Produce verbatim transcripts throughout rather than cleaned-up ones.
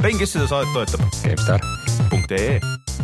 Rein, kes seda saadet toetab? GameStar punkt ee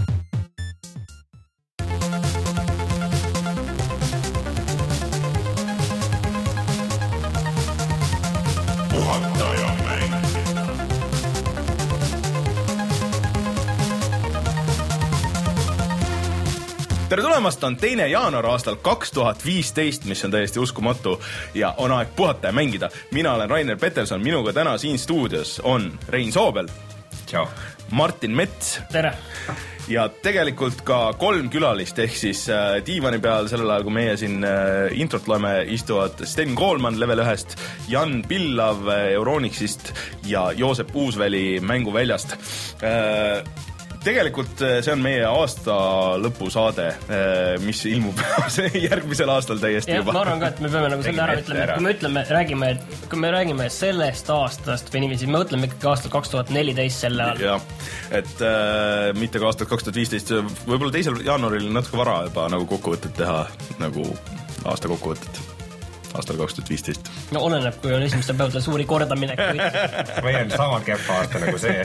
tere tulemast, on teine jaanuar aastal kaks tuhat viisteist, mis on täiesti uskumatu ja on aeg puhata ja mängida. Mina olen Rainer Peterson, minuga täna siin stuudios on Rein Soobel. Ciao. Martin Mets. Tere. Ja tegelikult ka kolm külalist, ehk siis äh, diivani peal sellel ajal, kui meie siin äh, introt loeme, istuvad Sten Koolman Level ühest, Jan Pillav äh, Euronixist ja Joosep Uusväli Mänguväljast. Äh, Tegelikult see on meie aasta lõpusaade, mis ilmub järgmisel aastal täiesti ja, juba. Ma arvan ka, et me peame nagu selle ära ütlema, et kui me ütleme, räägime, et kui me räägime sellest aastast või niiviisi, me mõtleme ikkagi aastal kaks tuhat neliteist selle all. Ja, et äh, mitte ka aastal kaks tuhat viisteist, võib-olla teisel jaanuaril natuke vara juba nagu kokkuvõtted teha, nagu aasta kokkuvõtted. Aastal kaks tuhat viisteist. No oleneb, kui on esimestel päevadel suuri kordaminekuid. Või on sama keppa aasta nagu see.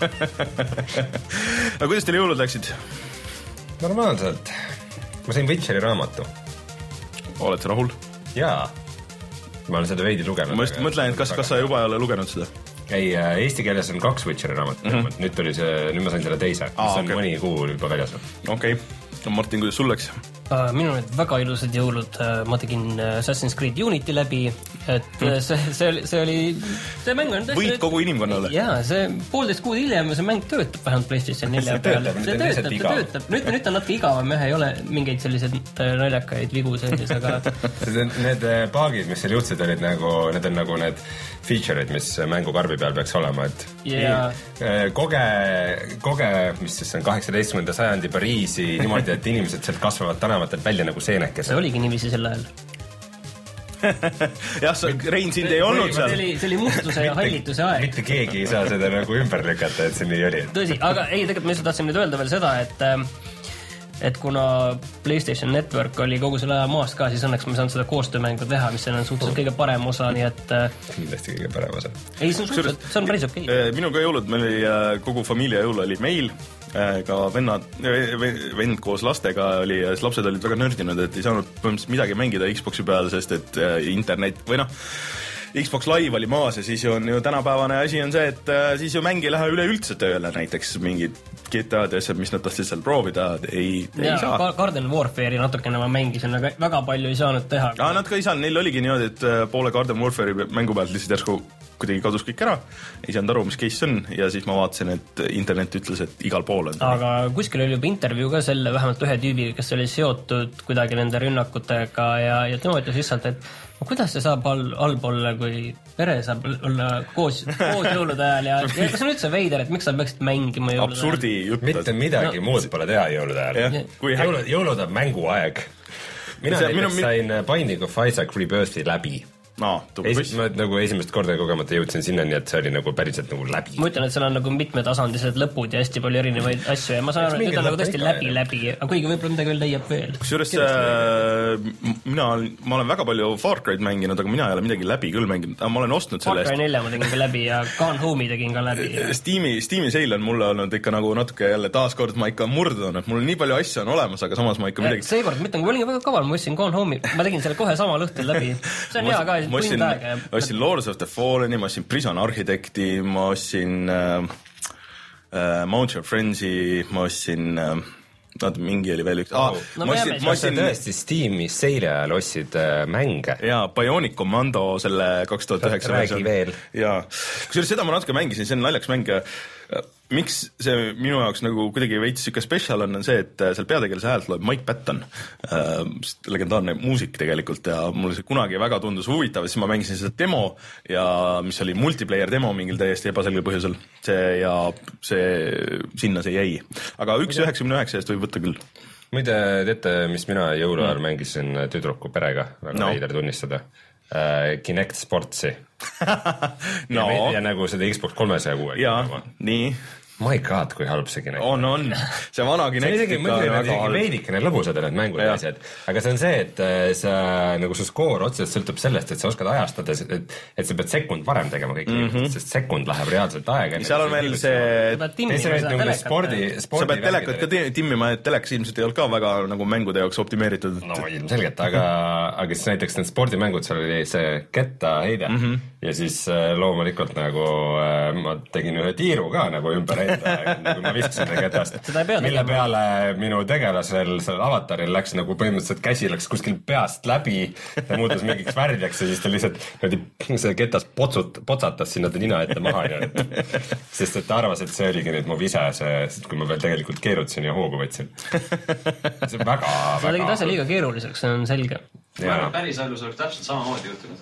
Aga kuidas teile jõulud läksid? Normaalselt. Ma sain Witcheri raamatu. Oled sa rahul? Jaa. Ma olen seda veidi lugenud. Ma just mõtlen, et kas, kas sa juba ei ole lugenud seda? Ei, eesti keeles on kaks Witcheri raamatut. Mm-hmm. Nüüd tuli see, nüüd ma sain selle teise. Mis Aa, on okay. mõni kuu juba väljas. Okei. Okay. Martin, kuidas sul läks? Minu olid väga ilusad jõulud, ma tegin Assassin's Creed Unity läbi, et see, see oli, see oli, see mäng on... Võid kogu inimkonnale? Jaa, see poolteist kuud hiljem see mäng töötab vähemalt PlayStation nelja peal. See töötab, see töötab. Nüüd, nüüd on natuke igavam, jah, ei ole mingeid sellised naljakaid vigu sellis, aga... Need paagid, mis seal juhtsid, olid nagu, need on nagu need feature'id, mis mängu karbi peal peaks olema, et yeah. koge, koge, mis siis on kaheksateistkümnenda sajandi Pariisi niimoodi, et inimesed sealt kasvavad tänavatelt välja nagu seenekesed. See oligi niiviisi sel ajal. jah, sa, Rein, sind ei olnud seal. See oli, see oli mustuse ja hallituse aeg. Mitte keegi ei saa seda nagu ümber lükata, et see nii oli. Tõsi, aga ei, tegelikult ma just tahtsin nüüd öelda veel seda, et et kuna PlayStation Network oli kogu selle aja maast ka, siis õnneks ma saan seda koostöömängu teha, mis on suhteliselt kõige parem osa, nii et... Kindlasti kõige parem osa. Ei, see on suhteliselt, see on päris okei. Okay. Minuga jõulud, meil oli kogu familia jõul oli meil, ka vennad, vend koos lastega oli, lapsed olid väga nördinud, et ei saanud põhimõtteliselt midagi mängida Xboxi peal, sest et internet või noh, Xbox Live oli maas ja siis on ju tänapäevane asi on see, et siis ju mängi ei lähe üleüldse tööle, näiteks mingid G T A-d ja asjad, mis nad tahtsid seal proovida, ei, ei ja, saa. Garden Warfare'i natukene ma mängisin, aga väga palju ei saanud teha. Aa, nad ka ei saanud, neil oligi niimoodi, et poole Garden Warfare'i mängu pealt lihtsalt järsku kuidagi kadus kõik ära, ei saanud aru, mis case on ja siis ma vaatasin, et internet ütles, et igal pool on. Aga kuskil oli juba intervjuu ka selle vähemalt ühe tüübi, kes oli seotud kuidagi nende rünnakutega ja, ja tema ütles lihtsalt, et no, kuidas see saab all, allp olla, kui pere saab olla koos, koos jõulude ajal ja, ja kas on üldse veider, et miks sa peaksid mängima jõulude ajal? Absurdi jutt. Mitte midagi no, muud pole teha jõulude ajal. Jõulud, jõulud on mänguaeg. Mina see, näiteks minu... sain Binding of Isaac Rebirthi läbi. No, Esim, ma nagu esimest korda kogemata jõudsin sinna, nii et see oli nagu päriselt nagu läbi. Ma ütlen, et seal on nagu mitmetasandised lõpud ja hästi palju erinevaid asju ja ma saan aru, et nüüd on nagu tõesti läbi läbi, aga kuigi võib-olla midagi veel leiab veel. Kusjuures äh, mina, ma olen väga palju Far Cry'd mänginud, aga mina ei ole midagi läbi küll mänginud, aga ma olen ostnud sellest. Far Cry nelja ma tegin ka läbi ja Gone Home'i tegin ka läbi. Ja... Steam'i, Steam'i seil on mulle olnud ikka nagu natuke jälle taaskord ma ikka murdunud, et mul nii palju asju on olemas, aga samas ma ikka midagi... Seekord, ma ütlen, ma olin väga kaval, ma ostsin Gone Home'i, ma tegin selle kohe sama lõhtul läbi. See on hea ka, tund aega. Ma ostsin Lords of the Fallen'i, ma ostsin Prison Architecti, ma ostsin äh, äh, Mount Your Friends'i, ma ostsin äh, no, mingi oli veel üks oh. ah, no, ma ostsin, ma ostsin tõesti Steam'is seile ajal ostsid äh, mänge jaa, Bionic Commando selle kaks tuhat üheksa räägi veel jaa, kusjuures seda ma natuke mängisin, see on naljaks mäng miks see minu jaoks nagu kuidagi veits siuke special on, on see, et seal peategelase häält loeb Mike Patton äh, legendaarne muusik tegelikult ja mulle see kunagi väga tundus huvitav, siis ma mängisin seda demo ja mis oli multiplayer demo mingil täiesti ebaselgel põhjusel see ja see sinna see jäi, aga üks üheksakümne üheksa eest võib võtta küll. Muide, teate, mis mina jõuluajal mm. mängisin tüdruku perega, väga no. veider tunnistada uh, Kinect Sportsi no. ja, ja nagu seda Xbox kolmesaja kuue jaa, nii My god, kui halb see Kinect on, on. See vana Kinect ikka on väga halb. Veidikene lõbusad on need mängud ja asjad, aga see on see, et sa, nagu su skoor otseselt sõltub sellest, et sa oskad ajastada, et, et sa pead sekund varem tegema kõik mm, -hmm. sest sekund läheb reaalselt aega. Seal on veel see... Spordi, spordi sa pead telekat ka timmima, et telekas ilmselt ei olnud ka väga nagu mängude jaoks optimeeritud. No ilmselgelt, aga, aga siis näiteks need spordimängud, seal oli see kettaheide mm -hmm. ja siis loomulikult nagu ma tegin ühe tiiru ka nagu ümber enda, nagu ma viskasin selle ketast, mille peale minu tegelasel sellel avataril läks nagu põhimõtteliselt käsi läks kuskil peast läbi ja muutus mingiks värdjaks ja siis ta lihtsalt see ketas potsut, potsatas sinna ta nina ette maha ja sest et ta arvas, et see oligi nüüd mu vise, see, kui ma veel tegelikult keerutasin ja hoogu võtsin. See on väga, väga... Sa tegid asja liiga keeruliseks, see on selge. Ma arvan, päris allus oleks täpselt samamoodi juhtunud.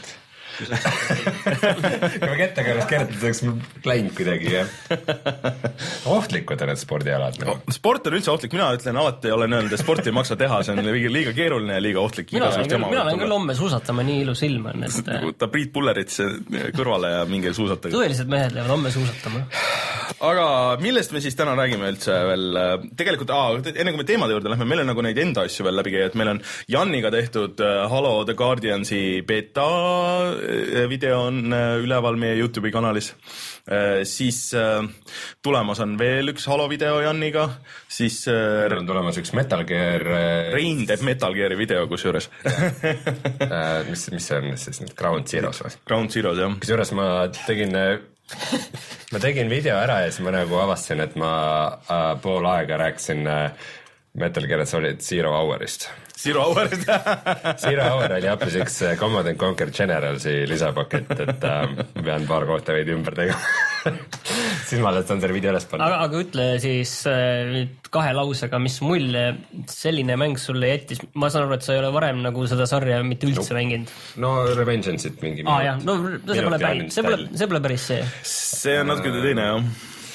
kui me kettaga ennast keeratud, oleks läinud kuidagi, jah. Ohtlikud on need spordialad no,. Sport on üldse ohtlik, mina ütlen alati, olen öelnud, et sporti ei maksa teha, see on liiga, liiga keeruline ja liiga ohtlik. Mina lähen küll homme suusatama, nii ilus ilm on. Et... ta Priit Pullerit kõrvale ja minge suusatage. Tõelised mehed lähevad homme suusatama. Aga millest me siis täna räägime üldse veel? Tegelikult, aa, enne kui me teemade juurde lähme, meil on nagu neid enda asju veel läbi käia, et meil on Janniga tehtud Halo The Guardiansi beta video on üleval meie YouTube'i kanalis. Siis tulemas on veel üks Halo video Janniga, siis on tulemas üks Metal Gear Rein teeb Metal Geari video kusjuures. mis, mis see on siis nüüd? Ground Zeroes või? Ground Zeroes, jah. Kusjuures ma tegin ma tegin video ära ja siis ma nagu avastasin, et ma äh, pool aega rääkisin äh, Metal Gear Solid Zero Hourist. Zero Hourist? Zero Hour oli hoopis üks Command and Conquer Generalsi lisapakett, et äh, pean paar kohta veidi ümber tegema. siis ma olen selle video üles pannud. Aga, aga ütle siis äh, kahe lausega, mis mulje selline mäng sulle jättis. Ma saan aru, et sa ei ole varem nagu seda sarja mitte üldse no, mänginud. No Revengeance'it mingi ah, jah. No see pole päris see, pole, see pole päris see. See on natuke teine, jah.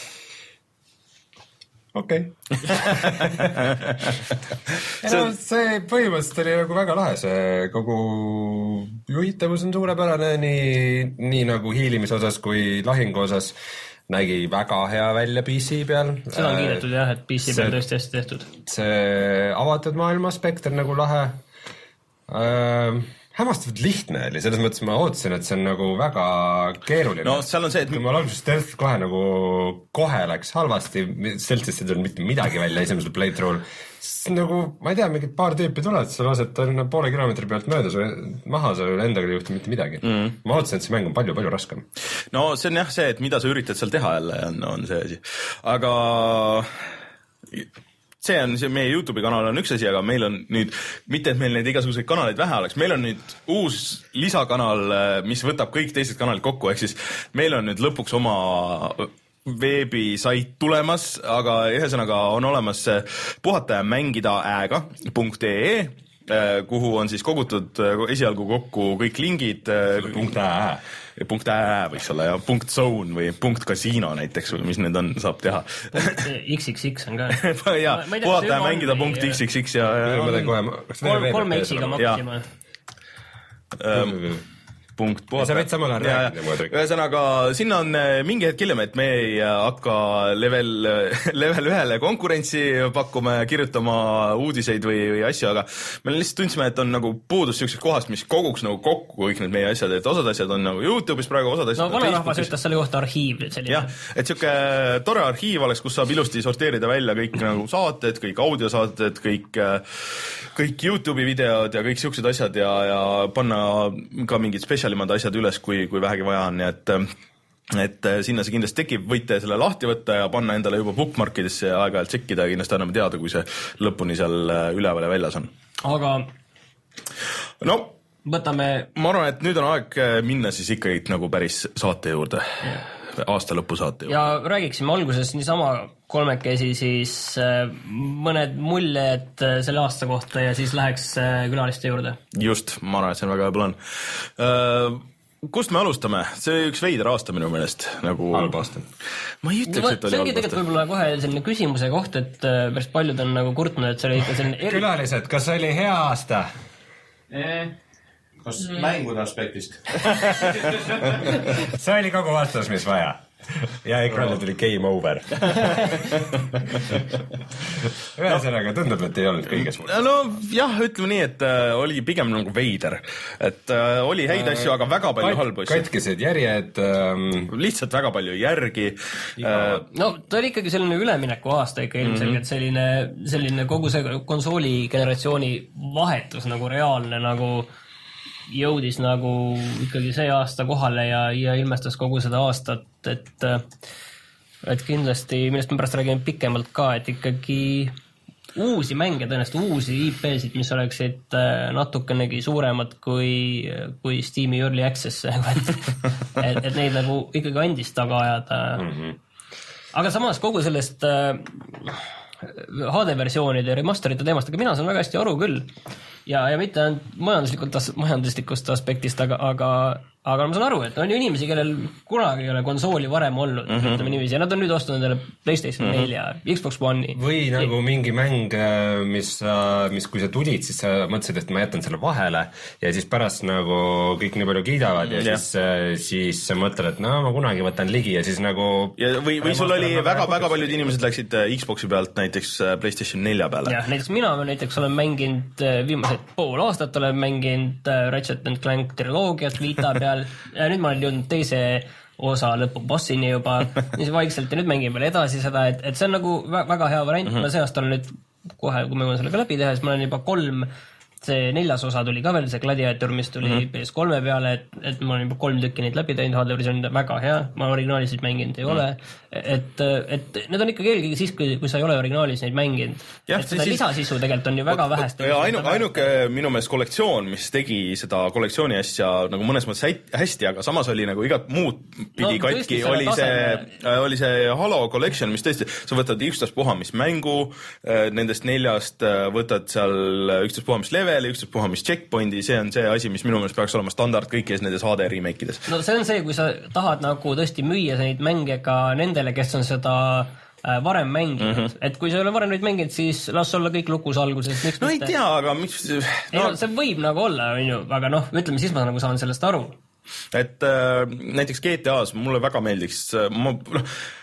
Okei. no, see põhimõtteliselt oli nagu väga lahe, see kogu juhitavus on suurepärane nii, nii nagu hiilimise osas kui lahingu osas. Nägi väga hea välja P C peal. Seda on kiidetud jah, et P C peal tõesti hästi tehtud. See avatud maailma aspekt on nagu lahe. Äh, hämmastavalt lihtne oli, selles mõttes ma ootasin, et see on nagu väga keeruline. No seal on see, et... Kui ma alguses stealth kohe nagu kohe läks halvasti, stealth'ist ei tulnud mitte midagi välja esimesel playthrough'l, siis nagu, ma ei tea, mingid paar tüüpi tulevad, sa lased poole kilomeetri pealt mööda, maha sa endaga ei juhtu mitte midagi. Mm. Ma ootasin, et see mäng on palju, palju raskem. No see on jah see, et mida sa üritad seal teha jälle, on, on see asi. Aga... see on see meie YouTube'i kanal on üks asi, aga meil on nüüd, mitte et meil neid igasuguseid kanaleid vähe oleks, meil on nüüd uus lisakanal, mis võtab kõik teised kanalid kokku, ehk siis meil on nüüd lõpuks oma veebisait tulemas, aga ühesõnaga on olemas puhata ja mängida ääga punkt ee, kuhu on siis kogutud esialgu kokku kõik lingid. Punkt ää. Punkt ää võiks olla ja punkt zone või punkt kasiino näiteks, või mis need on, saab teha. X X X on ka. ja, puhata ja mängida punkt X X X ja... kolme X-iga Maxima. punkt puhata. Sa võid samal ajal rääkida. Ühesõnaga, sinna on mingi hetk hiljem, et me ei hakka level, level ühele konkurentsi pakkuma ja kirjutama uudiseid või, või asju, aga me lihtsalt tundsime, et on nagu puudus sellisest kohast, mis koguks nagu kokku kõik need meie asjad, et osad asjad on nagu YouTube'is praegu, osad asjad... No vanerahvas ütles selle kohta arhiiv. Jah, et siuke tore arhiiv oleks, kus saab ilusti sorteerida välja kõik nagu saated, kõik audiosaated, kõik, kõik YouTube'i videod ja kõik siuksed asjad ja, ja panna ka mingid spetsialimad asjad üles, kui, kui vähegi vaja on, nii et et sinna see kindlasti tekib, võite selle lahti võtta ja panna endale juba bookmarkidesse ja aeg-ajalt tšekkida ja kindlasti anname teada, kui see lõpuni seal üleval ja väljas on. Aga no, võtame... ma arvan, et nüüd on aeg minna siis ikkagi nagu päris saate juurde, aasta lõpu saate juurde. Ja räägiksime alguses niisama kolmekesi siis mõned muljed selle aasta kohta ja siis läheks külaliste juurde. Just, ma arvan, et see on väga hea plaan. Uh, kust me alustame? See üks veider aasta minu meelest. Nagu... halb aasta. Ma ei ütleks, et oli halb aasta. See ongi tegelikult võib-olla kohe selline küsimuse koht, et päris paljud on nagu kurtnud, et see oli ikka selline... Eri... Külalised, kas oli hea aasta? Eh, kas mm. mängude aspektist? See oli kogu vastus, mis vaja. ja ekraanil tuli game over. Ühesõnaga tundub, et ei olnud kõige suur. No jah, ütleme nii, et äh, oli pigem nagu veider. Et äh, oli häid asju, aga väga palju Kat, halbu asju. Katkesed järjed. Ähm... Lihtsalt väga palju järgi. Äh, no ta oli ikkagi selline ülemineku aasta ikka ilmselgelt mm -hmm. selline, selline kogu see konsooli generatsiooni vahetus nagu reaalne nagu jõudis nagu ikkagi see aasta kohale ja, ja ilmestas kogu seda aastat, et et kindlasti, millest ma pärast räägin pikemalt ka, et ikkagi uusi mänge, tõenäoliselt uusi I P-sid, mis oleksid natukenegi suuremad kui, kui Steam'i Early Access, et, et, et neid nagu ikkagi andis taga ajada mm. -hmm. Aga samas kogu sellest H D-versioonide ja remasterite teemast, aga mina saan väga hästi aru küll. Ja, ja mitte ainult majanduslikult, majanduslikust aspektist, aga, aga, aga ma saan aru, et on ju inimesi, kellel kunagi ei ole konsooli varem olnud, mm -hmm. ütleme niiviisi, ja nad on nüüd ostnud endale PlayStation neli ja mm -hmm. Xbox One'i. Või nagu mingi mäng, mis, mis kui sa tulid, siis sa mõtlesid, et ma jätan selle vahele ja siis pärast nagu kõik nii palju kiidavad ja yeah. siis, siis sa mõtled, et no ma kunagi võtan ligi ja siis nagu... Ja või, või sul oli väga, väga paljud inimesed läksid Xboxi pealt näiteks PlayStation nelja peale. Jah, näiteks mina näiteks olen mänginud viimased pool aastat olen mänginud Ratchet and Clank triloogiat Vita peal ja nüüd ma olen jõudnud teise osa lõpu bossini juba siis vaikselt ja nüüd mängin veel edasi seda, et, et see on nagu väga hea variant, mm -hmm. ma see aasta olen nüüd kohe, kui ma jõuan sellega läbi teha, siis ma olen juba kolm, see neljas osa tuli ka veel, see Gladiator, mis tuli mm -hmm. P S kolme peale, et, et ma olen juba kolm tükki neid läbi teinud, H D-versioon on väga hea, ma originaaliselt mänginud ei mm -hmm. ole, et, et need on ikkagi eelkõige siis, kui, kui sa ei ole originaalis neid mänginud. Et seda siis... lisasisu tegelikult on ju väga vähest. Ainu, ainuke minu meelest kollektsioon, mis tegi seda kollektsiooni asja nagu mõnes mõttes hästi, aga samas oli nagu igat muud pidi no, katki, oli see, oli see Halo Collection, mis tõesti, sa võtad ükstaspuha, mis mängu, nendest neljast võtad seal ükstaspuha, mis level, ükstaspuha, mis checkpointi, see on see asi, mis minu meelest peaks olema standard kõikides nendes H D remake-ides. No see on see, kui sa tahad nagu tõesti müüa neid mänge ka nendele, kes on seda varem mänginud, mm -hmm. et kui sa ei ole varem neid mänginud, siis las olla kõik lukus alguses. Miks no ei tea, aga miks... No... Ei, no, see võib nagu olla, on ju, aga noh, ütleme, siis ma nagu saan sellest aru. Et äh, näiteks G T A-s mulle väga meeldiks, ma, noh,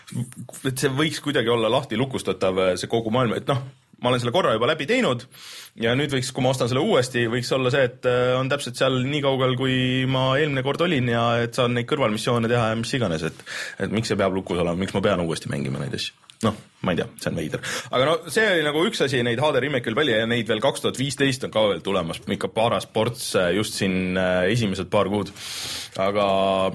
et see võiks kuidagi olla lahti lukustatav, see kogu maailm, et noh, ma olen selle korra juba läbi teinud ja nüüd võiks, kui ma ostan selle uuesti, võiks olla see, et on täpselt seal nii kaugel, kui ma eelmine kord olin ja et saan neid kõrvalmissioone teha ja mis iganes, et, et miks see peab lukus olema, miks ma pean uuesti mängima neid asju. Noh, ma ei tea, see on veider. Aga no see oli nagu üks asi, neid H D remake veel palju ja neid veel kaks tuhat viisteist on ka veel tulemas, ikka paras ports just siin esimesed paar kuud. Aga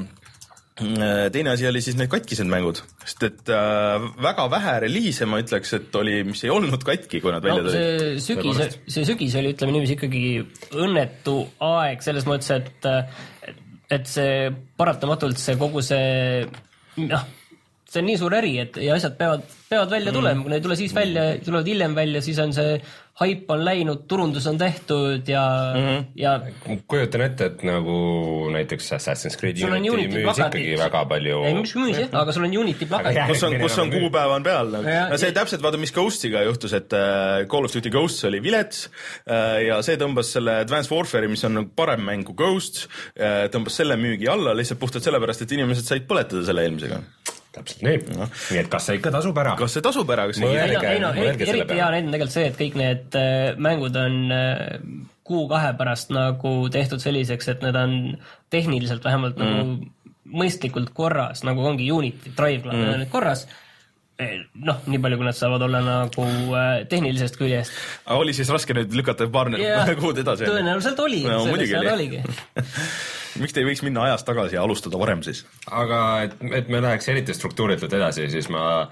teine asi oli siis need katkised mängud, sest et äh, väga vähe reliise, ma ütleks, et oli, mis ei olnud katki, kui nad välja no, tulid. See sügis, see sügis oli, ütleme niiviisi, ikkagi õnnetu aeg selles mõttes, et, et see paratamatult see kogu see, noh, see on nii suur äri, et ja asjad peavad, peavad välja tulema, kui need ei tule siis välja, tulevad hiljem välja, siis on see haip on läinud, turundus on tehtud ja mm, -hmm. ja kujutan ette, et nagu näiteks Assassin's Creed Unity, Unity müüs plakatid. Ikkagi väga palju. Ei, mis müüs jah, aga sul on Unity plakatid. Kus on, kus on kuupäev on peal. No see täpselt, vaata, mis Ghostiga juhtus, et Call of Duty Ghosts oli vilets ja see tõmbas selle Advanced Warfare'i, mis on parem mäng kui Ghosts, tõmbas selle müügi alla lihtsalt puhtalt sellepärast, et inimesed said põletada selle eelmisega. Täpselt nii no.. nii et kas see ikka tasub ära? Kas see tasub ära? Kas ei, ei, no, eriti hea näide on tegelikult see, et kõik need mängud on kuu kahe pärast nagu tehtud selliseks, et need on tehniliselt vähemalt mm. nagu mõistlikult korras, nagu ongi Unity, Drive Club mm. need korras. Noh, nii palju, kui nad saavad olla nagu tehnilisest küljest. Aga oli siis raske nüüd lükata paar yeah, kuud edasi? Tõenäoliselt oli, no, selles seal oligi. Miks te ei võiks minna ajas tagasi ja alustada varem siis? Aga et, et me läheks eriti struktuuritult edasi, siis ma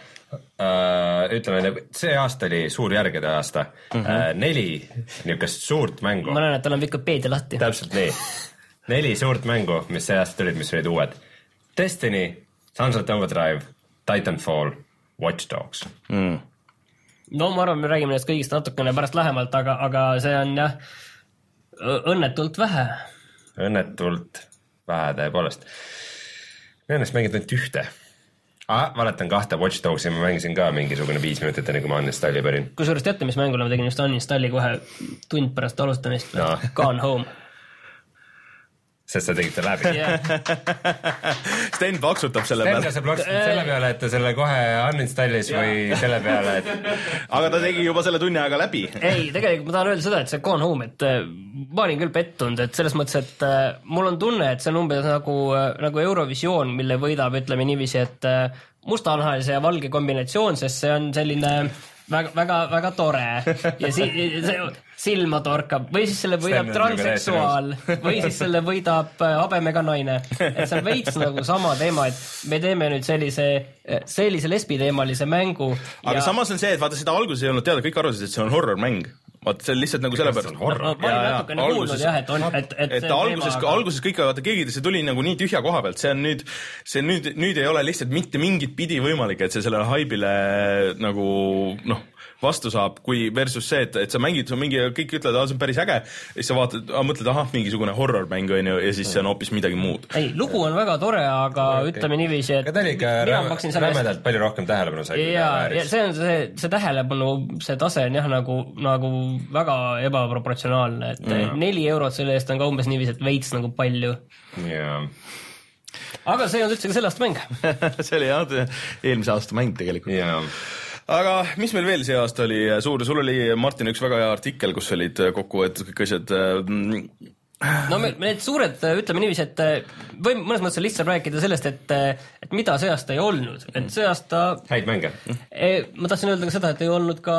äh, ütlen, et see aasta oli suur järgede aasta. Mm -hmm. äh, neli niisugust suurt mängu. Ma näen, et tal on Wikipedia lahti. Täpselt nii. Neli suurt mängu, mis see aasta tulid, mis olid uued. Destiny, Sunset Overdrive, Titanfall, Watch Dogs. Mm. No ma arvan, me räägime neist kõigist natukene pärast lähemalt, aga, aga see on jah õnnetult vähe. Õnnetult vähe tõepoolest. Ma ennast mängid ainult ühte. Ah, valetan kahte Watch Dogsi, ma mängisin ka mingisugune viis minutit enne, kui ma uninstalli pärin. Kusjuures teate, mis mängule ma tegin just uninstalli kohe tund pärast alustamist? No. Gone Home. sest sa tegid ta läbi. Sten plaksutab selle Sten, peale. kas sa plaksutad selle peale, et ta selle kohe uninstallis või selle peale, et aga ta tegi juba selle tunni aega läbi. Ei, tegelikult ma tahan öelda seda, et see Gone Home, et ma olin küll pettunud, et selles mõttes, et mul on tunne, et see on umbes nagu, nagu Eurovisioon, mille võidab, ütleme niiviisi, et mustanahalise ja valge kombinatsioon, sest see on selline väga, väga, väga tore ja si see silma torkab või siis selle võidab transseksuaal või siis selle võidab habemega naine. Et see on veits nagu sama teema, et me teeme nüüd sellise, sellise lesbiteemalise mängu. Aga ja... samas on see, et vaata seda alguses ei olnud teada, kõik arvasid, et see on horror-mäng. Vaata, see on lihtsalt nagu selle pärast. Ma olin natukene kuulnud jah, et on, et, et, et alguses, teema, alguses kõik, vaata, keegi, see tuli nagu nii tühja koha pealt, see on nüüd, see nüüd, nüüd ei ole lihtsalt mitte mingit pidi võimalik, et see sellele haibile nagu, noh, vastu saab, kui versus see, et, et sa mängid, sa mingi, kõik ütlevad, ah, see on päris äge, ja siis sa vaatad, ah, mõtled, ahah, mingisugune horror-mäng on ju, ja siis see on hoopis midagi muud. Ei, lugu on väga tore, aga okay. ütleme niiviisi, et aga ta oli ikka rämedalt palju rohkem tähelepanu sai. Ja, ja see on see, see tähelepanu, see tase on jah, nagu, nagu väga ebaproportsionaalne, et mm. neli eurot selle eest on ka umbes niiviisi, et veits nagu palju. Yeah. Aga see on üldse ka selle aasta mäng. see oli jah, eelmise aasta mäng tegelikult. Yeah. Aga mis meil veel see aasta oli suur, sul oli Martin üks väga hea artikkel, kus olid kokku võetud kõik asjad. No me, need suured, ütleme niiviisi, et või mõnes mõttes lihtsalt rääkida sellest, et, et mida see aasta ei olnud, et see aasta häid mänge. Ma tahtsin öelda ka seda, et ei olnud ka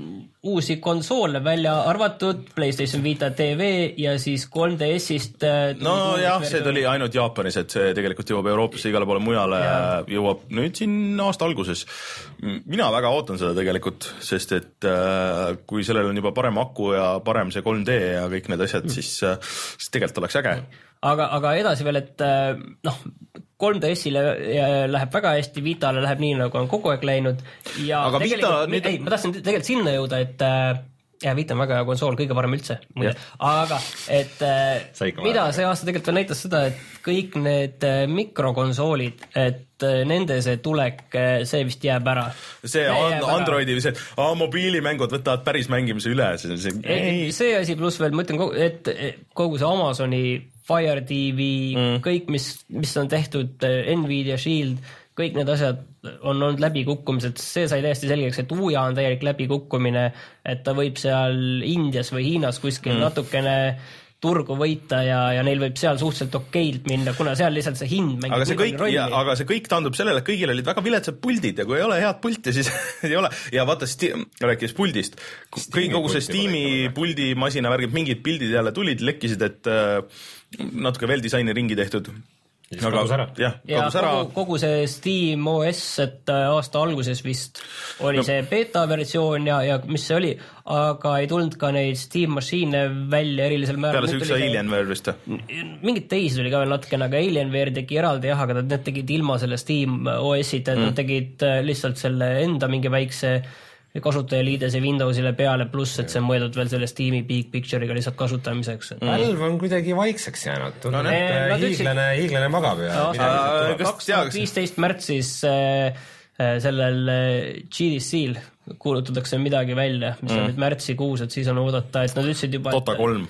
uusi konsoole välja arvatud, PlayStation Vita T V ja siis kolm D S-ist. No jah, see tuli ainult Jaapanis, et see tegelikult jõuab Euroopasse igale poole mujale, jõuab nüüd siin aasta alguses. Mina väga ootan seda tegelikult, sest et äh, kui sellel on juba parem aku ja parem see kolm D ja kõik need asjad, mm. siis, siis tegelikult oleks äge. Aga, aga edasi veel, et noh, kolm D S-ile läheb väga hästi, Vitale läheb nii, nagu on kogu aeg läinud. Ja aga Vita... Nüüd... Ei, ma tahtsin tegelikult sinna jõuda, et ja Vita on väga hea konsool, kõige parem üldse. Yeah. Aga et mida see aasta tegelikult näitas seda, et kõik need mikrokonsoolid, et nende see tulek, see vist jääb ära. See and, Androidi või see, et ah, mobiilimängud võtavad päris mängimise üle. See, see, ei, see asi pluss veel, ma ütlen, et kogu see Amazoni Fire T V, mm. kõik, mis, mis on tehtud, Nvidia Shield, kõik need asjad on olnud läbikukkumised, see sai täiesti selgeks, et Uja on täielik läbikukkumine, et ta võib seal Indias või Hiinas kuskil mm. natukene turgu võita ja, ja neil võib seal suhteliselt okeilt minna, kuna seal lihtsalt see hind mängib. Aga see kõik, ja, aga see kõik taandub sellele, et kõigil olid väga viletsad puldid ja kui ei ole head pulti, siis ei ole. Ja vaata, rääkis puldist, kõik kogu see Steam'i puldi masina värgib, mingid pildid jälle tulid, lekkisid, et äh, natuke veel disaini ringi tehtud. Siis aga, kadus ära. Jah, ja kogu, kogu see Steam O S, et aasta alguses vist oli no. see beta versioon ja, ja mis see oli, aga ei tulnud ka neid Steam Machine'e välja erilisel määral. Peale see üks Alienware vist? Mingid teisi oli ka veel natukene, aga Alienware tegi eraldi jah, aga need tegid ilma selle Steam O S-id, et mm. nad tegid lihtsalt selle enda mingi väikse kasutajaliidese Windowsile peale, pluss, et see on mõeldud veel selle Steam'i Big Picture'iga lihtsalt kasutamiseks. Valve on kuidagi vaikseks jäänud. No, no, hiiglane, hiiglane magab ja kaks tuhat viisteist märtsis äh, sellel G D C-l kuulutatakse midagi välja, mis mm. on nüüd märtsikuus, et siis on oodata, et nad ütlesid juba Dota kolm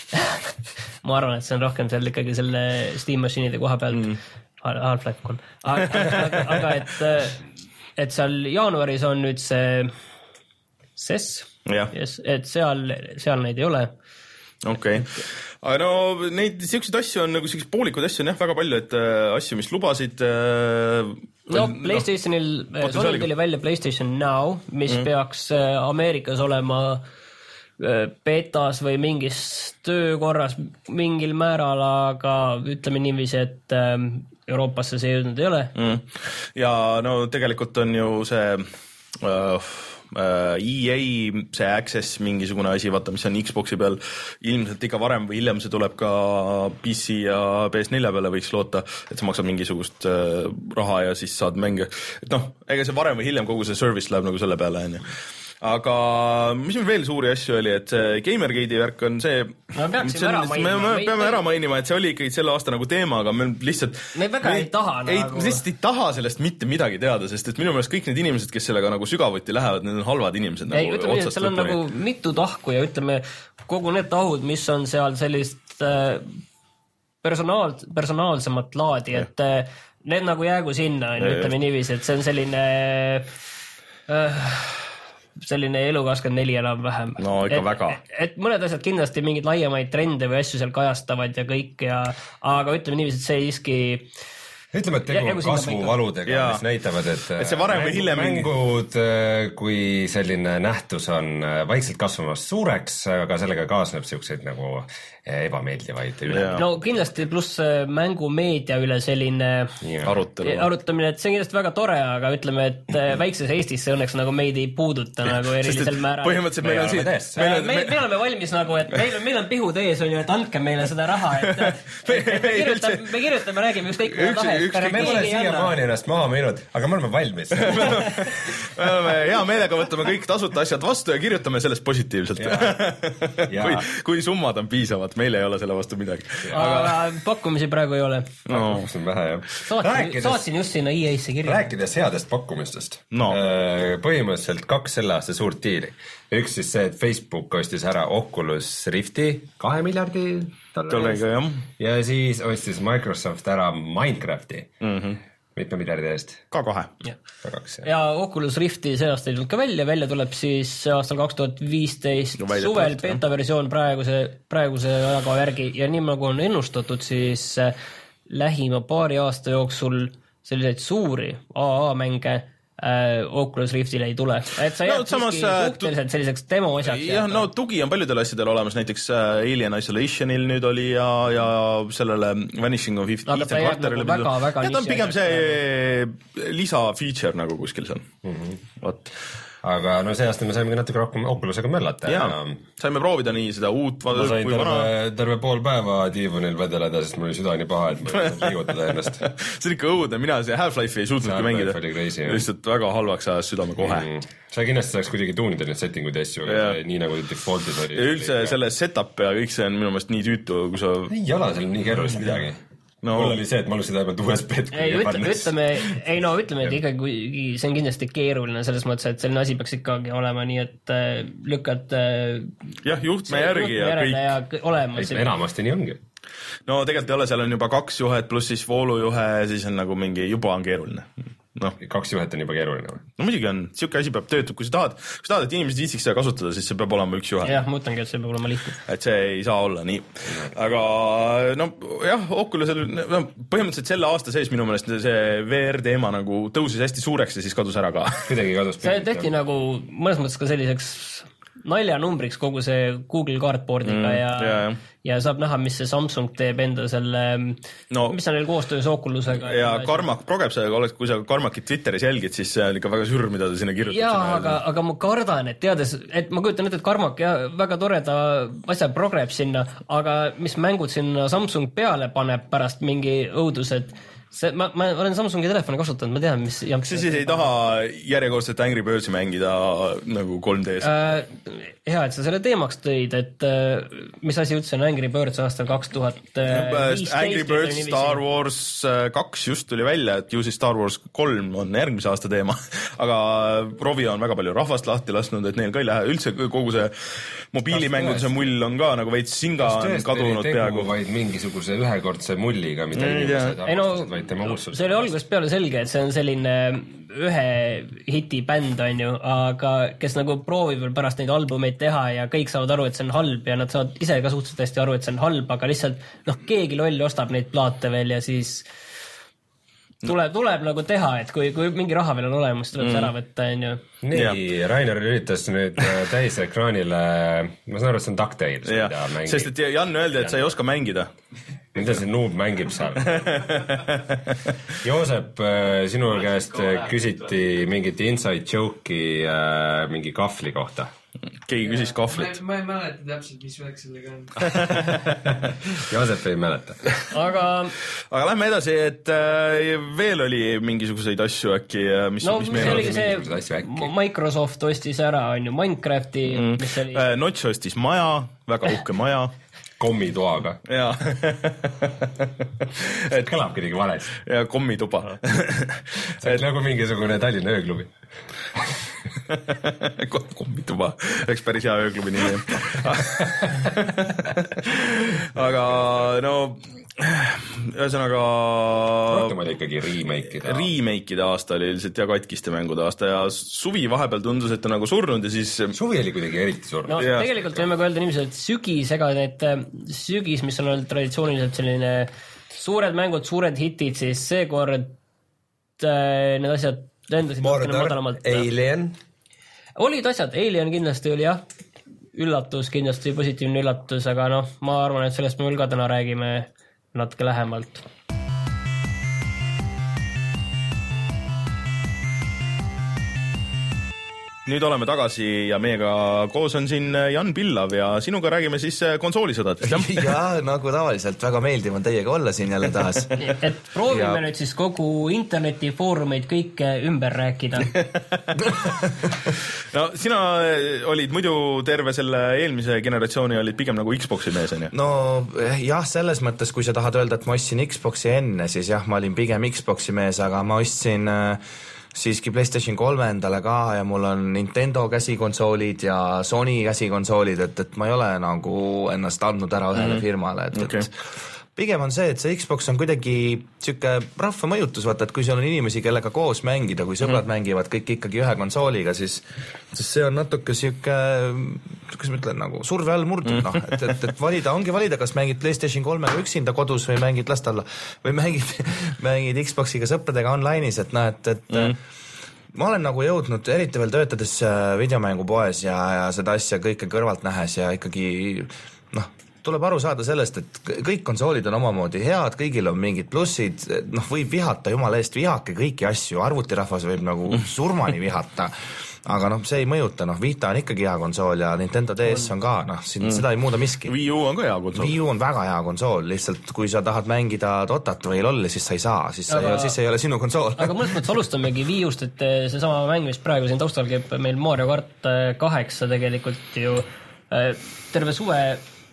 ma arvan, et see on rohkem seal ikkagi selle Steam Machine'ide koha pealt mm. Half-Life kolm. Aga, aga, aga et, et seal jaanuaris on nüüd see S E S, yes, et seal, seal neid ei ole. Okei okay. Aga no neid siukseid asju on nagu siukseid poolikud asju on jah väga palju, et äh, asju, mis lubasid äh, no PlayStationil no, Sony tuli välja PlayStation Now, mis mm. peaks äh, Ameerikas olema äh, betas või mingis töökorras mingil määral, aga ütleme niiviisi, et äh, Euroopasse see jõudnud ei ole mm. ja no tegelikult on ju see äh, E A, see Access, mingisugune asi, vaata, mis on Xboxi peal, ilmselt ikka varem või hiljem see tuleb ka P C ja P S four peale võiks loota, et sa maksad mingisugust äh, raha ja siis saad mänge, et noh, ega see varem või hiljem kogu see service läheb nagu selle peale, on ju. Aga mis meil veel suuri asju oli, et see Gamergate'i värk on see, no, see on, me, me, me peame ära mainima, et see oli ikkagi selle aasta nagu teema, aga me lihtsalt me väga me, ei taha ei, nagu lihtsalt ei taha sellest mitte midagi teada, sest et minu meelest kõik need inimesed, kes sellega nagu sügavuti lähevad, need on halvad inimesed ei, nagu ütleme, seal on nagu mitu tahku ja ütleme, kogu need tahud, mis on seal sellist äh, personaal, personaalsemat laadi, et need nagu jäägu sinna, ütleme niiviisi, et see on selline äh, selline elu kakskümmend neli enam-vähem. No ikka et, väga. Et, et mõned asjad kindlasti mingid laiemaid trende või asju seal kajastavad ja kõik ja, aga ütleme niiviisi, et see siiski ütleme, et tegu on kasvuvaludega, ja, mis näitavad, et, et see varem või hiljem mängud, kui selline nähtus on vaikselt kasvamas suureks, aga sellega kaasneb siukseid nagu ebameeldivaid üle. No kindlasti pluss mängumeedia üle selline Arutelu. arutamine, et see on kindlasti väga tore, aga ütleme, et väikses Eestis see õnneks nagu meid ei puuduta nagu erilisel määral. Põhimõtteliselt meil on siin meil on, me, me oleme valmis nagu, et meil on, meil on pihud ees, on ju, et andke meile seda raha, et me, me, kirjutame, me kirjutame, räägime ükskõik tahe. Me pole siia maani ennast maha müünud, aga me oleme valmis. me oleme hea meelega võtame kõik tasuta asjad vastu ja kirjutame sellest positiivselt. kui, kui summad on piisavad, meil ei ole selle vastu midagi. Aga pakkumisi praegu ei ole. No, see on vähe, jah. Saatsin, saatsin just sinna E A-sse kirja. Rääkides headest pakkumistest. No. Põhimõtteliselt kaks selle aasta suurt diili. Üks siis see, et Facebook ostis ära Oculus Rifti kahe miljardi dollariga, jah. Ja siis ostis Microsoft ära Minecrafti. Mhm. Mitme miljardi eest? Ka kahe. Ja, ja Oculus Rifti see aasta ei tulnud ka välja, välja tuleb siis aastal kaks tuhat viisteist no, suvel beta-versioon praeguse, praeguse ajaga järgi ja nii nagu on ennustatud, siis lähima paari aasta jooksul selliseid suuri A A-mänge äh, Oculus Riftile ei tule. Et sa jääb no, samas, siiski suhteliselt selliseks demo asjaks. Jah, no tugi on paljudel asjadel olemas, näiteks äh, Alien Isolationil nüüd oli ja, ja sellele Vanishing of Ethan Carterile. Nagu väga, väga ja ta on pigem see lisa feature nagu kuskil seal. Mm-hmm. Vot. Aga no see aasta me saime natuke rohkem Oculusega möllata. Ja, ja saime proovida nii seda uut ma sain terve, terve pool päeva diivonil vedeleda, sest mul oli süda nii paha, et ma ei liigutada ennast. See on ikka õudne, mina see Half-Life ei suutnudki mängida. Crazy, lihtsalt väga halvaks ajas südame kohe. Mm. Sa kindlasti saaks kuidagi tuunida neid settinguid ja asju, nii nagu defaultis oli. Ja üldse selle setup ja kõik see on minu meelest nii tüütu, kui sa... Ei ole seal nii keerulist midagi. No, mul oli see, et ma alustasin ainult U S B-d. Ei, ütleme, ütleme, ei no ütleme, et ikkagi see on kindlasti keeruline selles mõttes, et selline asi peaks ikkagi olema nii, et lükkad jah, juhtme järgi ja kõik. Ja olemas. Enamasti nii ongi. No tegelikult ei ole, seal on juba kaks juhet pluss siis voolujuhe, siis on nagu mingi, juba on keeruline. No. Kaks juhet on juba keeruline. No muidugi on, siuke asi peab töötub, kui sa tahad, kui sa tahad, et inimesed viitsiks seda kasutada, siis see peab olema üks juhe. Jah, ma mõtlengi, et see peab olema lihtne. Et see ei saa olla nii. Aga no jah, Oculusel, no, põhimõtteliselt selle aasta sees minu meelest see V R teema nagu tõusis hästi suureks ja siis kadus ära ka. Kuidagi kadus. See tehti nagu mõnes mõttes ka selliseks naljanumbriks kogu see Google Cardboardiga mm, ja, ja, ja. ja saab näha, mis see Samsung teeb enda selle, no, mis on neil koostöös Oculusega. Ja Carmack progeb seda, kui sa Carmacki Twitteris jälgid, siis see on ikka väga sür, mida ta sinna kirjutab. Jaa, aga, aga ma kardan, et teades, et ma kujutan ette, et Carmack ja väga toreda asja progreb sinna, aga mis mängud sinna Samsung peale paneb pärast mingi õudus, et see, ma, ma olen Samsungi telefoni kasutanud, ma tean, mis jamps. See siis ei taha järjekordselt Angry Birdsi mängida nagu kolm D-s? Äh, hea, et sa selle teemaks tõid, et äh, mis asi üldse on Angry Birds aastal kaks tuhat viisteist? Angry Birds Star Wars kaks just tuli välja, et ju siis Star Wars kolm on järgmise aasta teema, aga Rovio on väga palju rahvast lahti lasknud, et neil ka ei lähe, üldse kogu see mobiilimänguduse mull on ka nagu veits singa on kadunud peaaegu. Vaid mingisuguse ühekordse mulliga, mida mm, inimesed ei, no, see oli algusest peale selge, et see on selline ühe hiti bänd, on ju, aga kes nagu proovib veel pärast neid albumeid teha ja kõik saavad aru, et see on halb ja nad saavad ise ka suhteliselt hästi aru, et see on halb, aga lihtsalt noh, keegi loll ostab neid plaate veel ja siis tuleb, tuleb nagu teha, et kui, kui mingi raha veel on olemas, tuleb mm. see ära võtta, on ju. Nii, Rainer üritas nüüd täis ekraanile, ma saan aru, et see on DuckTales. Ja, sest et Jan öeldi, et sa ei oska mängida. Mida see noob mängib seal? Joosep, sinu käest küsiti mingit inside joke'i mingi kahvli kohta. Keegi küsis kahvlit. Ma ei mäleta täpselt, mis värk sellega on. Joosep ei mäleta. Aga aga lähme edasi, et veel oli mingisuguseid asju äkki, mis, no, mis meil oli see Microsoft ostis ära, on ju, Minecrafti, mm. mis oli Notch ostis maja, väga uhke maja kommitoaga. Jaa. et kõlab kuidagi valesti. Ja kommituba. see on nagu mingisugune Tallinna ööklubi. kommituba. Eks päris hea ööklubi nimi. aga no ühesõnaga rohkem oli ikkagi remake'ide remake'ide aasta oli lihtsalt ja katkiste mängude aasta ja suvi vahepeal tundus, et ta nagu surnud ja siis suvi oli kuidagi eriti surnud. No ja. Tegelikult võime ka öelda niiviisi, et sügis, ega need sügis, mis on olnud traditsiooniliselt selline suured mängud, suured hitid, siis seekord need asjad lendasid madalamalt. Alien? Olid asjad, Alien kindlasti oli jah, üllatus, kindlasti positiivne üllatus, aga noh, ma arvan, et sellest me veel ka täna räägime natuke lähemalt. Nüüd oleme tagasi ja meiega koos on siin Jan Pillav ja sinuga räägime siis konsoolisõdadest. Ja nagu tavaliselt, väga meeldiv on teiega olla siin jälle taas. Et proovime ja... nüüd siis kogu interneti foorumeid kõike ümber rääkida. No sina olid muidu terve selle eelmise generatsiooni olid pigem nagu Xboxi mees, on ju? No jah, selles mõttes, kui sa tahad öelda, et ma ostsin Xboxi enne, siis jah, ma olin pigem Xboxi mees, aga ma ostsin siiski PlayStation kolme endale ka ja mul on Nintendo käsikonsoolid ja Sony käsikonsoolid, et, et ma ei ole nagu ennast andnud ära ühele mm-hmm. firmale, et, okay. et pigem on see, et see Xbox on kuidagi siuke rahva mõjutus, vaata, et kui seal on inimesi, kellega koos mängida, kui sõbrad mm-hmm. mängivad kõik ikkagi ühe konsooliga, siis, siis see on natuke siuke, kuidas ma ütlen, nagu surve all murdud, noh, et, et, et valida, ongi valida, kas mängid PlayStation kolmega üksinda kodus või mängid last alla või mängid, mängid Xboxiga sõpradega online'is, et noh, et, et mm. ma olen nagu jõudnud, eriti veel töötades videomängupoes ja, ja seda asja kõike kõrvalt nähes ja ikkagi, noh, tuleb aru saada sellest, et kõik konsoolid on omamoodi head, kõigil on mingid plussid, noh, võib vihata, jumala eest vihake kõiki asju, arvutirahvas võib nagu surmani vihata, aga noh, see ei mõjuta, noh, Vita on ikkagi hea konsool ja Nintendo D S on ka, noh, siin mm. seda ei muuda miski. Wii U on ka hea konsool. Wii U on väga hea konsool, lihtsalt kui sa tahad mängida Dotat või lolli, siis sa ei saa, siis, aga, ei, siis ei ole sinu konsool. Aga mõnes mõttes alustamegi Wii Ust, et see sama mäng, mis praegu siin taustal käib meil Mario Kart kaheksa tegelikult ju terve suve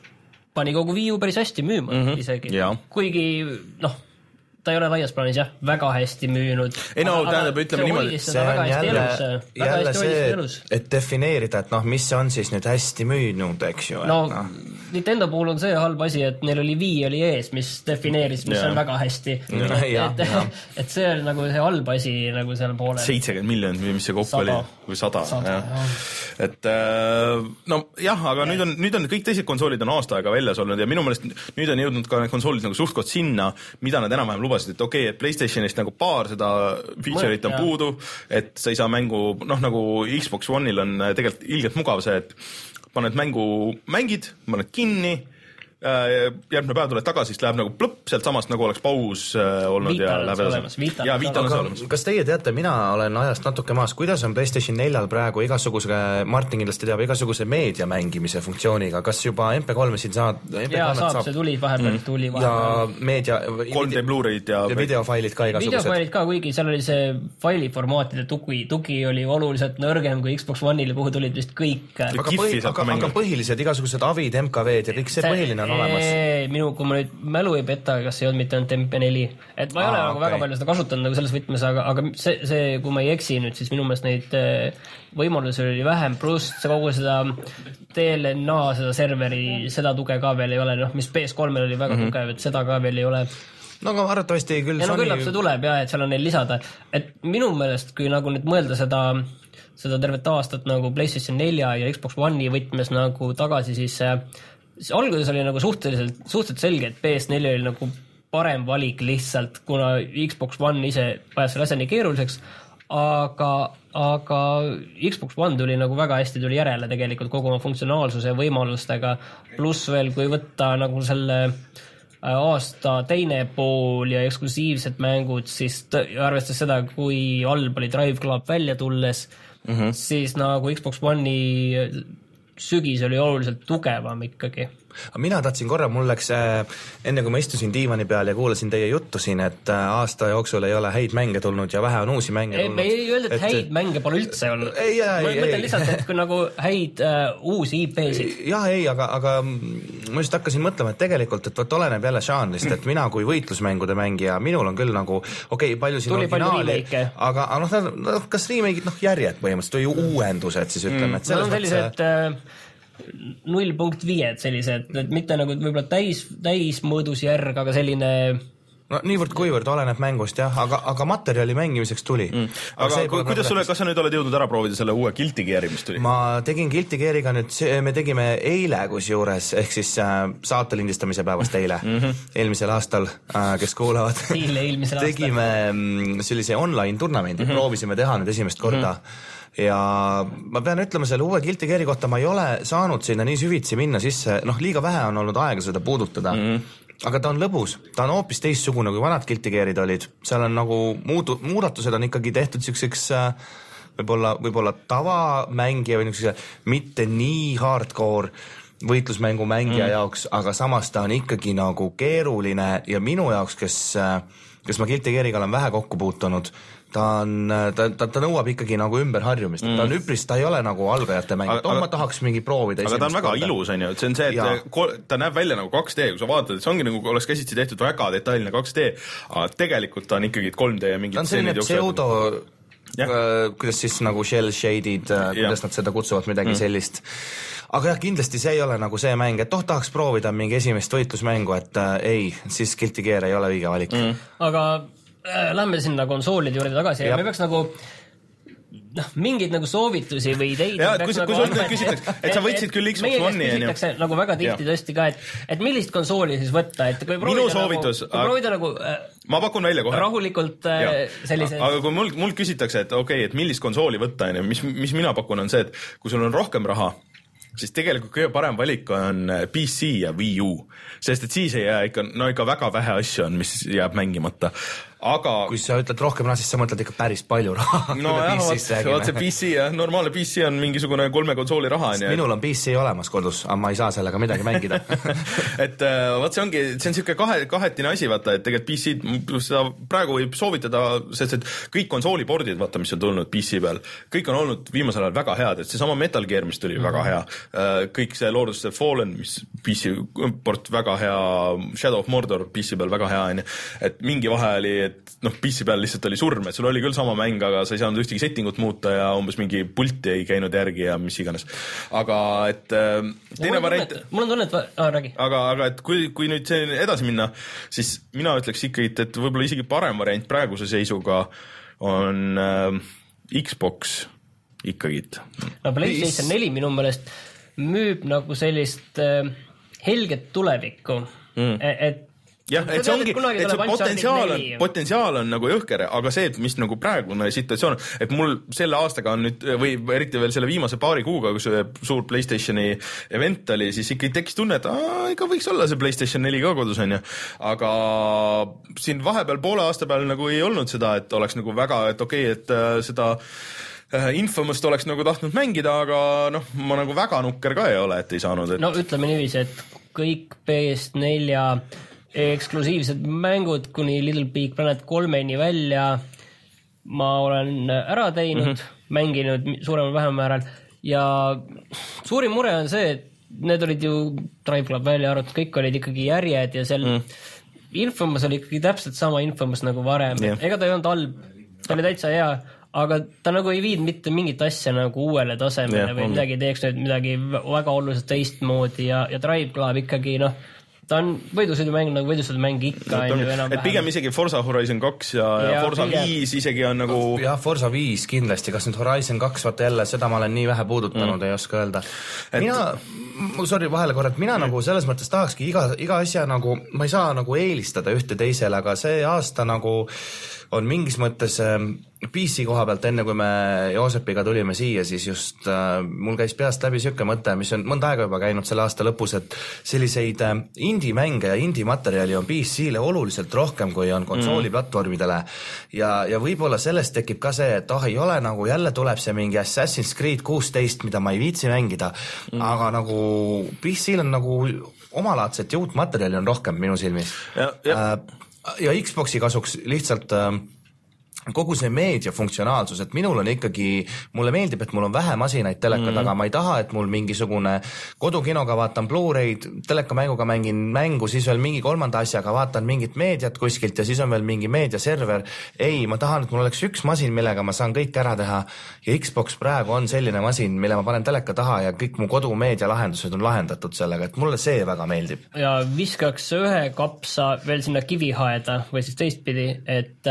pani kogu Wii U päris hästi müüma mm-hmm. isegi, ja. Kuigi noh, ta ei ole laias plaanis jah, väga hästi müünud. Ei no, tähendab, ütleme niimoodi, see on jälle, jälle see, et defineerida, et noh, mis on siis nüüd hästi müünud, eks ju. No, no. Nintendo puhul on see halb asi, et neil oli Wii oli ees, mis defineeris, mis ja. on väga hästi. Ja, et, ja, et, ja. et see on nagu see halb asi nagu seal poolel. seitsekümmend miljonit või mis see kopp oli? Või sada. sada ja. Et no jah, aga nüüd on, nüüd on kõik teised konsoolid on aasta aega väljas olnud ja minu meelest nüüd on jõudnud ka need konsoolid nagu suhtkot sinna, mida nad enam-vähem lubasid, et okei, et PlayStationist nagu paar seda feature'it on puudu, et sa ei saa mängu, noh nagu Xbox One'il on tegelikult ilgelt mugav see, et paned mängu, mängid, paned kinni, järgmine päev tuleb tagasi, siis läheb nagu plõpp, sealt samast nagu oleks paus olnud Vita ja läheb edasi. Ja Vita on olemas. Kas teie teate, mina olen ajast natuke maas, kuidas on PlayStation neljal praegu igasuguse, Martin kindlasti teab, igasuguse meedia mängimise funktsiooniga, kas juba M P kolme siin saad? Jaa, saab, saab, see tuli vahepeal, mm. tuli vahepeal. Ja meedia... kolm D Blu-ray'd ja... ja videofailid ka igasugused. Videofailid ka, kuigi seal oli see failiformaatide tugi, tugi oli oluliselt nõrgem kui Xbox One'ile, kuhu tulid vist kõik. Aga, põhi, aga, aga põhilised igasugused avid, M K V-d ja kõik see põhiline on olemas. Minu, kui ma nüüd mälu ei peta, kas ei olnud mitte ainult M P neli, et ma ei Aa, ole nagu okay. väga palju seda kasutanud nagu selles võtmes, aga, aga see, see, kui ma ei eksi nüüd, siis minu meelest neid võimalusi oli vähem, pluss kogu seda D L N A, seda serveri, seda tuge ka veel ei ole, noh, mis P S kolmel oli väga mm-hmm. tugev, et seda ka veel ei ole. No aga arvatavasti küll ja no küllap see tuleb jah, et seal on neil lisada, et minu meelest, kui nagu nüüd mõelda seda, seda tervet aastat nagu PlayStation nelja ja Xbox One'i võtmes nagu tagasi, siis alguses oli nagu suhteliselt, suhteliselt selge, et P S neli oli nagu parem valik lihtsalt, kuna Xbox One ise vajas selle asja nii keeruliseks, aga, aga Xbox One tuli nagu väga hästi tuli järele tegelikult kogu oma funktsionaalsuse ja võimalustega, pluss veel, kui võtta nagu selle aasta teine pool ja eksklusiivsed mängud, siis arvestades seda, kui halb oli Drive Club välja tulles, mm-hmm. siis nagu Xbox One'i sügis oli oluliselt tugevam ikkagi. Mina tahtsin korra, mul läks, enne kui ma istusin diivani peal ja kuulasin teie juttu siin, et aasta jooksul ei ole häid mänge tulnud ja vähe on uusi mänge tulnud. Me ei öelda, et, et häid mänge pole üldse olnud. Ei, ei, ma mõtlen ei, lihtsalt, et kui nagu häid uh, uusi I P-sid. Jah, ei, aga, aga ma just hakkasin mõtlema, et tegelikult, et võt oleneb jälle žanrist, et mina kui võitlusmängude mängija, minul on küll nagu, okei, okay, palju siin tuli originaali, aga noh, kas remake'id, noh, järjed põhimõtteliselt või uuendused, siis ütleme, et selles mm. no, sellised, mõttes... null punkt viis sellised, et mitte nagu võib-olla täis, täismõõdus järg, aga selline no niivõrd kuivõrd oleneb mängust jah, aga, aga materjali mängimiseks tuli mm.. aga, aga kuidas sulle, kas sa nüüd oled jõudnud ära proovida selle uue Guilty Gear'i, mis tuli? ma tegin Guilty Gear'iga nüüd, me tegime eile kusjuures, ehk siis äh, saate lindistamise päevast eile mm, -hmm. eelmisel aastal äh,, kes kuulavad eile eelmisel aastal tegime mm, sellise online turnamendi mm, -hmm. proovisime teha nüüd esimest korda mm -hmm. ja ma pean ütlema selle uue Guilty Gear'i kohta, ma ei ole saanud sinna nii süvitsi minna sisse, noh liiga vähe on olnud aega seda puudutada mm, -hmm. aga ta on lõbus, ta on hoopis teistsugune kui vanad Guilty Gear'id olid, seal on nagu muudu, muudatused on ikkagi tehtud siukseks võib-olla, võib-olla tavamängija või niisuguse mitte nii hardcore võitlusmängu mängija mm. jaoks, aga samas ta on ikkagi nagu keeruline ja minu jaoks, kes, kes ma Guilty Gear'iga olen vähe kokku puutunud, ta on, ta, ta, ta nõuab ikkagi nagu ümberharjumist mm., ta on üpris, ta ei ole nagu algajate mäng, toon ma tahaks mingi proovida. aga ta on väga korda. Ilus, on ju, et see on see, et ja. ta näeb välja nagu kaks D, kui sa vaatad, et see ongi nagu oleks käsitsi tehtud väga detailne kaks D, aga tegelikult ta on ikkagi kolm D ja mingid ta on selline pseudo, äh, kuidas siis nagu shell shaded, äh, kuidas nad seda kutsuvad, midagi mm. sellist. aga jah, kindlasti see ei ole nagu see mäng, et toh tahaks proovida mingi esimest võitlusmängu, et äh, ei, siis Guilty Gear ei ole õige valik mm.. aga lähme sinna konsoolide juurde tagasi ja, ja me peaks nagu noh, mingeid nagu soovitusi või ideid ja, kui, nagu kui sul nüüd küsitakse, et sa võtsid küll Xbox One'i meie küsitakse nagu väga tihti ja. Tõesti ka, et, et millist konsooli siis võtta, et kui minu soovitus nagu, kui proovida nagu äh, ma pakun välja kohe rahulikult äh, sellise aga kui mul, mul küsitakse, et okei okay,, et millist konsooli võtta, mis, mis mina pakun on see, et kui sul on rohkem raha, siis tegelikult kõige parem valik on P C ja Wii U, sest et siis ei jää ikka, no ikka väga vähe asju on, mis jääb mängimata. Aga kui sa ütled rohkem raha, siis sa mõtled ikka päris palju raha. No jah, vaat see P C ja normaalne P C on mingisugune kolme konsooli raha. Minul on P C olemas kodus, aga ma ei saa sellega midagi mängida. et vaat see ongi, see on siuke kahe, kahetine asi, vaata, et tegelikult P C seda praegu võib soovitada, sest et kõik konsoolipordid, vaata, mis on tulnud P C peal, kõik on olnud viimasel ajal väga head, et see sama Metal Gear, mis tuli mm-hmm. väga hea, kõik see Lord of the Fallen, mis P C port väga hea, Shadow of Mordor P C peal väga hea, et mingi vahe oli, et noh, P C peal lihtsalt oli surm, et sul oli küll sama mäng, aga sa ei saanud ühtegi settingut muuta ja umbes mingi pulti ei käinud järgi ja mis iganes. Aga et äh, teine variant... Mul on tunne, et... Ah, räägi. Aga, aga et kui, kui nüüd see edasi minna, siis mina ütleks ikkagi, et võib-olla isegi parem variant praeguse seisuga on äh, Xbox ikkagi. No PlayStation neli minu meelest müüb nagu sellist äh, helget tulevikku, mm. et jah, et see ongi, et see potentsiaal on, potentsiaal on nagu jõhker, aga see, et mis nagu praegune situatsioon, et mul selle aastaga on nüüd, või eriti veel selle viimase paari kuuga, kus suur PlayStationi event oli, siis ikka tekkis tunne, et aa, ikka võiks olla see PlayStation neli ka kodus, on ju. Aga siin vahepeal poole aasta peal nagu ei olnud seda, et oleks nagu väga, et okei, okay, et seda Infamust oleks nagu tahtnud mängida, aga noh, ma nagu väga nukker ka ei ole, et ei saanud. Et... No ütleme niiviisi, et kõik P S neli eksklusiivsed mängud kuni Little Big Planet kolmeni välja ma olen ära teinud, mm -hmm. mänginud suuremal vähem määral ja suurim mure on see, et need olid ju Drive Club välja arvatud, kõik olid ikkagi järjed ja seal mm. Infamous oli ikkagi täpselt sama Infamous nagu varem, yeah. ega ta ei olnud halb, ta oli täitsa hea, aga ta nagu ei viid mitte mingit asja nagu uuele tasemele yeah, või on. Midagi teeks nüüd midagi väga oluliselt teistmoodi ja, ja Drive Club ikkagi noh, ta on võidusõidumäng nagu võidusõidumäng ikka no, on, et pigem isegi Forza Horizon kaks ja, ja, ja Forza pigem... viis isegi on nagu jah, Forza viis kindlasti, kas nüüd Horizon kaks, vaata jälle, seda ma olen nii vähe puudutanud mm. ei oska öelda et... mina, sorry vahele korra, et mina mm. nagu selles mõttes tahakski iga, iga asja nagu, ma ei saa nagu eelistada ühte teisele, aga see aasta nagu on mingis mõttes P C koha pealt, enne kui me Joosepiga tulime siia, siis just äh, mul käis peast läbi siuke mõte, mis on mõnda aega juba käinud selle aasta lõpus, et selliseid äh, indie-mänge ja indie-materjali on P C-le oluliselt rohkem, kui on konsooliplatvormidele ja, ja võib-olla sellest tekib ka see, et ah, ei ole nagu jälle tuleb see mingi Assassin's Creed kuusteist, mida ma ei viitsi mängida, mm. aga nagu P C-l on nagu omalaadset ja uut materjali on rohkem minu silmis. Ja, ja. Äh, ja Xboxi kasuks lihtsalt äh, kogu see meedia funktsionaalsus, et minul on ikkagi, mulle meeldib, et mul on vähe masinaid teleka taga, ma ei taha, et mul mingisugune kodukinoga vaatan Blu-ray'd, telekamänguga mängin mängu, siis veel mingi kolmanda asjaga vaatan mingit meediat kuskilt ja siis on veel mingi meediaserver. Ei, ma tahan, et mul oleks üks masin, millega ma saan kõik ära teha ja Xbox praegu on selline masin, mille ma panen teleka taha ja kõik mu kodumeedia lahendused on lahendatud sellega, et mulle see väga meeldib. Ja viskaks ühe kapsa veel sinna kivihaeda või siis teistpidi, et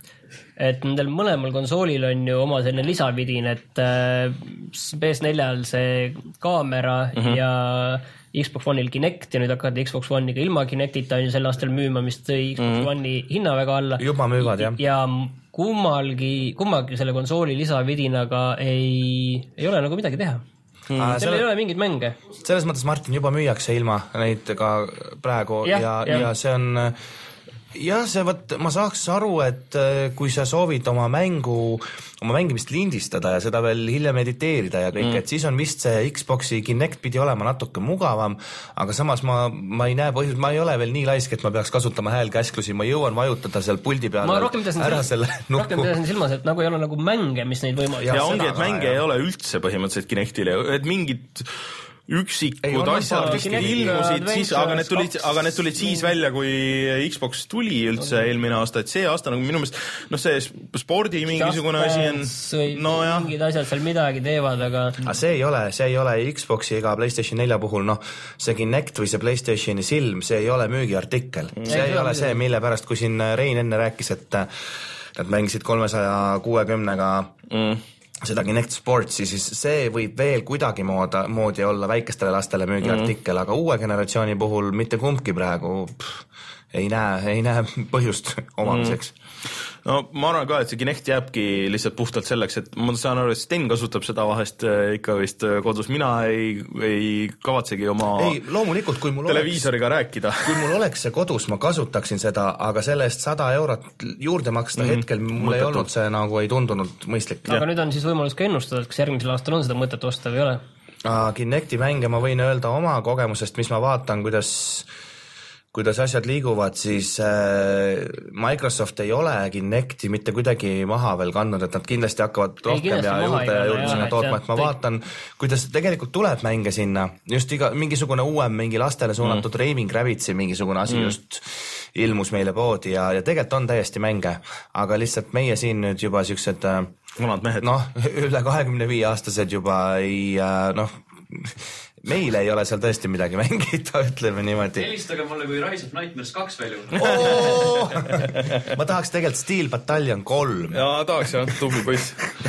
et nendel mõlemal konsoolil on ju oma selline lisavidin, et P S neljal see kaamera mm-hmm. ja Xbox One'il Kinect ja nüüd hakkavad Xbox One'iga ilma Kinectita on ju sel aastal müüma, mis tõi Xbox mm-hmm. One'i hinna väga alla. Juba müüvad, jah. Ja kummalgi, kummalgi selle konsooli lisavidinaga ei, ei ole nagu midagi teha. Hmm. Seal selle... ei ole mingid mänge. Selles mõttes, Martin, juba müüakse ilma neid ka praegu ja, ja, ja. ja see on... jah, see võt, ma saaks aru, et kui sa soovid oma mängu, oma mängimist lindistada ja seda veel hiljem editeerida ja kõik, mm. et siis on vist see Xboxi Kinect pidi olema natuke mugavam, aga samas ma, ma ei näe põhjus, ma ei ole veel nii laisk, et ma peaks kasutama häälkäsklusi, ma jõuan vajutada seal puldi peal ma rohkem pidasin, selle rohkem pidasin silmas, et nagu ei ole nagu mänge, mis neid võimalik. Ja, ja ongi, et mänge ja. ei ole üldse põhimõtteliselt Kinectile, et mingid üksikud asjad vist ilmusid siis, aga need tulid, aga need tulid siis välja, kui Xbox tuli üldse okay. eelmine aasta, et see aasta nagu minu meelest, noh see spordi mingisugune asi on, no jah. Mingid asjad seal midagi teevad, aga... aga see ei ole, see ei ole Xboxi ega PlayStation nelja puhul, noh, see Kinect või see PlayStationi silm, see ei ole müügiartikkel. See ei, ei ole see, mille pärast, kui siin Rein enne rääkis, et nad mängisid kolmesaja kuuekümnega mm. seda Kinect Sportsi, siis see võib veel kuidagi mooda, moodi olla väikestele lastele müügiartikkel, mm. aga uue generatsiooni puhul mitte kumbki praegu pff, ei näe, ei näe põhjust omamiseks. Mm. No ma arvan ka, et see Kinect jääbki lihtsalt puhtalt selleks, et ma saan aru, et Sten kasutab seda vahest ikka vist kodus, mina ei, ei kavatsegi oma ei, loomulikult, kui mul televiisoriga oleks, rääkida. Kui mul oleks see kodus, ma kasutaksin seda, aga selle eest sada eurot juurde maksta mm. hetkel mul mõttetu. Ei olnud see nagu ei tundunud mõistlik. Aga ja. Nüüd on siis võimalus ka ennustada, et kas järgmisel aastal on seda mõtet osta või ei ole? Kinecti mänge ma võin öelda oma kogemusest, mis ma vaatan, kuidas kuidas asjad liiguvad, siis äh, Microsoft ei ole Kinecti mitte kuidagi maha veel kandnud, et nad kindlasti hakkavad rohkem ja juurde ja juurde sinna tootma, et ma vaatan, kuidas tegelikult tuleb mänge sinna, just iga, mingisugune uuem, mingi lastele suunatud mm. Raving Rabbitsi mingisugune asi mm. just ilmus meile poodi ja, ja tegelikult on täiesti mänge, aga lihtsalt meie siin nüüd juba siuksed vanad mehed. Noh, üle kahekümne viie aastased juba ei, noh, meil ei ole seal tõesti midagi mängida, ütleme niimoodi. Helistage mulle, kui Rise of Nightmares kaks väljub. Oh! Ma tahaks tegelikult Steel Battalion kolm. Jaa, tahaks jah, tubli poiss.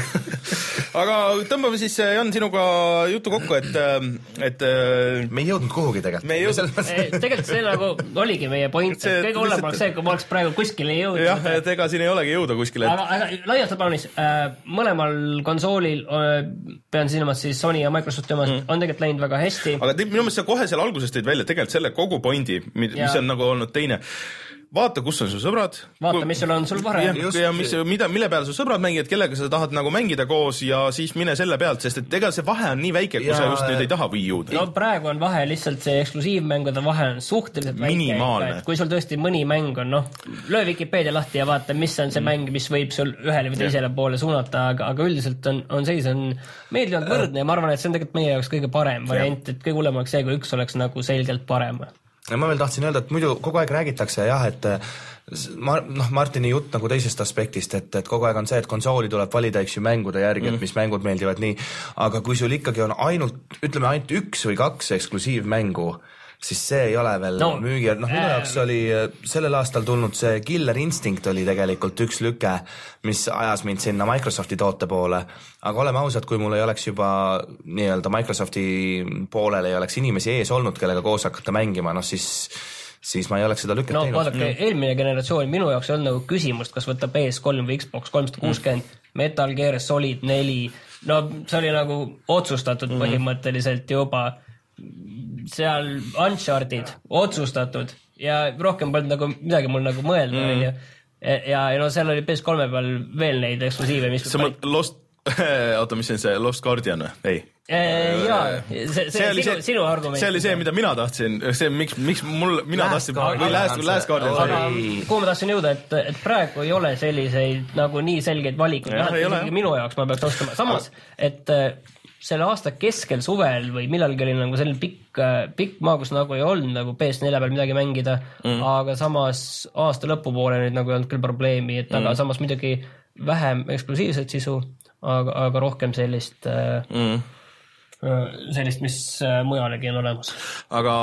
Aga tõmbame siis, Jan, sinuga jutu kokku, et, et me ei jõudnud kuhugi tegelikult. Me ei jõudnud. Tegelikult see nagu oligi meie point, et kõige hullem oleks see, kui ma oleks praegu kuskile jõudnud. Jah, et ega siin ei olegi jõuda kuskile. Aga, aga laialt plaanis, mõlemal konsoolil, pean silmas siis Sony ja Microsoft temas, mm. on tegelikult läinud väga hästi. Aga minu meelest sa kohe seal alguses tõid välja tegelikult selle kogu pointi, mis ja. On nagu olnud teine. Vaata, kus on su sõbrad. Vaata, mis sul on sul varem. Ja, ja mis, mida, mille peal su sõbrad mängivad, kellega sa tahad nagu mängida koos ja siis mine selle pealt, sest et ega see vahe on nii väike, kui ja, sa just nüüd ei taha Wii U-d. No praegu on vahe lihtsalt see eksklusiivmängude vahe on suhteliselt väike. Kui sul tõesti mõni mäng on, noh, löö Wikipedia lahti ja vaata, mis on see mm. mäng, mis võib sul ühele või teisele ja. Poole suunata, aga, aga üldiselt on, on seis on meeldivalt võrdne ja ma arvan, et see on tegelikult meie jaoks kõige parem variant, et kõige hullem oleks see, kui üks oleks nagu selgelt parem. Ja ma veel tahtsin öelda, et muidu kogu aeg räägitakse jah, et ma, noh, Martini jutt nagu teisest aspektist, et, et kogu aeg on see, et konsooli tuleb valida eks ju mängude järgi, mm. et mis mängud meeldivad nii, aga kui sul ikkagi on ainult, ütleme ainult üks või kaks eksklusiivmängu, siis see ei ole veel no, müügi, noh minu jaoks oli sellel aastal tulnud see Killer Instinct oli tegelikult üks lüke, mis ajas mind sinna Microsofti toote poole, aga oleme ausad, kui mul ei oleks juba nii-öelda Microsofti poolel ei oleks inimesi ees olnud, kellega koos hakata mängima, noh siis siis ma ei oleks seda lüket no, teinud. No vaadake, eelmine generatsioon minu jaoks on nagu küsimust, kas võtta P S kolm või Xbox kolmsada kuuskümmend, mm. Metal Gear Solid neli, no see oli nagu otsustatud mm. põhimõtteliselt juba seal Uncharted otsustatud ja rohkem polnud nagu midagi mul nagu mõelda mm. ja, ja, ja no seal oli P S kolme peal veel neid eksklusiive, mis see Lost oota, mis on see Lost Guardian või? Ei. Jaa, see, see, see oli sinu, see, sinu argument. See oli see, mida mina tahtsin, see miks, miks mul, mina Last tahtsin, Guardian, või Last, Last Guardian. Aga kuhu ma tahtsin jõuda, et, et praegu ei ole selliseid nagu nii selgeid valikuid, minu jaoks ma peaks oskama. Samas, et selle aasta keskel suvel või millalgi oli nagu selline pikk, pikk maa, kus nagu ei olnud nagu P S neli peal midagi mängida, mm. aga samas aasta lõpupoole nüüd nagu ei olnud küll probleemi, et aga mm. samas midagi vähem eksklusiivset sisu, aga, aga rohkem sellist mm. sellist, mis mujalegi on olemas. Aga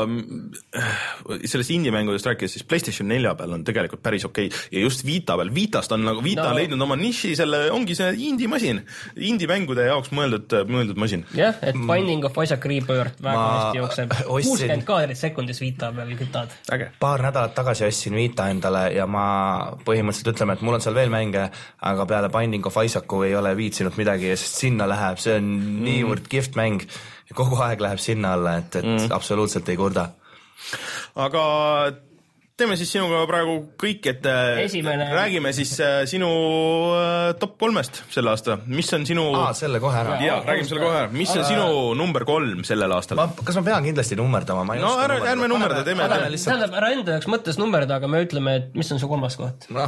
sellest indie-mängudest rääkides, siis PlayStation nelja peal on tegelikult päris okei okay. Ja just Vita peal, Vitast on nagu, Vita no. on leidnud oma niši, selle ongi see indie-masin, indie-mängude jaoks mõeldud, mõeldud masin. Jah, et Binding of Isaac Rebirth väga hästi jookseb. kuuskümmend kaadrit sekundis Vita peal kütad. Paar nädalat tagasi ostsin Vita endale ja ma põhimõtteliselt ütleme, et mul on seal veel mänge, aga peale Binding of Isaacu ei ole viitsinud midagi, sest sinna läheb, see on mm. niivõrd gift mäng ja kogu aeg läheb sinna alla, et, et mm. absoluutselt ei kurda. Aga teeme siis sinuga praegu kõik, et Esimene... räägime siis sinu top kolmest selle aasta. Mis on sinu... Aa, selle kohe ära. Jaa, räägime selle kohe ära. Mis on sinu number kolm sellel aastal? Ma, kas ma pean kindlasti nummerdama? Ma ei no ära, ärme nummerda, teeme. Tähendab, ära enda jaoks mõttes nummerda, aga me ütleme, et mis on su kolmas koht. No.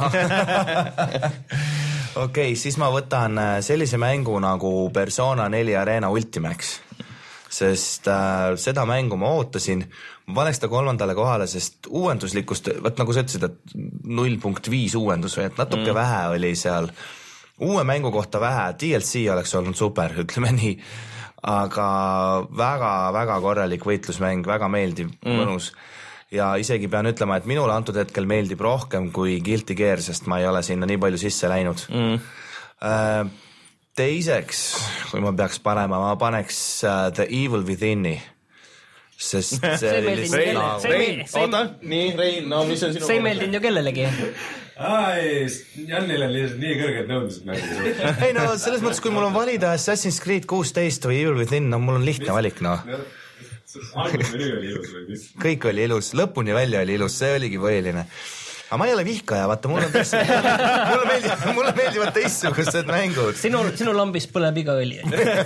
Okei, okay, siis ma võtan sellise mängu nagu Persona neli Arena Ultimax, sest äh, seda mängu ma ootasin, ma paneks ta kolmandale kohale, sest uuenduslikust, võt nagu sa ütlesid, et null punkt viis uuendus või et natuke mm. vähe oli seal, uue mängu kohta vähe, D L C oleks olnud super, ütleme nii, aga väga-väga korralik võitlusmäng, väga meeldiv, mm. mõnus. Ja isegi pean ütlema, et minule antud hetkel meeldib rohkem kui Guilty Gear, sest ma ei ole sinna nii palju sisse läinud. Mm. Teiseks, kui ma peaks panema, ma paneks The Evil Within'i, sest see, see oli lihtsalt nagu... Rein, oota, nii, Rein, no mis on sinu... See ei meeldinud ju kellelegi. Ai, Jannil on lihtsalt nii kõrged nõudmised mängida. Ei no, selles mõttes, kui mul on valida Assassin's Creed kuusteist või Evil Within, no mul on lihtne valik, no. Algusmenüü oli ilus või mis? Kõik oli ilus, lõpuni välja oli ilus, see oligi põhiline. Aga ma ei ole vihkaja, vaata, mulle, mulle, meeldib, mulle meeldivad teistsugused mängud. Sinu, sinu lambis põleb iga õli.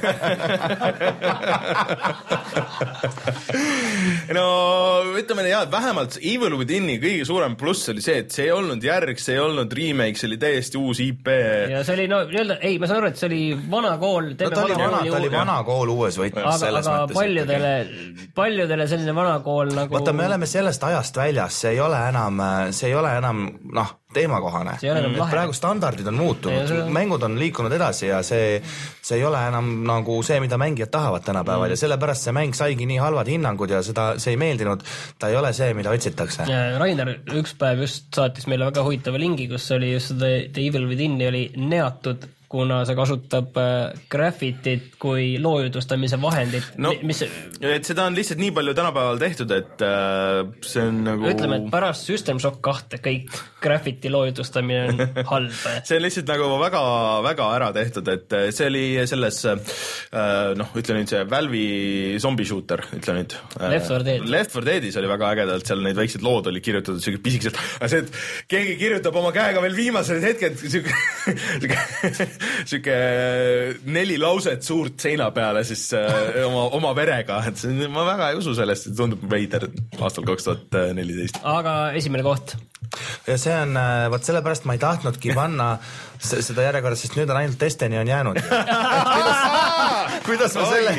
No ütleme jah, vähemalt Evil Within'i kõige suurem pluss oli see, et see ei olnud järg, see ei olnud remake, see oli täiesti uus I P. Ja see oli, no öelda, ei, ma saan aru, et see oli vana kool. No ta oli vana, ta oli vana kool uues võitmas aga, selles aga mõttes. Paljudele, paljudele selline vana kool nagu... Vaata, me oleme sellest ajast väljas, see ei ole enam, see ei ole enam, noh, teemakohane. Praegu standardid on muutunud, on... mängud on liikunud edasi ja see, see ei ole enam nagu see, mida mängijad tahavad tänapäeval mm. ja sellepärast see mäng saigi nii halvad hinnangud ja seda, see ei meeldinud, ta ei ole see, mida otsitakse. Rainer üks päev just saatis meile väga huvitava lingi, kus oli just The, The Evil Within'i oli neatud, kuna see kasutab graffitit kui loojutustamise vahendit. No, mis... et seda on lihtsalt nii palju tänapäeval tehtud, et äh, see on nagu... Ütleme, et pärast System Shock kahte kõik graffiti loojutustamine on halb. See on lihtsalt nagu väga, väga ära tehtud, et see oli selles, äh, noh, ütle nüüd see Valve'i zombie shooter, ütle nüüd. Äh, Left four Dead. Left four Deadis oli väga ägedalt, seal neid väiksed lood oli kirjutatud sellised pisikesed, aga see, et keegi kirjutab oma käega veel viimased hetked, selline siuke neli lauset suurt seina peale siis äh, oma, oma verega, et see, ma väga ei usu sellest, et tundub veider aastal kaks tuhat neliteist. Aga esimene koht? Ja see on, võt sellepärast ma ei tahtnudki panna seda järjekorda, sest nüüd on ainult Destiny on jäänud. kuidas, kuidas ma selle...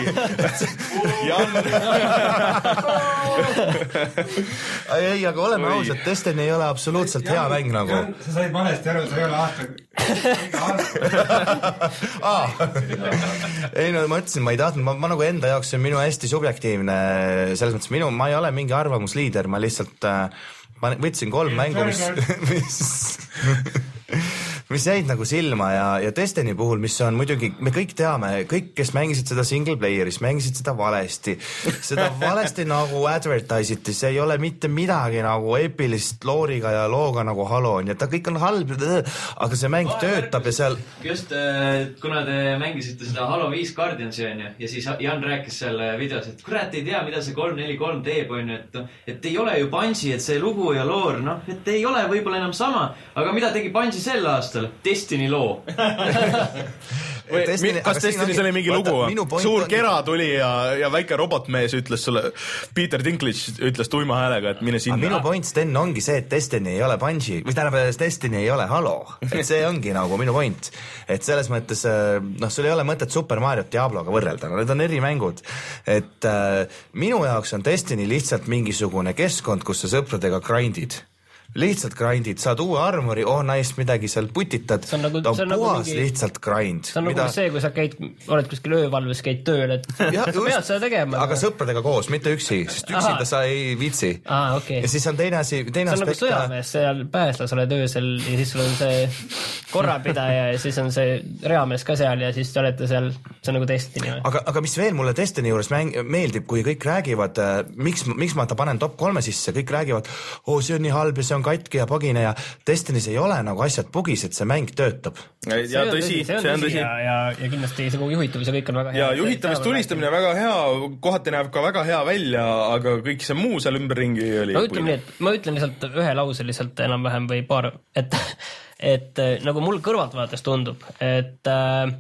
ei, aga oleme ausad, Destiny ei ole absoluutselt hea mäng nagu. Sa said valesti aru, sa ei ole aasta... ei no ma ütlesin, ma ei tahtnud, ma, ma nagu enda jaoks see on minu hästi subjektiivne, selles mõttes minu, ma ei ole mingi arvamusliider, ma lihtsalt ma võtsin kolm mängu, mis, mis, mis jäid nagu silma ja, ja Destiny puhul, mis on muidugi, me kõik teame, kõik, kes mängisid seda single player'is, mängisid seda valesti, seda valesti nagu advertise iti, see ei ole mitte midagi nagu epilist looriga ja looga nagu Halo, nii et ta kõik on halb, aga see mäng töötab ja seal... Just, kuna te mängisite seda Halo viis Guardiansi on ju, ja siis Jan rääkis seal videos, et kurat ei tea, mida see kolm neli kolm teeb on ju, et, et ei ole ju Bungie, et see lugu ja loor, noh, et ei ole võib-olla enam sama, aga mida tegi Bungie sel aastal? Destiny loo. Destiny, kas Destiny's oli mingi lugu? Suur on... kera tuli ja, ja väike robotmees ütles sulle, Peter Dinklage ütles tuima häälega, et mine sinna. Minu point, Sten, ongi see, et Destiny ei ole Bungie, või tähendab, Destiny ei ole Halo. Et see ongi nagu minu point. Et selles mõttes, noh, sul ei ole mõtet Super Mario Diabloga võrrelda, no need on eri mängud. Et äh, minu jaoks on Destiny lihtsalt mingisugune keskkond, kus sa sõpradega grindid. Lihtsalt grindid, saad uue armori, oh nice, midagi seal putitad, ta on, nagu, on, on puhas mingi, lihtsalt grind. See on mida... nagu see, kui sa käid, oled kuskil öövalves, käid tööl, et ja, sa pead seda tegema. Aga aga sõpradega koos, mitte üksi, sest üksinda sa ei viitsi. Aa, okay. Ja siis on teine asi, teine see on aspekt... nagu sõjamees, seal pääslas oled öösel ja siis sul on see korrapidaja ja siis on see reamees ka seal ja siis te olete seal, see on nagu Destiny. Aga, aga mis veel mulle Destiny juures mäng, meeldib, kui kõik räägivad, miks, miks ma ta panen top kolme sisse, kõik räägivad, oh, see on nii halb ja see on katki ja pagine ja Destiny's ei ole nagu asjad bugis, et see mäng töötab. Ja tõsi, see on, see on tõsi. Ja, ja, ja kindlasti see juhitavus ja kõik on väga hea. Ja juhitavus tulistamine väga hea, kohati näeb ka väga hea välja, aga kõik see muu seal ümberringi oli... Ma ütlen, nii, et, ma ütlen lihtsalt ühe lause lihtsalt enam-vähem või paar, et, et nagu mul kõrvalt vaadates tundub, et,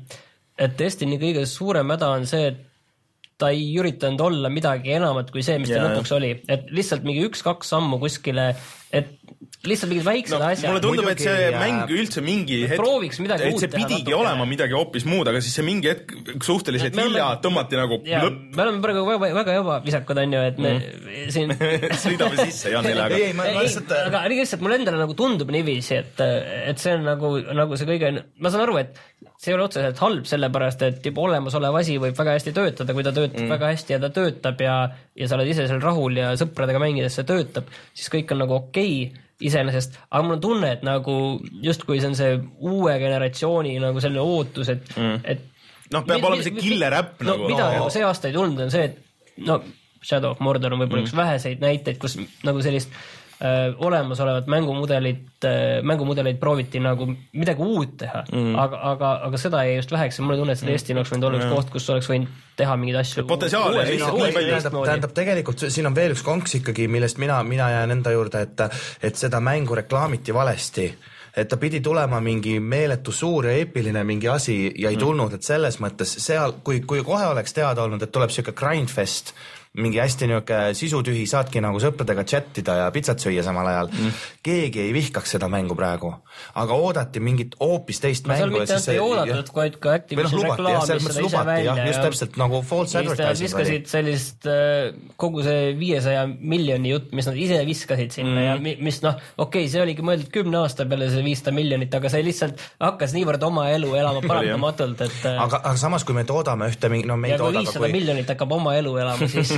et Destiny kõige suurem häda on see, et ta ei üritanud olla midagi enamat kui see, mis ta lõpuks oli. Et lihtsalt mingi üks-kaks sammu kuskile, et lihtsalt mingid väiksed no, asjad. Mulle tundub, et see ja... mäng üldse mingi hetk, et see pidigi olema midagi hoopis muud, aga siis see mingi hetk suhteliselt me hilja oleme... tõmmati nagu ja, lõpp. Me oleme praegu väga, väga juba visakad, on ju, et me mm. siin... Sõidame sisse, Janile, aga... Ei, ma, ma lihtsalt... ei, aga lihtsalt mulle endale nagu tundub niiviisi, et, et see on nagu, nagu see kõige... Ma saan aru, et see ei ole otseselt halb, sellepärast, et juba olemasolev asi võib väga hästi töötada, kui ta töötab mm. väga hästi ja ta töötab ja, ja sa oled ise seal rahul ja sõpradega mängides see töötab, siis kõik on nagu okei iseenesest, aga mul on tunne, et nagu just kui see on see uue generatsiooni nagu selline ootus, et, mm. et noh, peab olema see killer äpp no, nagu. Mida nagu see aasta ei tulnud on see, et no Shadow of Mordor on võib-olla mm. üks väheseid näiteid, kus nagu sellist äh, olemasolevat mängumudelit äh, mängumudeleid prooviti nagu midagi uut teha, mm. aga, aga, aga seda ei just väheks ja mulle tunne, et see Destiny oleks võinud olla üks koht, kus oleks võinud teha mingeid asju. Potentsiaal uue, uue, uue, tähendab, tähendab tegelikult, siin on veel üks konks ikkagi, millest mina, mina jään enda juurde, et, et seda mängu reklaamiti valesti. Et ta pidi tulema mingi meeletu suur ja eepiline mingi asi ja ei tulnud, et selles mõttes seal, kui, kui kohe oleks teada olnud, et tuleb siuke grindfest, mingi hästi niuke sisutühi, saadki nagu sõpradega chattida ja pitsat süüa samal ajal. Mm. Keegi ei vihkaks seda mängu praegu, aga oodati mingit hoopis teist no, mängu. Seal mitte ainult ei oodatud, kui ka Activision reklaamis seda ise välja. Jah, just täpselt nagu false advertising. Viskasid sellist kogu see viiesaja miljoni jutt, mis nad ise viskasid sinna mm. ja mis noh, okei, okay, see oligi mõeldud kümne aasta peale see viissada miljonit, aga see lihtsalt hakkas niivõrd oma elu elama parandamatult, et aga, aga samas, kui me toodame ühte mingi, no me ei ja tooda, kui viissada kui... miljonit hakkab oma elu elama, siis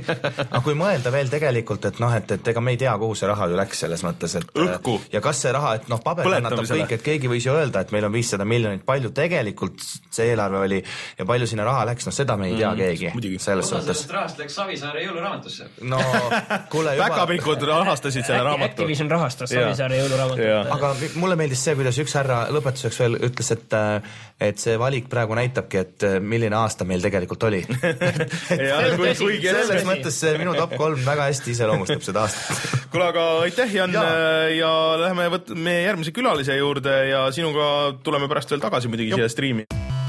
aga kui mõelda veel tegelikult, et noh, et, et ega me ei tea, kuhu see raha ju läks selles mõttes, et õhku. Ja kas see raha, et noh, paber kannatab kõik, et keegi võis ju öelda, et meil on viissada miljonit, palju tegelikult see eelarve oli ja palju sinna raha läks, noh seda me ei tea mm, keegi muidugi. Selles osa suhtes. Sellest rahast läks Savisaare jõuluraamatusse. No, kuule juba... Päkapikud rahastasid selle raamatu. Activision rahastas Savisaare jõuluraamatu. Aga mulle meeldis see, kuidas üks härra lõpetuseks veel ütles, et, et see valik praegu näitabki, et milline aasta meil tegelikult oli. Selles mõttes minu top kolm väga hästi iseloomustab seda aastat. Kuule, aga aitäh, Jan, ja, ja läheme võt- meie järgmise külalise juurde ja sinuga tuleme pärast veel tagasi muidugi siia striimi.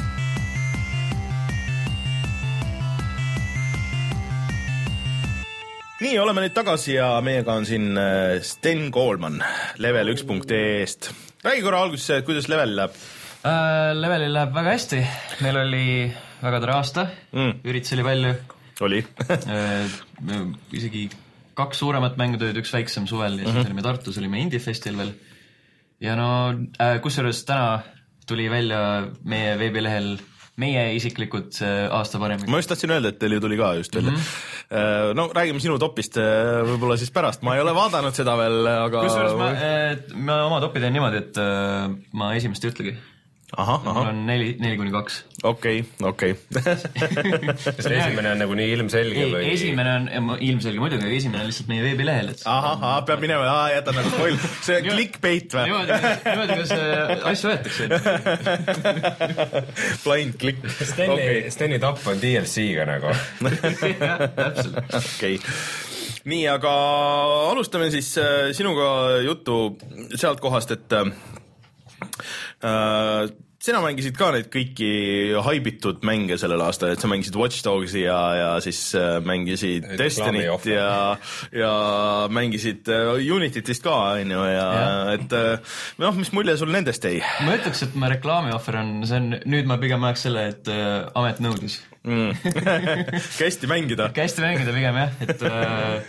Nii, oleme nüüd tagasi ja meiega on siin Sten Koolman level üks punkt ee-st. Räägi korra alguses, kuidas level läheb? Äh, levelil läheb väga hästi. Meil oli väga tore aasta, mm. üritus oli palju. Oli. äh, isegi kaks suuremat mängutööd, üks väiksem suvel ja mm-hmm. siis olime Tartus, olime Indie Festival. Ja no, äh, kusjuures täna tuli välja meie veebilehel meie isiklikud aasta paremini. Ma just tahtsin öelda, et teil ju tuli ka just välja. Mm-hmm. No, räägime sinu topist võib-olla siis pärast. Ma ei ole vaadanud seda veel, aga... Kusjuures ma, ma oma topi teen niimoodi, et ma esimest ei ütlegi. Aha, aha. Mul on neli, neli kuni kaks. Okei, okei. Kas esimene on nagu nii ilmselge ei, või? Esimene on ilmselge muidugi, aga esimene on lihtsalt meie veebilehel. Et... Aha, aha, peab minema, aha, jätan nagu spoil. See on clickbait või? Niimoodi, kas asju võetakse. Blind click. Steni, okay. Steni top on D L C-ga nagu. Jah, täpselt. Okei. Nii, aga alustame siis sinuga juttu sealt kohast, et Uh, sina mängisid ka neid kõiki haibitud mänge sellel aastal, et sa mängisid Watch Dogsi ja, ja siis mängisid Destinyt ja, ja mängisid Unityt vist ka, on ju, ja, ja. et noh, mis mulje sul nendest jäi? Ma ütleks, et ma reklaamiohver on, see on, nüüd ma pigem ajaks selle, et uh, amet nõudis mm. Kästi mängida. Kästi mängida pigem jah, et uh,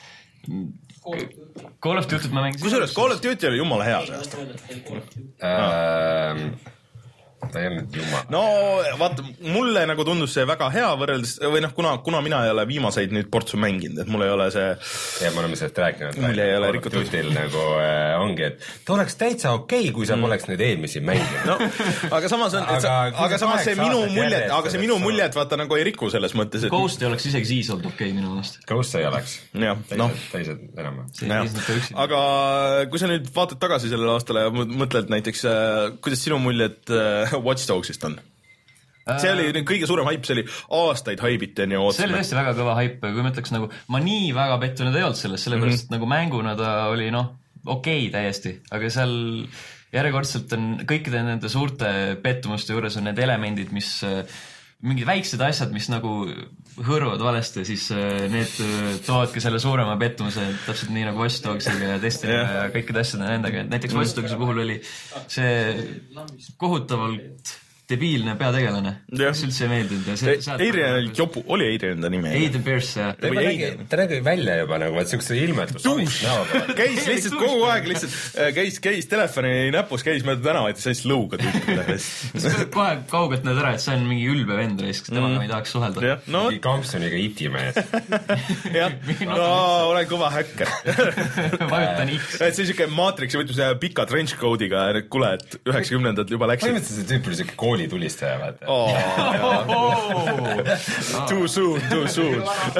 Call of Duty't ma mängisin. Kusjuures Call of Duty oli jumala hea see aasta. Ähm, ta ei olnud jumala. No vaata, mulle nagu tundus see väga hea võrreldes, või noh, kuna, kuna mina ei ole viimaseid nüüd portsu mänginud, et mul ei ole see... Ja me oleme sellest rääkinud. Mul ei ole rikutud. Call of Duty'l nagu äh, ongi, et ta oleks täitsa okei, kui sa mm. poleks nüüd eelmisi mänginud. No, aga samas on, et sa, aga, aga samas see minu muljet, aga see minu muljet vaata nagu ei riku selles mõttes, et... Ghost ei oleks isegi siis olnud okei minu mõnest. Ghost ei oleks. Ja, teised, no. teised enam. Aga kui sa nüüd vaatad tagasi sellele aastale ja mõtled näiteks, kuidas sinu muljet Watch Dogsist on? See oli kõige suurem haip, see oli aastaid haibiti ja nii ootsime. See oli tõesti väga kõva haip, kui ma ütleks nagu, ma nii väga pettunud ei olnud sellest, sellepärast mm-hmm. nagu mänguna ta oli noh, okei täiesti, aga seal järjekordselt on kõikide nende suurte pettumuste juures on need elemendid, mis mingid väiksed asjad, mis nagu hõõruvad valesti, siis need toovadki selle suurema pettumuse, täpselt nii nagu Watch Dogsiga ja Destiny yeah. ja kõikide asjade nendega. Näiteks Watch Dogsi puhul oli see kohutavalt debiilne peategelane, kes üldse ei meeldinud. Adrian oli jopu, oli Adrian ta nimi? Adrian Pierce, jah. Ta nägi, ta nägi välja juba nagu, et siukse ilmetus. Käis lihtsalt kogu aeg lihtsalt, käis, käis telefoni näpus, käis mööda tänavaid ja siis lõuga tüüpile. Kohe kaugelt näed ära, et see on mingi ülbe vend, kes temaga ei tahaks suhelda. Mingi Kampsoniga itimees. Jah, no olen kõva häkker. Vajutan X. See on siuke Matrixi võtme see pika trenchcode'iga, kuule, et üheksakümnendad juba läksid. Põhimõtteliselt see tüüp oli siuke kooli tulistaja, vaata. Oh, too soon, too soon.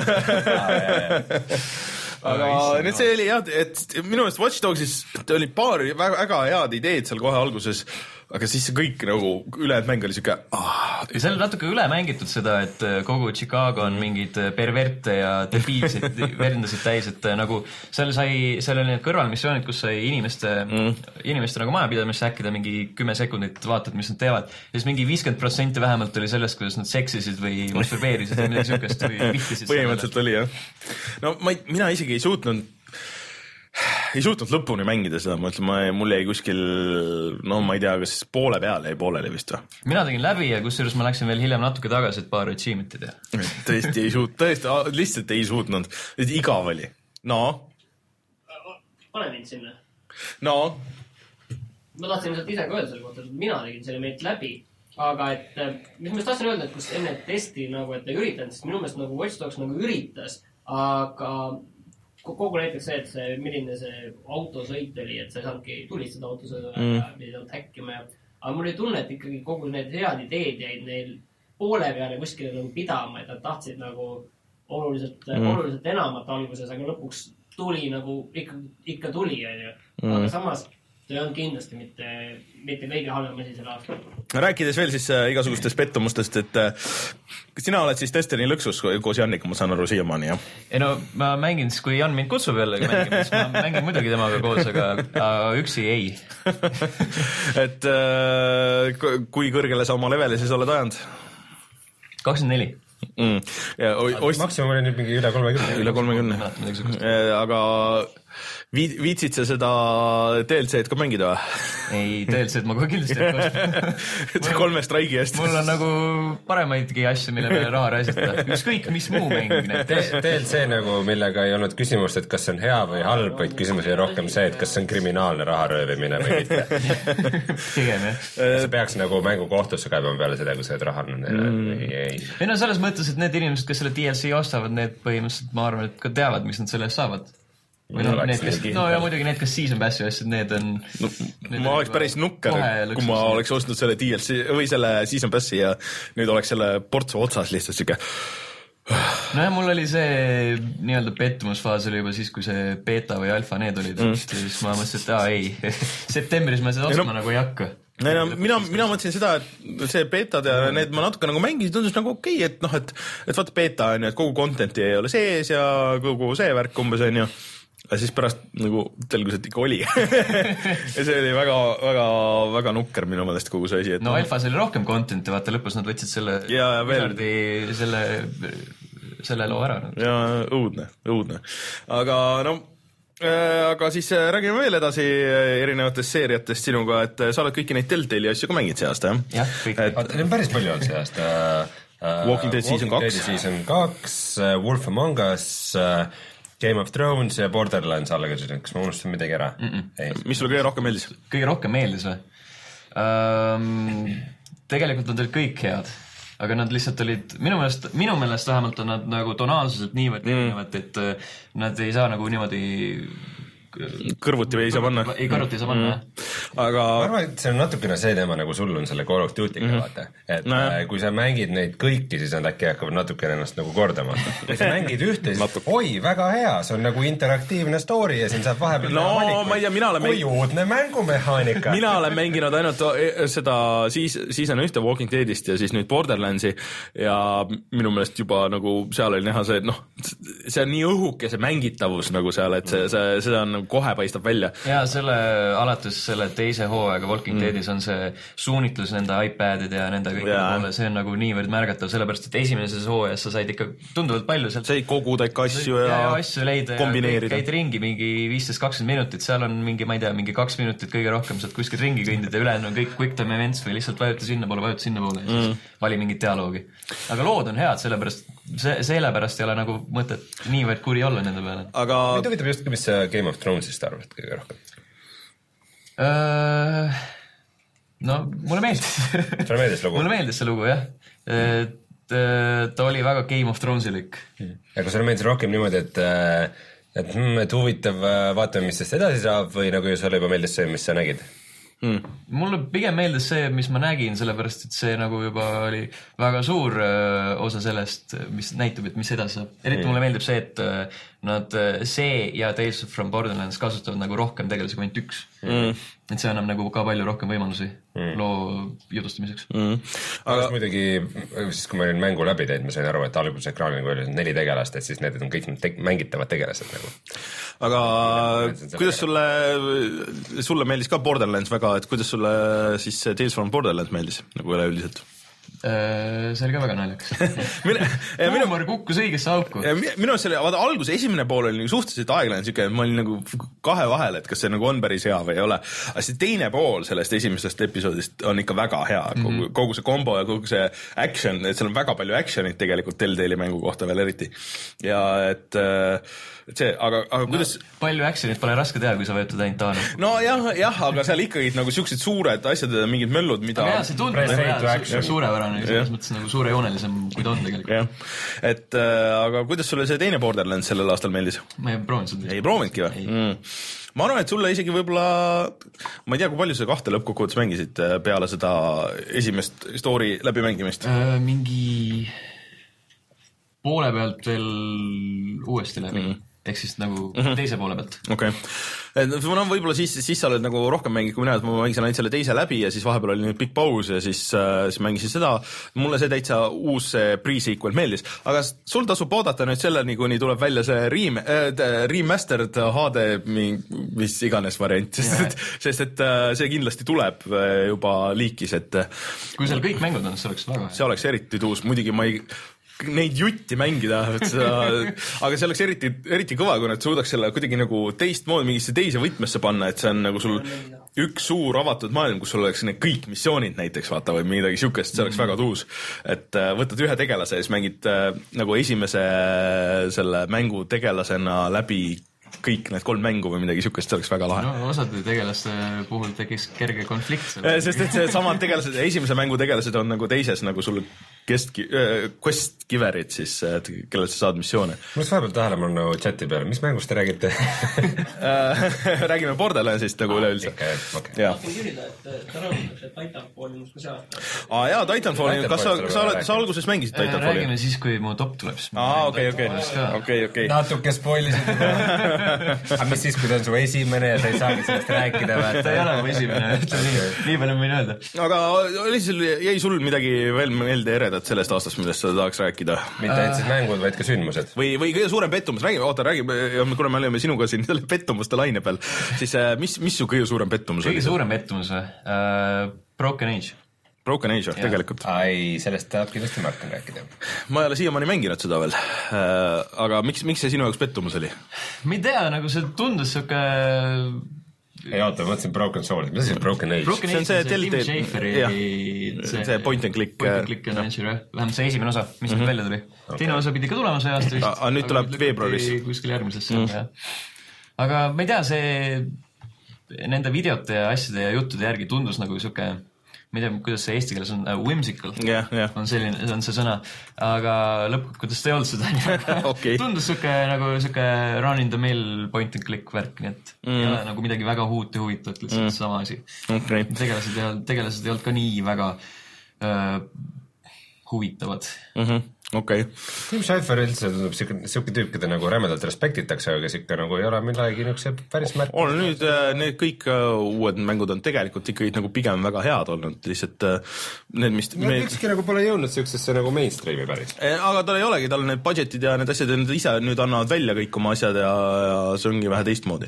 Aga nüüd see oli jah, et minu meelest Watch Dogsis oli paar väga, väga head ideed seal kohe alguses, aga siis see kõik nagu ülejäänud mäng oli siuke ah. Ja seal natuke üle mängitud seda, et kogu Chicago on mingid perverte ja debiilseid verdasid täis, et nagu seal sai, seal oli need kõrvalmissioonid, kus sai inimeste, mm. inimeste nagu majapidamisse häkkida mingi kümme sekundit, vaatad, mis nad teevad. Ja siis mingi viiskümmend protsenti vähemalt oli sellest, kuidas nad seksisid või masturbeerisid või midagi siukest või vihtisid. Põhimõtteliselt oli jah. No ma ei, mina isegi ei suutnud ei suutnud lõpuni mängida seda, ma ütlen, ma, mul jäi kuskil, no ma ei tea, kas poole peale jäi pooleli vist või? Mina tegin läbi ja kusjuures ma läksin veel hiljem natuke tagasi, et paar achievement'i teha. Tõesti ei suut-, tõesti, lihtsalt ei suutnud. Igav oli. No? Pane mind sinna. No? Ma tahtsin lihtsalt ise ka öelda selle kohta, et mina tegin selle meilt läbi, aga et, mis ma tahtsin öelda, et kus enne testi nagu, et ei üritanud, sest minu meelest nagu Watch Dogs nagu üritas, aga kogu näiteks see, et see, milline see autosõit oli, et sa ei saanudki tulistada autosõidu mm. ja pidid olnud häkkima. Aga mul oli tunne, et ikkagi kogu need head ideed jäid neil poole peale kuskile nagu pidama, et nad tahtsid nagu oluliselt, mm. oluliselt enamat alguses, aga lõpuks tuli nagu ikka, ikka tuli, on ju. Mm. Aga samas see on kindlasti mitte, mitte kõige halvem asi selle aastal. Rääkides veel siis äh, igasugustest pettumustest, et äh, sina oled siis Destiny lõksus koos Janniga, ma saan aru siiamaani, jah? Ei no, ma mängin siis, kui Jan mind kutsub jällegi mängima, siis ma mängin muidugi temaga koos, aga äh, üksi ei. et äh, kui kõrgele sa oma leveli siis oled ajanud? kakskümmend neli. Mm. Ja, ost... Maksimum oli nüüd mingi üle kolmekümne. Üle kolmekümne. Aga viitsid sa seda D L C-d ka mängida või? Ei, D L C-d ma kohe kindlasti see kolme straigi eest. Mul on nagu paremaidki asju, mille peale raha raisata. Ükskõik, mis muu mäng. D L C nagu, millega ei olnud küsimust, et kas see on hea või halb, vaid küsimus oli rohkem see, et kas see on kriminaalne raha röövimine või mitte. Pigem, jah. Sa peaks nagu mängu kohtusse kaebama peale seda, kui sa oled raha neile või ei. Ei no selles mõttes, et need inimesed, kes selle D L C ostavad, need põhimõtteliselt, ma arvan, et ka teavad, mis nad selle eest saavad. Või no, need, kes, no ja muidugi need, kes season passi asjad, need on no, need ma oleks päris nukker, kui ma oleks ostnud selle D L C või selle season passi ja nüüd oleks selle portsu otsas lihtsalt siuke no ja mul oli see nii-öelda pettumusfaas oli juba siis, kui see beta või alfa need olid mm. siis ma mõtlesin, et aa ei septembris ma seda ostma no, nagu ei hakka no, no, mina, mina mõtlesin seda, et see betad ja need ma natuke nagu mängisin, tundus nagu okei, okay, et noh, et, et vaata beta on ju, et kogu contenti ei ole sees ja kogu see värk umbes on ju ja siis pärast nagu telgus, et ikka oli ja see oli väga, väga, väga nukker minu meelest kogu see asi. Et no alfas oli rohkem content'i, vaata lõpus nad võtsid selle ja, ja Wizardi, selle, selle loo ära. Ja õudne, õudne. Aga no, aga siis räägime veel edasi erinevatest seeriatest sinuga, et sa oled kõiki neid Telltale'i asju ka mängid see aasta, jah? jah, kõik. Et... päris palju on see aasta. Uh, Walking Dead Season kaks. Season kaks, uh, Wolf Among Us, uh, Game of Thrones ja Borderlands allega, kas ma unustasin midagi ära? Mm -mm. Mis sulle kõige rohkem meeldis? Kõige rohkem meeldis või? Um, tegelikult nad olid kõik head, aga nad lihtsalt olid, minu meelest, minu meelest vähemalt on nad nagu tonaalsuselt niivõrd erinevad mm., et nad ei saa nagu niimoodi kõrvuti või ei saa panna. Ei, kõrvuti ei saa panna, mm. aga ma arvan, et see on natukene see teema, nagu sul on selle Call of Duty'ga, mm-hmm. vaata. Et no, kui sa mängid neid kõiki, siis nad äkki hakkavad natukene ennast nagu kordama. Kui sa mängid ühte, siis oi, väga hea, see on nagu interaktiivne story ja siin saab vahepeal no, ma ei tea, mina olen kui uudne mängumehaanika. Mina olen mänginud ainult seda siis, siis on ühte Walking Deadist ja siis nüüd Borderlandsi ja minu meelest juba nagu seal oli näha see, et noh, see on nii õhuke see mängitavus nagu seal, et see, see, seda on kohe paistab välja. Ja selle, alates selle teise hooaega Walking mm. Deadis on see suunitlus nende iPadide ja nende kõige poole, see on nagu niivõrd märgatav, sellepärast et esimeses hooajas sa said ikka tunduvalt palju sealt. Sa ei koguda ikka asju ja, ja asju leida kombineerida. Ja käid ringi mingi viisteist kakskümmend minutit, seal on mingi, ma ei tea, mingi kaks minutit kõige rohkem saad kuskil ringi kõndida, ülejäänud on kõik quick time events või lihtsalt vajuta sinna poole, vajuta sinna poole ja siis mm. vali mingit dialoogi. Aga lood on head, sellepärast see, sellepärast ei ole nagu mõtet niivõrd kuri olla nende peale. Aga mind huvitab just, mis Game of Thronesist arvad kõige rohkem? Uh, no mulle meeldis sulle meeldis lugu? Mulle meeldis see lugu, jah. Et ta oli väga Game of Thronesilik. Ja kui sulle meeldis rohkem niimoodi, et et, et huvitav, vaatame, mis sest edasi saab või nagu sulle juba meeldis see, mis sa nägid? Hmm. Mulle pigem meeldis see, mis ma nägin, sellepärast, et see nagu juba oli väga suur öö, osa sellest, mis näitab, et mis edasi saab. Eriti hmm. mulle meeldib see, et öö, nad, see ja Tales from Borderlands kasutavad nagu rohkem tegelasi kui ainult üks. Mm. Et see annab nagu ka palju rohkem võimalusi mm. loo jutustamiseks. Mm. Aga muidugi, siis kui ma olin mängu läbi teinud, ma sain aru, et alguses ekraanil kui oli neli tegelast, et siis need on kõik te mängitavad tegelased nagu. Aga kuidas sulle, sulle meeldis ka Borderlands väga, et kuidas sulle siis Tales from Borderlands meeldis nagu üleüldiselt? See oli ka väga naljakas. Huumor kukkus õigesse auku. Minu on selle, vaata alguse esimene pool oli nagu suhteliselt aeglane, siuke, ma olin nagu kahe vahel, et kas see nagu on päris hea või ei ole. Aga see teine pool sellest esimesest episoodist on ikka väga hea. Kogu, mm-hmm. kogu see kombo ja kogu see action, et seal on väga palju actionit tegelikult Telltale'i mängu kohta veel eriti. Ja et, et see, aga, aga kuidas... No, palju actionit pole raske teha, kui sa võetad ainult taana. No jah, jah, aga seal ikkagi nagu siuksed suured asjad ja mingid möllud, mida... Aga jah, see tundub suurepärane, selles mõttes nagu suurejoonelisem, kui ta on tegelikult. Ja. Et, äh, aga kuidas sulle see teine Borderlands sellel aastal meeldis? Ma ei proovinud seda. Ei proovinudki või? Mm. Ma arvan, et sulle isegi võib-olla, ma ei tea, kui palju sa kahte lõppkokkuvõttes mängisid peale seda esimest story läbimängimist? Äh, mingi poole pealt veel uuesti läbi. Mm. Ehk siis nagu mm-hmm. teise poole pealt. Okei. Okay. No võib-olla siis, siis sa oled nagu rohkem mängid, kui mina, et ma mängisin ainult selle teise läbi ja siis vahepeal oli nüüd pikk paus ja siis, äh, siis mängisin seda. Mulle see täitsa uus pre-sequel meeldis. Aga sul tasub oodata nüüd selleni, kuni tuleb välja see rem, äh, remastered H D mis iganes variant, sest et, sest et äh, see kindlasti tuleb juba liikis, et kui seal kõik mängud on, see oleks väga hea. See oleks eriti tuus, muidugi ma ei neid jutti mängida, seda, aga see oleks eriti, eriti kõva, kui nad suudaks selle kuidagi nagu teist moodi mingisse teise võtmesse panna, et see on nagu sul üks suur avatud maailm, kus sul oleks need kõik missioonid näiteks, vaata, või midagi siukest, see oleks väga tuus. Et võtad ühe tegelase ja siis mängid nagu esimese selle mängu tegelasena läbi kõik need kolm mängu või midagi siukest, see oleks väga lahe. No osade tegelaste puhul tekiks kerge konflikt. Sest et see samad tegelased, esimese mängu tegelased on nagu teises nagu sul quest, quest giverid siis, kellel sa saad missioone. Mul vahepeal tähelepanu chati peale, mis mängust te räägite? Räägime Borderlandsist nagu üleüldse. Okay, okay. Ma tahtsin küsida, et ta rõhutab, et Titanfalli musk ka sealt. Aa jaa, Titanfalli, kas sa, sa, oled, sa alguses mängisid Titanfalli? Räägime siis, kui mu top tuleb. Aa, okei, okei, okei, okei. Natuke spoilisid juba. Aga mis siis, kui ta on su esimene ja sa ei saagi sellest rääkida? Ta ei ole mu esimene, ütle nii, nii palju võin öelda. Aga oli sul, jäi sul midagi veel meelde ereda ägedat sellest aastast, millest sa tahaks rääkida? Mitte ainult siis mängud, vaid ka sündmused. Või, või kõige suurem pettumus, räägime, oota, räägime, kuna me oleme sinuga siin selle pettumuste laine peal, siis mis, mis su kõige suurem pettumus kõige oli? Kõige suurem pettumus või? Uh, Broken Age. Broken Age, jah, tegelikult. Ai, sellest tahab kindlasti Martin rääkida. Ma ei ole siiamaani mänginud seda veel, aga miks, miks see sinu jaoks pettumus oli? Ma ei tea, nagu see tundus siuke... Ei oota, ma mõtlesin Broken Souls, mis see Broken Age? Broken Age, see on see Tim Schaferi see, see point and click. Point and click adventure, vähemalt see esimene osa, mis mm-hmm. nüüd välja tuli. Okay. Teine osa pidi ka tulema see aasta vist. Aga nüüd tuleb veebruaris. Kuskil järgmisesse mm. jah. Aga ma ei tea, see nende videote ja asjade ja juttude järgi tundus nagu siuke ma ei tea, kuidas see eesti keeles on, uh, whimsical yeah, yeah. on selline, on see sõna, aga lõppkokkuvõttes ta ei olnud seda okay. Tundus siuke nagu siuke run in the mill point and click värk, nii et mm. ei ole nagu midagi väga huut ja huvitavat, lihtsalt mm. sama asi okay. tegelased, ei, tegelased ei olnud ka nii väga uh, huvitavad mm-hmm. okei okay. Tim Schafer üldse tundub siuke, siuke tüüp, keda nagu rämedalt respektitakse, aga siuke nagu ei ole millegi niisuguse päris märk. On nüüd need kõik uued mängud on tegelikult ikkagi nagu pigem väga head olnud, lihtsalt need, mis no, me... ükski nagu pole jõudnud siuksesse nagu mainstreami päris. Aga tal ei olegi, tal need budgetid ja need asjad ja need ise nüüd annavad välja kõik oma asjad ja, ja see ongi vähe teistmoodi.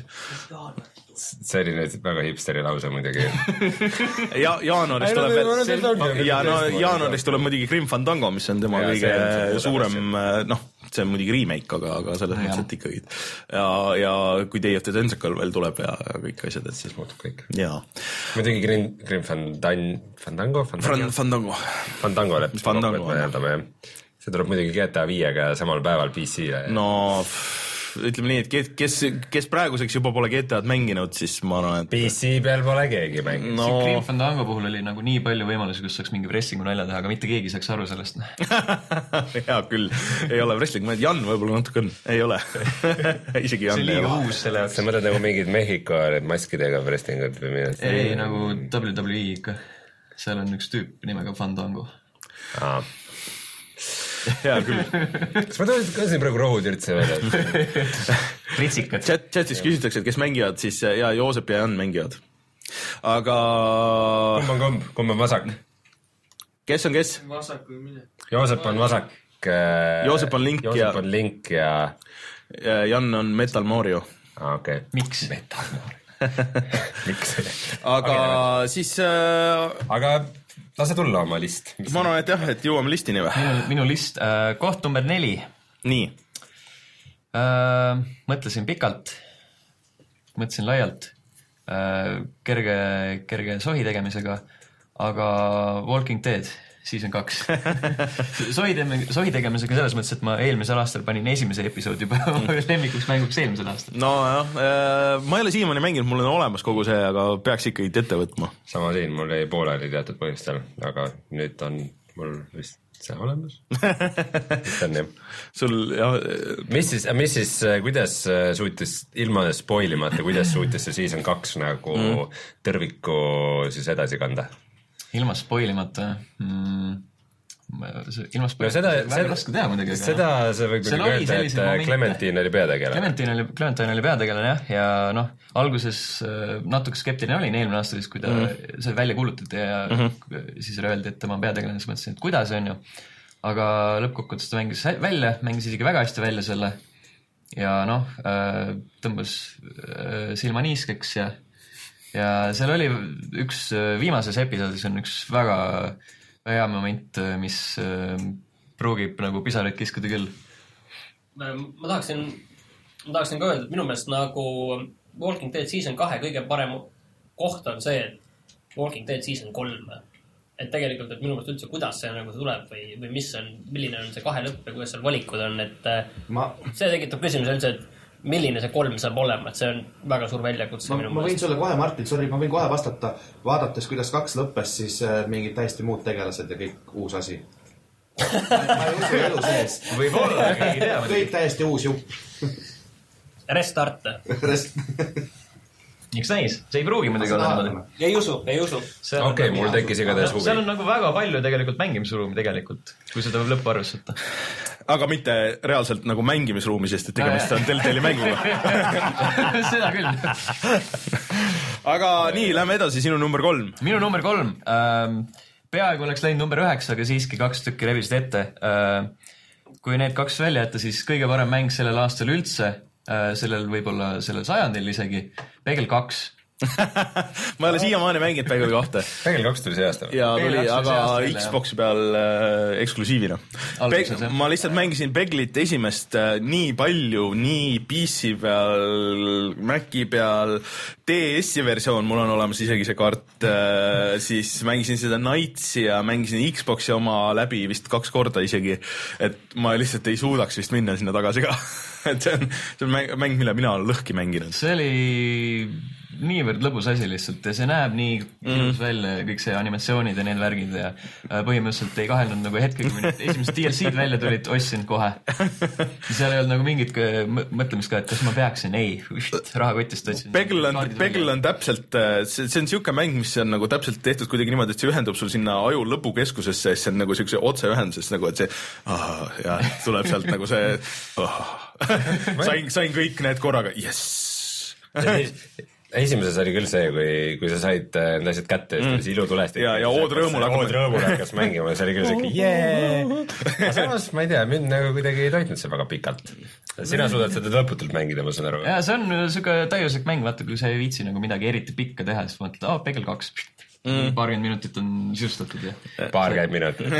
See oli nüüd väga hipsteri lause muidugi. ja jaanuaris tuleb veel ja no jaanuaris tuleb muidugi Grim Fandango, mis on tema ja, kõige see, suurem, noh, see on muidugi remake, aga, aga selles mõttes, et ikkagi ja, ja kui Day of the Tentacle veel tuleb ja kõik asjad, et siis muutub kõik. Jaa. Muidugi Grim, Grim Fandan, Fandango? Fandango. Fandango. Fandango lepis kokku, et me see tuleb muidugi G T A viiega samal päeval P C-le. No... ütleme nii, et kes, kes praeguseks juba pole G T A-d mänginud, siis ma arvan, et P C peal pole keegi mänginud. No... Grim Fandango puhul oli nagu nii palju võimalusi, kus saaks mingi wrestlingu nalja teha, aga mitte keegi saaks aru sellest. Hea küll, ei ole wrestling, ma et Jan võib-olla natuke on, ei ole. Isegi Jan see on liiga uus selle jaoks. Sa mõtled nagu mingid Mehhiko maskidega wrestlingud või mida? Ei, nagu W W E ikka. Seal on üks tüüp nimega Fandango. Aa. Hea küll. Kas ma tõenäoliselt ka siin praegu rohud üldse välja? Ritsikad. Chat, chatis küsitakse, et kes mängivad, siis ja Joosep ja Jan mängivad. Aga... Kumb on kumb? Kumb on vasak? Kes on kes? Vasak või mine. Joosep on vasak. Joosep on Link Joosep ja... on Link ja... ja Jan on Metal Mario. Ah, okei. Okay. Miks? Metal Mario. Miks? Aga okay, siis... Äh... Aga... Lase tulla oma list. Mis ma arvan, et jah, et jõuame listini või? Minu, minu list, äh, koht number neli. Nii. Äh, mõtlesin pikalt, mõtlesin laialt, äh, kerge, kerge sohi tegemisega, aga Walking Dead season kaks. sohi, teme, sohi tegemisega selles mõttes, et ma eelmisel aastal panin esimese episoodi juba lemmikuks mänguks eelmisel aastal. No jah, ma ei ole siiamaani mänginud, mul on olemas kogu see, aga peaks ikkagi ette võtma. Sama siin, mul jäi pooleli teatud põhjustel, aga nüüd on mul vist see olemas. See on jah. Sul, jah. Mis siis, mis siis, kuidas suutis ilma spoilimata, kuidas suutis see season kaks nagu mm. tõrviku siis edasi kanda? Ilma spoilimata mm, ilma spoilimata no seda, väga seda, raske teha muidugi seda see võib küll öelda, et momente... Clementine oli peategelane Clementine oli, Clementine oli peategelane jah ja noh, alguses natuke skeptiline olin eelmine aasta siis, kui ta mm-hmm. see välja kuulutati ja mm-hmm. siis öeldi, et tema peategelane, siis mõtlesin, et kuidas on ju aga lõppkokkuvõttes ta mängis välja, mängis isegi väga hästi välja selle ja noh, tõmbas silma niiskeks ja ja seal oli üks viimases episoodis on üks väga hea moment, mis pruugib nagu pisareid kiskuda küll. Ma tahaksin, ma tahaksin ka öelda, et minu meelest nagu Walking Dead season kahe kõige parem koht on see, et Walking Dead season kolm. Et tegelikult, et minu meelest üldse, kuidas see nagu tuleb või, või mis on, milline on see kahe lõpp ja kuidas seal valikud on, et ma... see tekitab küsimus üldse, et milline see kolm saab olema, et see on väga suur väljakutse. Ma, ma võin sulle kohe, Martin, sorry, ma võin kohe vastata, vaadates, kuidas kaks lõppes, siis mingid täiesti muud tegelased ja kõik uus asi. Ma, ma ei usu elu sees. Võib-olla, keegi tea. Kõik täiesti uus jupp. Restart. Rest... Eks näis, see ei pruugi muidugi olla. Ei usu, ei usu. Okei, okay, mul tekkis igatahes huvi. Seal on nagu väga palju tegelikult mängimisruumi tegelikult, kui seda võib lõppu arvestada. Aga mitte reaalselt nagu mängimisruumi, sest et tegemist on Telltale'i mänguga. Seda küll. Aga nii, lähme edasi, sinu number kolm. Minu number kolm. Ähm, peaaegu oleks läinud number üheksa, aga siiski kaks tükki rebisid ette. Kui need kaks välja jätta, siis kõige parem mäng sellel aastal üldse, sellel võib-olla sellel sajandil isegi, Pegel kaks. ma ei ole siiamaani mänginud Pegel kahte. Pegel kaks tuli see aasta. Ja tuli, aga Xboxi peal äh, eksklusiivina. Peg, ma lihtsalt mängisin Peglit esimest äh, nii palju, nii P C peal, Maci peal, D S-i versioon, mul on olemas isegi see kaart, äh, siis mängisin seda Knightsi ja mängisin Xboxi oma läbi vist kaks korda isegi, et ma lihtsalt ei suudaks vist minna sinna tagasi ka. et see on, see on mäng, mäng, mille mina olen lõhki mänginud. See oli niivõrd lõbus asi lihtsalt ja see näeb nii ilus mm. välja, kõik see animatsioonid ja need värgid ja põhimõtteliselt ei kahelnud nagu hetkega, kui nüüd esimesed D L C-d välja tulid, ostsin kohe. Seal ei olnud nagu mingit mõtlemist ka, et kas ma peaksin, ei, ust, rahakotist otsin. Pegel on, Pegel on täpselt, see, see on siuke mäng, mis on nagu täpselt tehtud kuidagi niimoodi, et see ühendub sul sinna aju lõpukeskusesse, see on nagu siukse otseühenduses nagu, et see ah, ja, tuleb sealt nagu see ah. sain, sain kõik need korraga, jess. Esimeses oli küll see, kui, kui sa said need asjad kätte ja siis mm. ilu tulest. Ja, ja Ood Rõõmul Ood Rõõmul hakkas mängima ja see oli küll siuke jee. Aga samas, ma ei tea, mind nagu kuidagi ei toitnud see väga pikalt. Sina suudad seda lõputult mängida, ma saan aru. Ja see on siuke täiuslik mäng, vaata, kui sa ei viitsi nagu midagi eriti pikka teha, siis mõtled, aa, Pegel kaks. Mm. paarkümmend minutit on sisustatud ja paarkümmend minutit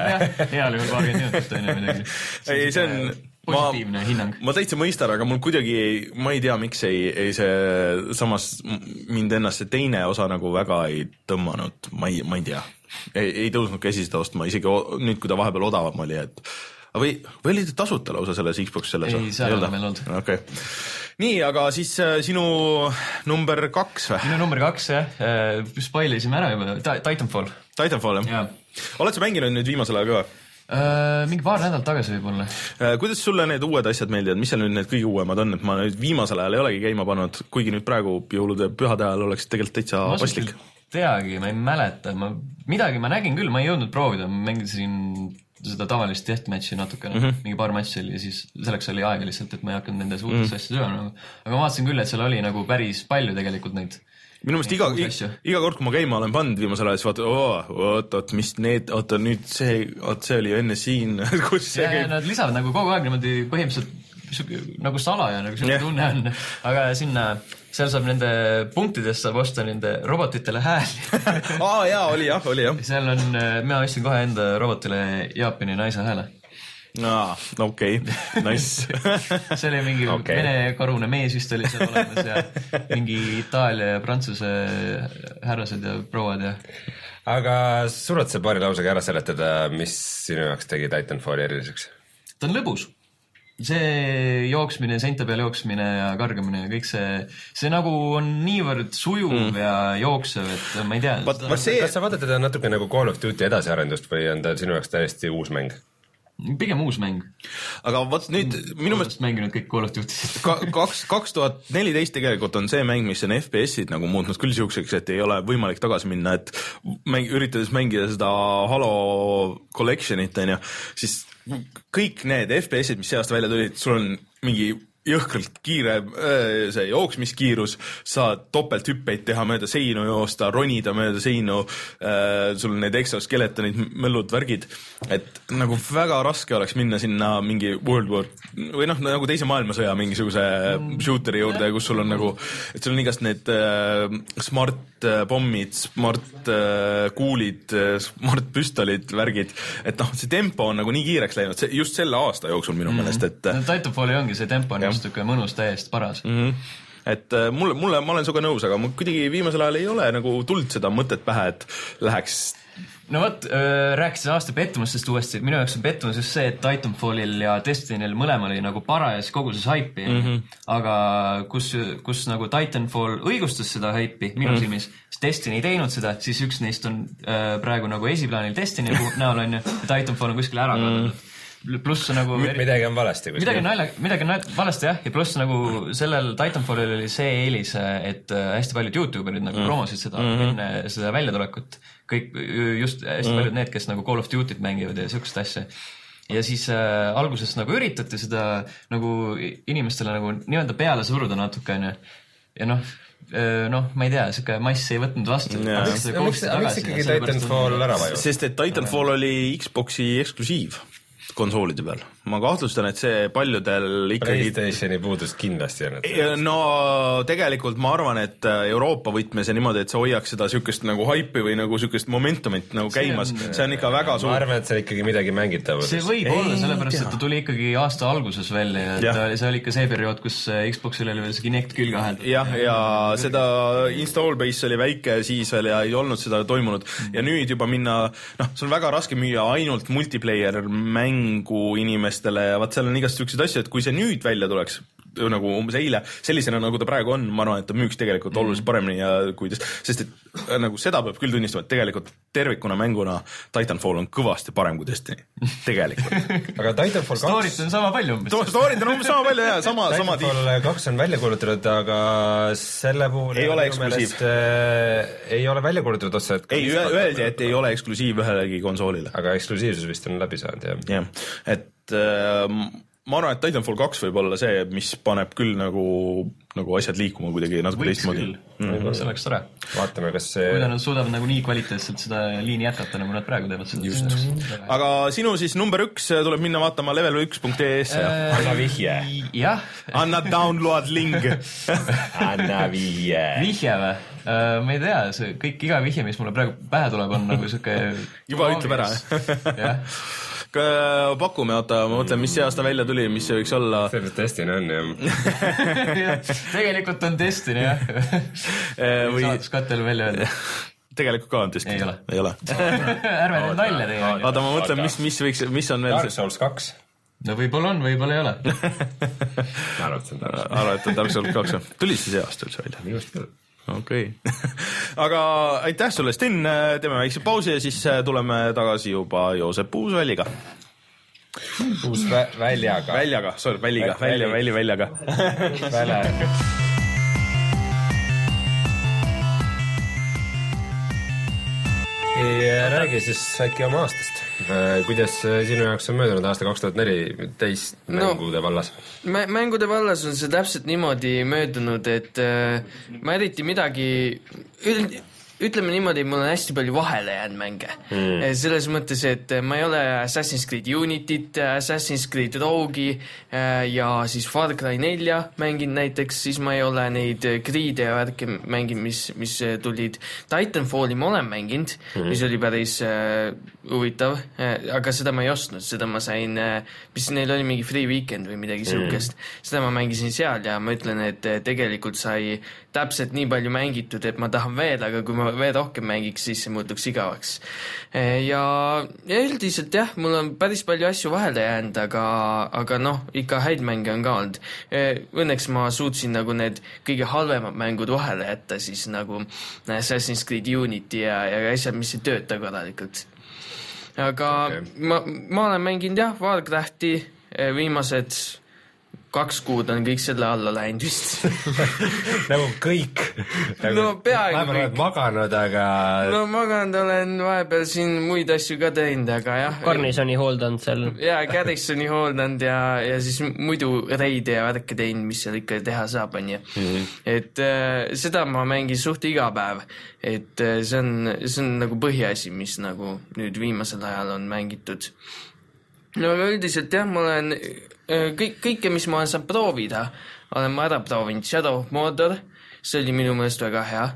heal juhul paarkümmend minutit on ja midagi ei, see on positiivne ma, hinnang ma täitsa mõistan, aga mul kuidagi ei, ma ei tea, miks ei, ei see samas mind ennast see teine osa nagu väga ei tõmmanud, ma ei, ma ei tea ei, ei tõusnud käsi seda ostma, isegi nüüd, kui ta vahepeal odavam oli, et või, või oli ta tasuta lausa selles Xbox selles? ei, seal on meil olnud okay. Nii, aga siis äh, sinu number kaks või? Minu number kaks, jah. Äh, spoilisime ära juba. Titanfall. Titanfall, jah? Ja. Oled sa mänginud nüüd viimasel ajal ka? Äh, mingi paar nädalat tagasi võib-olla. Äh, kuidas sulle need uued asjad meeldivad? Mis seal nüüd need kõige uuemad on? Et ma nüüd viimasel ajal ei olegi käima pannud, kuigi nüüd praegu jõulude pühade ajal oleks tegelikult täitsa ma paslik. Teagi, ma ei mäleta. Ma, midagi ma nägin küll, ma ei jõudnud proovida. Ma mängisin seda tavalist deathmatchi natukene, mm -hmm. mingi paar matši oli ja siis selleks oli aega lihtsalt, et ma ei hakanud nendes uutes mm -hmm. asja sööma. Aga ma vaatasin küll, et seal oli nagu päris palju tegelikult neid. Minu mõist iga, iga kord, kui ma käima olen pannud viimasel ajal, siis vaata, oot, oot, mis need, oota nüüd see, oot, see oli enne siin, kus see ja, käib. Nad lisavad nagu kogu aeg niimoodi põhimõtteliselt nagu salaja, nagu selline tunne on, aga sinna seal saab nende punktidest saab osta nende robotitele hääli. Aa jaa, oli jah, oli jah. Seal on, mina ostsin kohe enda robotile Jaapani naise hääle. Aa, okei, okay. Nice. See oli mingi okay. Vene karune mees vist oli seal olemas ja mingi Itaalia ja Prantsuse härrased ja prouad ja... Aga suudad sa paari lausega ära seletada, mis sinu jaoks tegi Titanfalli eriliseks? Ta on lõbus. See jooksmine, seinte peal jooksmine ja kargamine ja kõik see, see nagu on niivõrd sujuv mm. ja jooksev, et ma ei tea. But, but see... Kas sa vaatad teda natuke nagu Call of Duty edasiarendust või on ta sinu jaoks täiesti uus mäng? Pigem uus mäng. Aga vaat nüüd minu mõttes mänginud kõik Call of Duty'sid. kaks, kaks tuhat neliteist tegelikult on see mäng, mis on F P S-id nagu muutnud küll siukseks, et ei ole võimalik tagasi minna, et mäng, üritades mängida seda Halo Collectionit, on ju, siis kõik need F P S-id, mis see aasta välja tulid, sul on mingi jõhkralt kiire see jooksmiskiirus, saad topelthüppeid teha mööda seinu joosta, ronida mööda seinu, sul on need exoskelettonid, möllud, värgid, et nagu väga raske oleks minna sinna mingi World War või noh, nagu teise maailmasõja mingisuguse shooteri juurde, kus sul on nagu, et sul on igast need smart pommid, smart kuulid, smart püstolid, värgid, et noh, see tempo on nagu nii kiireks läinud, see, just selle aasta jooksul minu mm. meelest, et no, Titanfalli ongi see tempo on just tükk mõnus täiesti paras. Mm -hmm. Et mulle, mulle, ma olen suga nõus, aga mul kuidagi viimasel ajal ei ole nagu tuld seda mõtet pähe, et läheks... No vot, rääkisin aasta pettumustest uuesti, minu jaoks on pettumus just see, et Titanfallil ja Destinyl mõlemal oli nagu parajas koguses haipi, mm -hmm. aga kus, kus nagu Titanfall õigustas seda haipi minu mm -hmm. silmis, siis Destiny ei teinud seda, siis üks neist on äh, praegu nagu esiplaanil Destiny näol on ju, ja Titanfall on kuskil ära kadunud mm. -hmm. Pluss nagu midagi on valesti midagi on nalja, midagi on valesti jah, ja pluss nagu sellel Titanfallil oli see eelis, et hästi paljud YouTuberid nagu mm. promosid seda mm -hmm. enne seda väljatulekut, kõik just hästi mm. paljud need, kes nagu Call of Duty't mängivad ja siukest asja. Ja siis äh, alguses nagu üritati seda nagu inimestele nagu nii-öelda peale suruda natuke, ja noh, noh, ma ei tea, siuke mass ei võtnud vastu. Miks ikkagi Titanfall ära vaju? Sest et Titanfall oli Xboxi eksklusiiv konsoolide peal. Ma kahtlustan, et see paljudel ikkagi... PlayStationi puudus kindlasti on. No tegelikult ma arvan, et Euroopa võtmes ja niimoodi, et sa hoiaks seda sükest nagu haipi või nagu sükest momentumit nagu käimas. See on, see on ikka väga suur. Ma arvan, et see on ikkagi midagi mängitavus. See võib ei, olla, sellepärast, et ta tuli ikkagi aasta alguses välja ja, ja. see oli ikka see periood, kus Xboxil oli veel see Kinect külge aheldatud. Jah, ja seda install base oli väike siis veel ja ei olnud seda toimunud. Ja nüüd juba minna, noh, see on väga raske müüa ainult multiplayer mängu inimestele ja vaat seal on igast sükseid asju, et kui see nüüd välja tuleks nagu umbes eile, sellisena nagu ta praegu on, ma arvan, et ta müüks tegelikult oluliselt paremini ja kui ta, sest et nagu seda peab küll tunnistama, et tegelikult tervikuna mänguna Titanfall on kõvasti parem kui Destiny. Tegelikult. Aga Titanfall kaks... Storit on sama palju umbes. Storit on umbes sama palju, jah, sama, sama tiim. Titanfall kaks on välja kuulutatud, aga selle puhul... Ei ole eksklusiiv. Äh, ei ole välja kuulutatud otsa, et... Ei, öeldi, et ei ole eksklusiiv ühelegi konsoolile. Aga eksklusiivsus vist on läbi saanud, jah. Jah, et äh, ma arvan, et Titanfall kaks võib olla see, mis paneb küll nagu, nagu asjad liikuma kuidagi natuke teistmoodi. Mm-hmm. See oleks tore. Vaatame, kas see... Kui nad suudavad nagu nii kvaliteetselt seda liini jätkata, nagu nad praegu teevad seda. Just. Mm-hmm. Aga sinu siis number üks tuleb minna vaatama level üks punkt e s ja äh, anna vihje. Jah. Anna download link. Anna vihje. Vihje või? Uh, ma ei tea, see kõik iga vihje, mis mulle praegu pähe tuleb, on nagu siuke... Juba ütleb ära. Jah. Pakume, oota, ma mõtlen, mis see aasta välja tuli, mis see võiks olla... See on Destiny on, jah. Tegelikult on Destiny, jah. Või saatuskatel välja öelda. Tegelikult ka on Destiny. Ei ole. Ei ole. Ärme nüüd nalja teie. Oota, ma mõtlen, mis, mis võiks, mis on veel... Dark Souls kaks. No võib-olla on, võib-olla ei ole. Ma arvan, et see on Dark Souls. Arvan, et on Dark Souls kaks. Tuli see see aasta üldse välja? Minust küll. Okei. Aga aitäh sulle, Sten, teeme väikse pausi ja siis tuleme tagasi juba Joosep Uusvälliga. Uusväljaga. Väljaga, sorry, välliga, välja, välja, väljaga. Väljaga. Räägi siis äkki oma aastast. Kuidas sinu jaoks on möödunud aasta kaks tuhat neliteist mängude vallas? No, mängude vallas on see täpselt niimoodi möödunud, et ma eriti midagi... Ütleme niimoodi, mul on hästi palju vahele jäänud mänge. Mm. Selles mõttes, et ma ei ole Assassin's Creed Unityt, Assassin's Creed Rogue'i ja siis Far Cry nelja mänginud näiteks, siis ma ei ole neid Creed'e ja värke mänginud, mis, mis tulid. Titanfalli ma olen mänginud, mm. mis oli päris uh, huvitav, aga seda ma ei ostnud, seda ma sain, mis neil oli mingi free weekend või midagi mm. sihukest. Seda ma mängisin seal ja ma ütlen, et tegelikult sai täpselt nii palju mängitud, et ma tahan veel, aga kui ma veel rohkem mängiks, siis see muutuks igavaks. Ja, ja üldiselt jah, mul on päris palju asju vahele jäänud, aga, aga noh, ikka häid mänge on ka olnud. Õnneks ma suutsin nagu need kõige halvemad mängud vahele jätta, siis nagu Assassin's Creed Unity ja, ja asjad, mis ei tööta korralikult. Aga okay. ma, ma olen mänginud jah, Warcrafti viimased kaks kuud on kõik selle alla läinud vist. Nagu kõik. Nagu, no peaaegu kõik. Oled maganud, aga... No maganud olen vahepeal siin muid asju ka teinud, aga jah. Garnisoni hooldanud seal. Jaa, Garnisoni hooldanud ja, ja siis muidu reide ja värke teinud, mis seal ikka teha saab, on ju. Mm-hmm. Et äh, seda ma mängin suht iga päev. Et äh, see on, see on nagu põhiasi, mis nagu nüüd viimasel ajal on mängitud. No aga üldiselt jah, ma olen kõik, kõike, mis ma olen saanud proovida, olen ma ära proovinud. Shadow of Mordor, see oli minu meelest väga hea.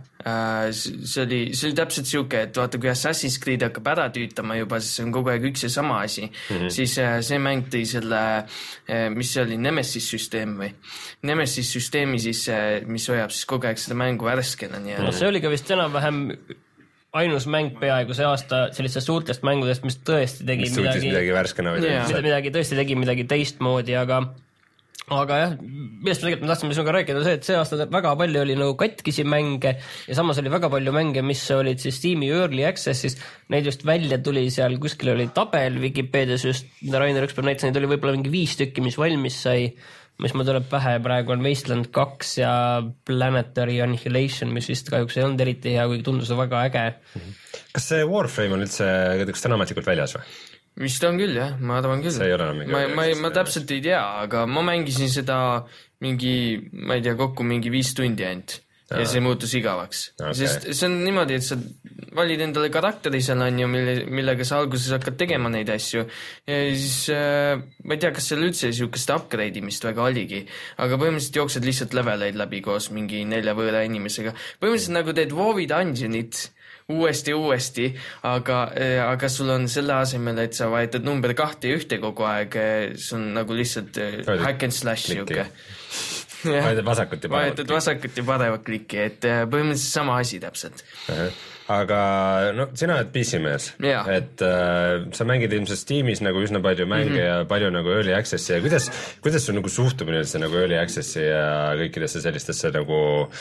See oli, see oli täpselt siuke, et vaata, kui Assassin's Creed hakkab ära tüütama juba, siis on kogu aeg üks ja sama asi. Mm-hmm. Siis see mäng tõi selle, mis see oli, Nemesis süsteem või? Nemesis süsteemi siis, mis hoiab siis kogu aeg seda mängu värskena. No see oli ka vist enam-vähem ainus mäng peaaegu see aasta sellistest suurtest mängudest, mis tõesti tegi mis midagi, midagi värskena või yeah. midagi, tõesti tegi midagi teistmoodi, aga aga jah, millest me tegelikult me tahtsime sinuga rääkida, see, et see aasta väga palju oli nagu katkisi mänge ja samas oli väga palju mänge, mis olid siis Steam'i Early Access'is, neid just välja tuli seal, kuskil oli tabel Wikipedias just, mida Rainer ükspäev näitas, neid oli võib-olla mingi viis tükki, mis valmis sai, mis ma tuleb pähe, praegu on Wasteland kaks ja Planetary Annihilation, mis vist kahjuks ei olnud eriti hea, kuigi tundus väga äge. Kas see Warframe on üldse, kas ta on ametlikult väljas või? Vist on küll, jah, ma arvan küll. See ei ole mingi ma, ma, ma täpselt ei tea, aga ma mängisin seda mingi, ma ei tea, kokku mingi viis tundi ainult. ja see muutus igavaks okay.. Sest see on niimoodi, et sa valid endale karakteri seal on ju, mille, millega sa alguses hakkad tegema neid asju ja siis äh, ma ei tea, kas seal üldse niisugust upgrade imist väga oligi, aga põhimõtteliselt jooksed lihtsalt leveleid läbi koos mingi nelja võõra inimesega. Põhimõtteliselt nagu teed WoW-i dungeonit uuesti uuesti, aga, aga sul on selle asemel, et sa vahetad number kahte ja ühte kogu aeg, see on nagu lihtsalt hack and slash niuke. vahetad vasakut ja paremat klikki. vasakut ja paremat klikki, et põhimõtteliselt sama asi täpselt. Aga no sina oled P C-mees, et äh, sa mängid ilmselt Steamis nagu üsna palju mänge mm -hmm. ja palju nagu early access'i ja kuidas, kuidas sul nagu suhtumine üldse nagu early access'i ja kõikidesse sellistesse nagu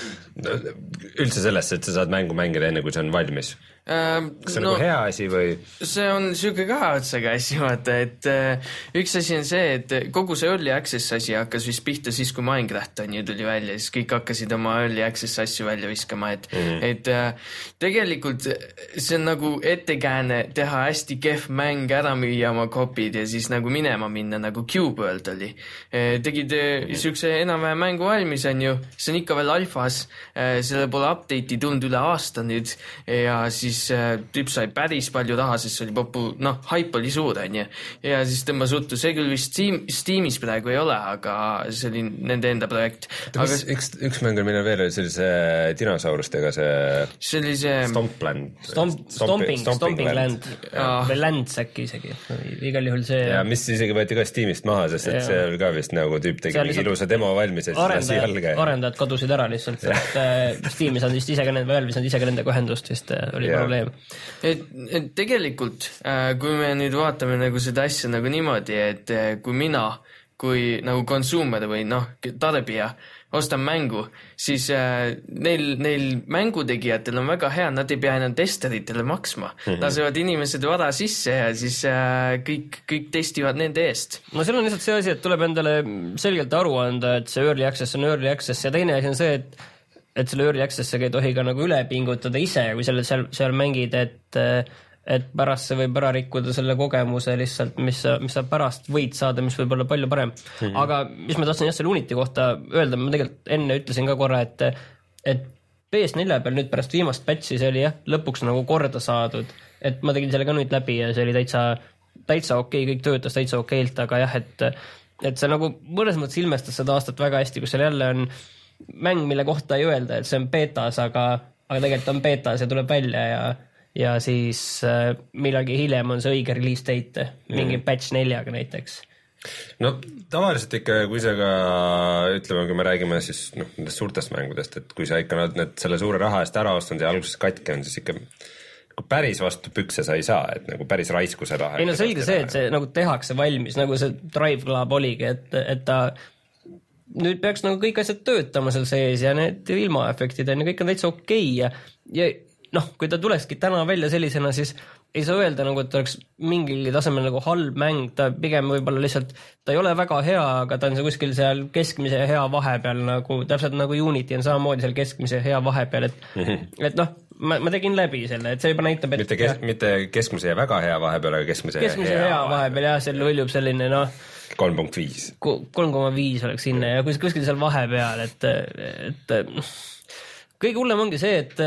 üldse sellesse, et sa saad mängu mängida enne, kui see on valmis? Kas see on no, nagu hea asi või? See on siuke kahe otsaga asi, vaata, et äh, üks asi on see, et kogu see early access asi hakkas vist pihta siis, kui Minecraft on ju tuli välja, siis kõik hakkasid oma early access asju välja viskama, et mm -hmm. et äh, tegelikult see on nagu ettekääne teha hästi kehv mäng, ära müüa oma kopid ja siis nagu minema minna, nagu Cube World oli. Tegid siukse enam-vähem mängu valmis, on ju, see on ikka veel alfas, selle pole update'i tulnud üle aasta nüüd ja siis tüüp sai päris palju raha, sest see oli popu, noh, hype oli suur, on ju. Ja siis tõmbas ruttu, see küll vist Steam, Steamis praegu ei ole, aga see oli nende enda projekt. Aga... Mis, üks, üks mäng on meil veel sellise dinosaurustega see... See oli see... Stompland. Stomp, stomping, stomping land. Või land äkki isegi. Igal juhul see... Ja mis isegi võeti ka Steamist maha, sest et see oli ka vist nagu tüüp tegi mingi ilusa demo valmis ja siis lasi jalge. Arendajad kadusid ära lihtsalt, et Steamis on vist ise ka nende, Valve'is on ise ka nendega ühendust vist oli ja. probleem. Et, et tegelikult, kui me nüüd vaatame nagu seda asja nagu niimoodi, et kui mina kui nagu consumer või noh, tarbija ostan mängu, siis äh, neil, neil mängutegijatel on väga hea, nad ei pea enam testeritele maksma. Mm -hmm. Lasevad inimesed vara sisse ja siis äh, kõik, kõik testivad nende eest. No seal on lihtsalt see asi, et tuleb endale selgelt aru anda, et see early access on early access ja teine asi on see, et et selle early access'iga ei tohi ka nagu üle pingutada ise, kui selle seal, seal mängid, et et pärast see võib ära rikkuda selle kogemuse lihtsalt, mis sa, mis sa pärast võid saada, mis võib olla palju parem. Mm -hmm. Aga mis ma tahtsin jah selle Unity kohta öelda, ma tegelikult enne ütlesin ka korra, et et P S neli peal nüüd pärast viimast patchi see oli jah, lõpuks nagu korda saadud, et ma tegin selle ka nüüd läbi ja see oli täitsa täitsa okei, kõik töötas täitsa okeilt, aga jah, et et see nagu mõnes mõttes ilmestas seda aastat väga hästi, kus seal jälle on mäng, mille kohta ei öelda, et see on betas, aga, aga tegelikult on betas ja tuleb välja ja ja siis äh, millalgi hiljem on see õige release date, mingi mm. patch neljaga näiteks. No tavaliselt ikka, kui sa ka ütleme, kui me räägime siis noh, nendest suurtest mängudest, et kui sa ikka nad, need selle suure raha eest ära ostnud ja alguses katki on, siis ikka päris vastu pükse sa ei saa, et nagu päris raiskuse raha. Ei no selge see, et see nagu tehakse valmis, nagu see Drive Club oligi, et, et ta nüüd peaks nagu kõik asjad töötama seal sees ja need ilmaefektid on ja kõik on täitsa okei ja, ja noh, kui ta tulekski täna välja sellisena, siis ei saa öelda nagu, et oleks mingil tasemel nagu halb mäng, ta pigem võib-olla lihtsalt, ta ei ole väga hea, aga ta on see kuskil seal keskmise ja hea vahepeal nagu, täpselt nagu Unity on samamoodi seal keskmise ja hea vahepeal, et mm -hmm. et noh, ma, ma tegin läbi selle, et see juba näitab, et mitte, kes, mitte keskmise ja väga hea vahepeal, aga keskmise, keskmise ja hea, hea vahepeal jah, seal hõljub selline noh kolm koma viis kolm koma viis oleks sinna ja kuskil seal vahepeal, et, et kõige hullem ongi see, et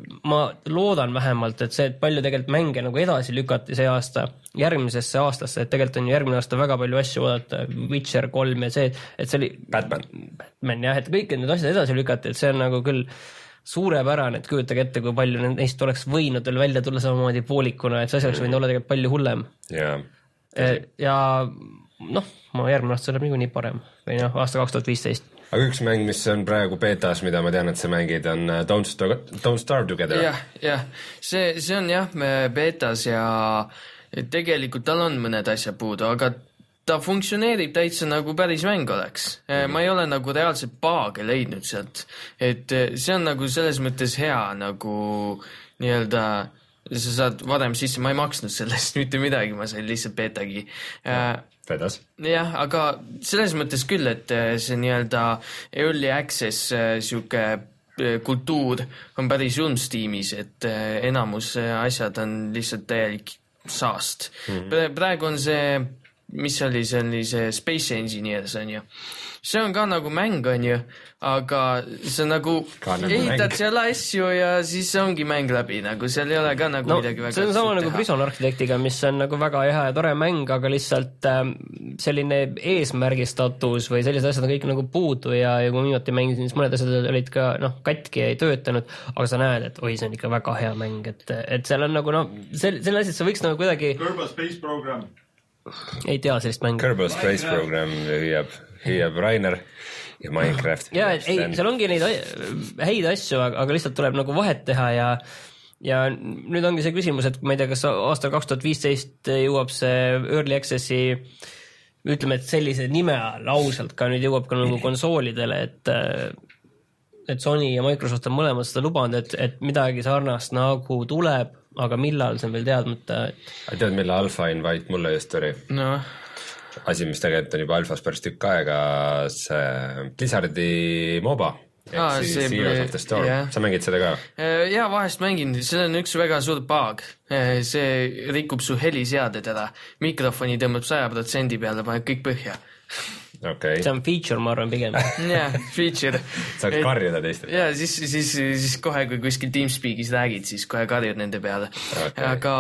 ma loodan vähemalt, et see, et palju tegelikult mänge nagu edasi lükati see aasta järgmisesse aastasse, et tegelikult on ju järgmine aasta väga palju asju oodata, Witcher kolm ja see, et see oli Batman, Batman jah, et kõik need asjad edasi lükati, et see on nagu küll suurepärane, et kujutage ette, kui palju neist oleks võinud veel välja tulla samamoodi poolikuna, et see asi oleks võinud olla tegelikult palju hullem. Ja, ja noh, ma järgmine aasta läheb niikuinii parem või noh, aasta kaks tuhat viisteist. Aga üks mäng, mis on praegu betas, mida ma tean, et sa mängid, on Don't, Sto- Don't Starve Together. jah, jah, see, see on jah betas ja tegelikult tal on mõned asjad puudu, aga ta funktsioneerib täitsa nagu päris mäng oleks. Mm-hmm. Ma ei ole nagu reaalselt paage leidnud sealt, et see on nagu selles mõttes hea nagu nii-öelda sa saad varem sisse, ma ei maksnud sellest mitte midagi, ma sain lihtsalt betagi. Vedas. Jah, aga selles mõttes küll, et see nii-öelda early access siuke kultuur on päris õns tiimis, et enamus asjad on lihtsalt täielik saast. Mm-hmm. Praegu on see mis oli, see oli see Space Engineers on ju. See on ka nagu mäng on ju, aga see nagu ehitad seal asju ja siis ongi mäng läbi, nagu seal ei ole ka nagu no, midagi väga see on sama nagu Prison Architectiga, mis on nagu väga hea ja tore mäng, aga lihtsalt äh, selline eesmärgistatus või sellised asjad on kõik nagu puudu ja, ja kui viimati mängisin, siis mõned asjad olid ka noh, katki ja ei töötanud, aga sa näed, et oi, see on ikka väga hea mäng, et, et seal on nagu noh, selline asi, et sa võiks nagu kuidagi Kerbal Space Program ei tea sellist mängu. Kerbal Space Program hüüab, hüüab Rainer ja Minecraft. ja ei, seal ongi neid häid asju, aga lihtsalt tuleb nagu vahet teha ja ja nüüd ongi see küsimus, et ma ei tea, kas aastal kaks tuhat viisteist jõuab see Early Access'i ütleme, et sellise nime lausalt ka nüüd jõuab ka nagu konsoolidele, et et Sony ja Microsoft on mõlemad seda lubanud, et, et midagi sarnast nagu tuleb, aga millal see on veel teadmata. Tead, mille Alpha Invite mulle just oli? No. Asi, mis tegelikult on juba alfas päris tükk aega, see Blizzardi MOBA. Ah, see, yeah. Sa mängid seda ka? Jaa, vahest mängin, see on üks väga suur bug. See rikub su heliseaded ära. Mikrofoni tõmbab saja protsendi peale, paneb kõik põhja. Okay. See on feature, ma arvan, pigem. Jah, feature. Saad karjuda teistel. Ja siis, siis, siis kohe, kui kuskil TeamSpeakis räägid, siis kohe karjud nende peale. Okay. Aga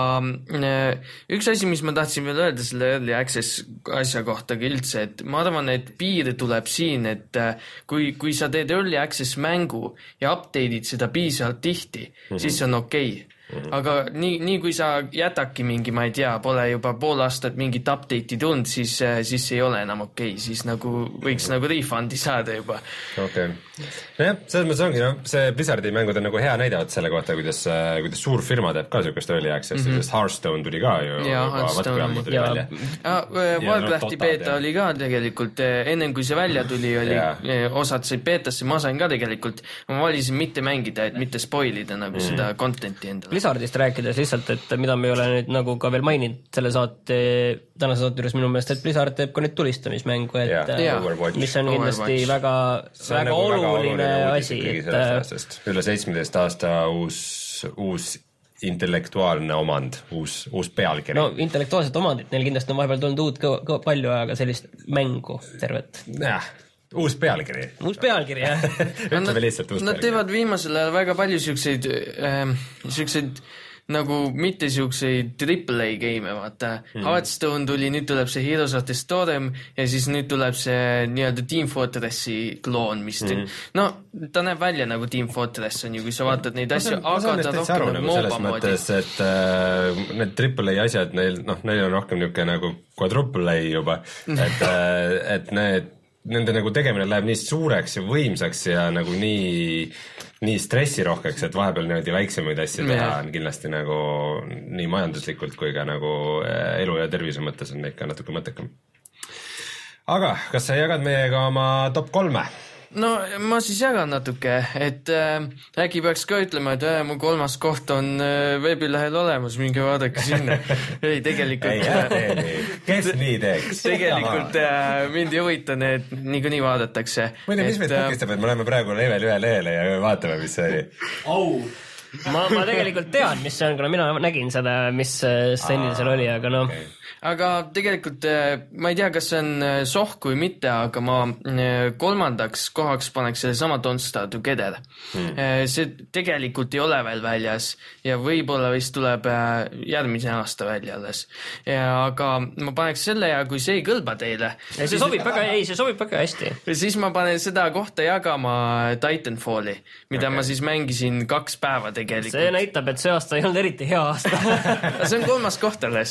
üks asi, mis ma tahtsin veel öelda selle Early Access asja kohta üldse, et ma arvan, et piir tuleb siin, et kui, kui sa teed Early Access mängu ja update'id seda piisavalt tihti, mm-hmm. siis on okei. Okay. Aga nii, nii kui sa jätadki mingi, ma ei tea, pole juba pool aastat mingit update'i tund, siis, siis ei ole enam okei, okay. Siis nagu võiks nagu refundi saada juba. Okei. Okay. Nojah, selles mõttes ongi, no, see Blizzardi mängud on nagu hea näidavat selle kohta, kuidas, kuidas suur firma teeb ka sükast Early Access, mm-hmm. sest Hearthstone tuli ka ju. Ja, Hearthstone tuli välja. Warcrafti beeta oli ka tegelikult, ennem kui see välja tuli, oli osad sai beetasse, ma sain ka tegelikult, ma valisin mitte mängida, et mitte spoilida nagu mm-hmm. seda content'i endale. Blizzardist rääkides lihtsalt, et mida me ei ole nüüd nagu ka veel maininud selle saate, tänase saate juures minu meelest, et Blizzard teeb ka nüüd tulistamismängu, et yeah, yeah. mis on kindlasti Overwatch. väga, väga nagu oluline asi. Et, üle seitsmeteist aasta uus, uus intellektuaalne omand, uus, uus pealkiri. No intellektuaalset omandit, neil kindlasti on vahepeal tulnud uut kõva, kõva palju aega sellist mängu tervet. Jah. Uus pealkiri. Uus pealkiri, jah. Ütleme lihtsalt uus pealkiri. Nad teevad viimasel ajal väga palju siukseid, äh, siukseid nagu mitte siukseid triple A game, vaata. Mm. Hearthstone tuli, nüüd tuleb see Heroes of the Storm ja siis nüüd tuleb see nii-öelda Team Fortressi kloon, mis mm. no, ta näeb välja nagu Team Fortress on ju, kui sa vaatad neid asju, aga ta rohkem nagu MOBA moodi. Mõttes, et äh, need triple A asjad, neil, noh, neil on rohkem niuke nagu quadruple A juba, et, äh, et need nende nagu tegemine läheb nii suureks ja võimsaks ja nagu nii, nii stressirohkeks, et vahepeal niimoodi väiksemaid asju teha on kindlasti nagu nii majanduslikult kui ka nagu elu ja tervise mõttes on ikka natuke mõttekam. Aga kas sa jagad meiega oma top kolme? No ma siis jagan natuke, et äh, äkki peaks ka ütlema, et äh, mu kolmas koht on äh, veebilehel olemas, minge vaadake sinna. Ei, tegelikult... ei, jah, tee, kes nii teeks? Tegelikult äh, mind ei huvita, need niikuinii vaadatakse. Mõni, mis meid takistab, et me oleme praegu level ühe lehele ja vaatame, mis see oli. Au! ma, ma tegelikult tean, mis see on, kuna mina nägin seda, mis stendil seal oli, aga noh... Okay. Aga tegelikult ma ei tea, kas see on sohk või mitte, aga ma kolmandaks kohaks paneks selle sama Don't Starve Together. Hmm. See tegelikult ei ole veel väljas ja võib-olla vist tuleb järgmise aasta välja alles. Aga ma paneks selle ja kui see ei kõlba teile... Ja see sobib väga, ei, see sobib väga hästi. Siis ma panen seda kohta jagama Titanfalli, mida okay. ma siis mängisin kaks päeva tegelikult. See näitab, et see aasta ei olnud eriti hea aasta. See on kolmas koht alles.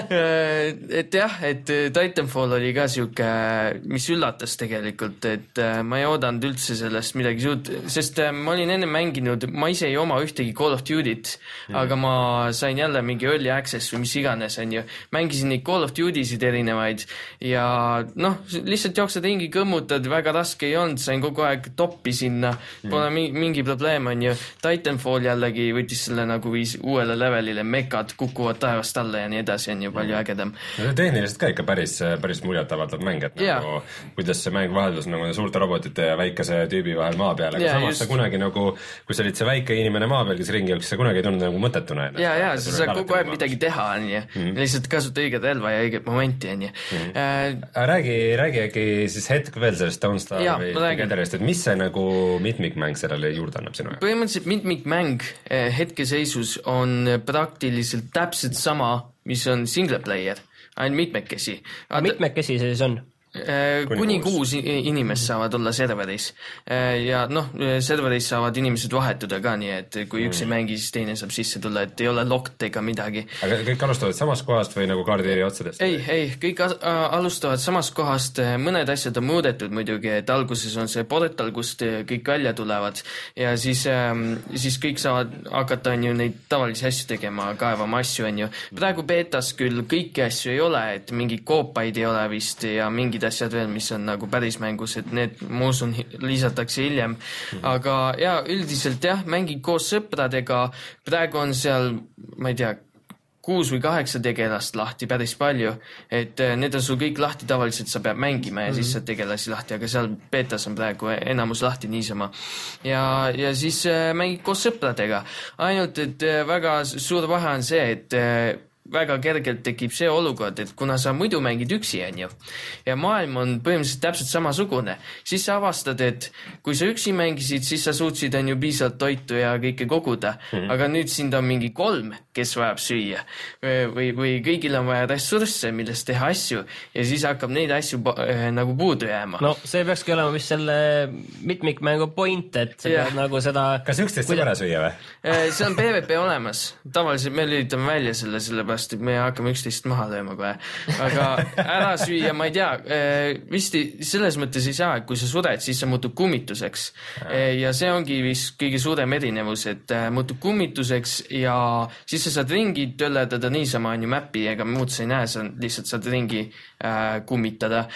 Et jah, et Titanfall oli ka siuke, mis üllatas tegelikult, et ma ei oodanud üldse sellest midagi suurt, sest ma olin enne mänginud, ma ise ei oma ühtegi Call of Duty't, mm. aga ma sain jälle mingi early access või mis iganes, on ju. Mängisin neid Call of Duty'sid erinevaid ja noh, lihtsalt jooksed ringi kõmmutad, väga raske ei olnud, sain kogu aeg toppi sinna, pole mm. mingi probleem, on ju. Titanfall jälle jällegi võttis selle nagu viis uuele levelile, mekad kukuvad taevast alla ja nii edasi, on ju palju ägedam. No, tehniliselt ka ikka päris, päris muljatavaldav mäng, et yeah. nagu, kuidas see mäng vaheldus nagu suurte robotite ja väikese tüübi vahel maa peal, aga yeah, samas just... sa kunagi nagu, kui sa olid see väike inimene maa peal, kes ringi jooksis, sa kunagi ei tulnud nagu mõttetuna. Ja, ja, sa saad kogu aeg midagi teha, on ju. Mm -hmm. Lihtsalt kasuta õiget relva ja õiget momenti, on ju. Mm -hmm. äh, räägi, räägi äkki siis hetk veel sellest Don't Starve või Togetherist, et mis see nagu mitmikmäng sellele juurde annab sinu jaoks? Põhimõtteliselt mitmikmäng hetkeseisus on praktiliselt täpselt sama, mis on single player, ainult mitmekesi. Mitmekesi see siis on? Kuni, kuni kuus inimest saavad olla serveris ja noh, serveris saavad inimesed vahetuda ka, nii et kui üks ei mängi, siis teine saab sisse tulla, et ei ole locked ega midagi. Aga kõik alustavad samast kohast või nagu kaardi eri otsadest? Ei, ei, kõik alustavad samast kohast, mõned asjad on muudetud muidugi, et alguses on see portal, kust kõik välja tulevad ja siis, siis kõik saavad hakata on ju neid tavalisi asju tegema, kaevama asju on ju. Praegu beetas küll kõiki asju ei ole, et mingi koopaid ei ole vist ja mingid asjad veel, mis on nagu päris mängus, et need muusun lisatakse hiljem. Aga ja üldiselt jah, mängid koos sõpradega, praegu on seal, ma ei tea, kuus või kaheksa tegelast lahti päris palju, et need on sul kõik lahti, tavaliselt sa pead mängima ja mm -hmm. siis sa tegelasi lahti, aga seal beetas on praegu enamus lahti niisama. Ja, ja siis mängid koos sõpradega. Ainult, et väga suur vahe on see, et väga kergelt tekib see olukord, et kuna sa muidu mängid üksi, on ju, ja maailm on põhimõtteliselt täpselt samasugune, siis sa avastad, et kui sa üksi mängisid, siis sa suutsid, on ju, piisavalt toitu ja kõike koguda, mm-hmm. aga nüüd sind on mingi kolm, kes vajab süüa või, või kõigil on vaja ressursse, millest teha asju ja siis hakkab neid asju äh, nagu puudu jääma. No see peakski olema vist selle mitmikmängu point, et sa yeah. pead nagu seda... Kas üksteist saab ära süüa või? See on P V P olemas, tavaliselt me lülitame välja selle, selle et me hakkame üksteist maha lööma kohe. Aga ära süüa, ma ei tea, vist selles mõttes ei saa, et kui sa sured, siis sa muutub kummituseks. Ja see ongi vist kõige suurem erinevus, et muutub kummituseks ja siis sa saad ringi tölledada niisama on ju mäppi, ega muud sa ei näe, sa lihtsalt saad ringi äh, kummitada.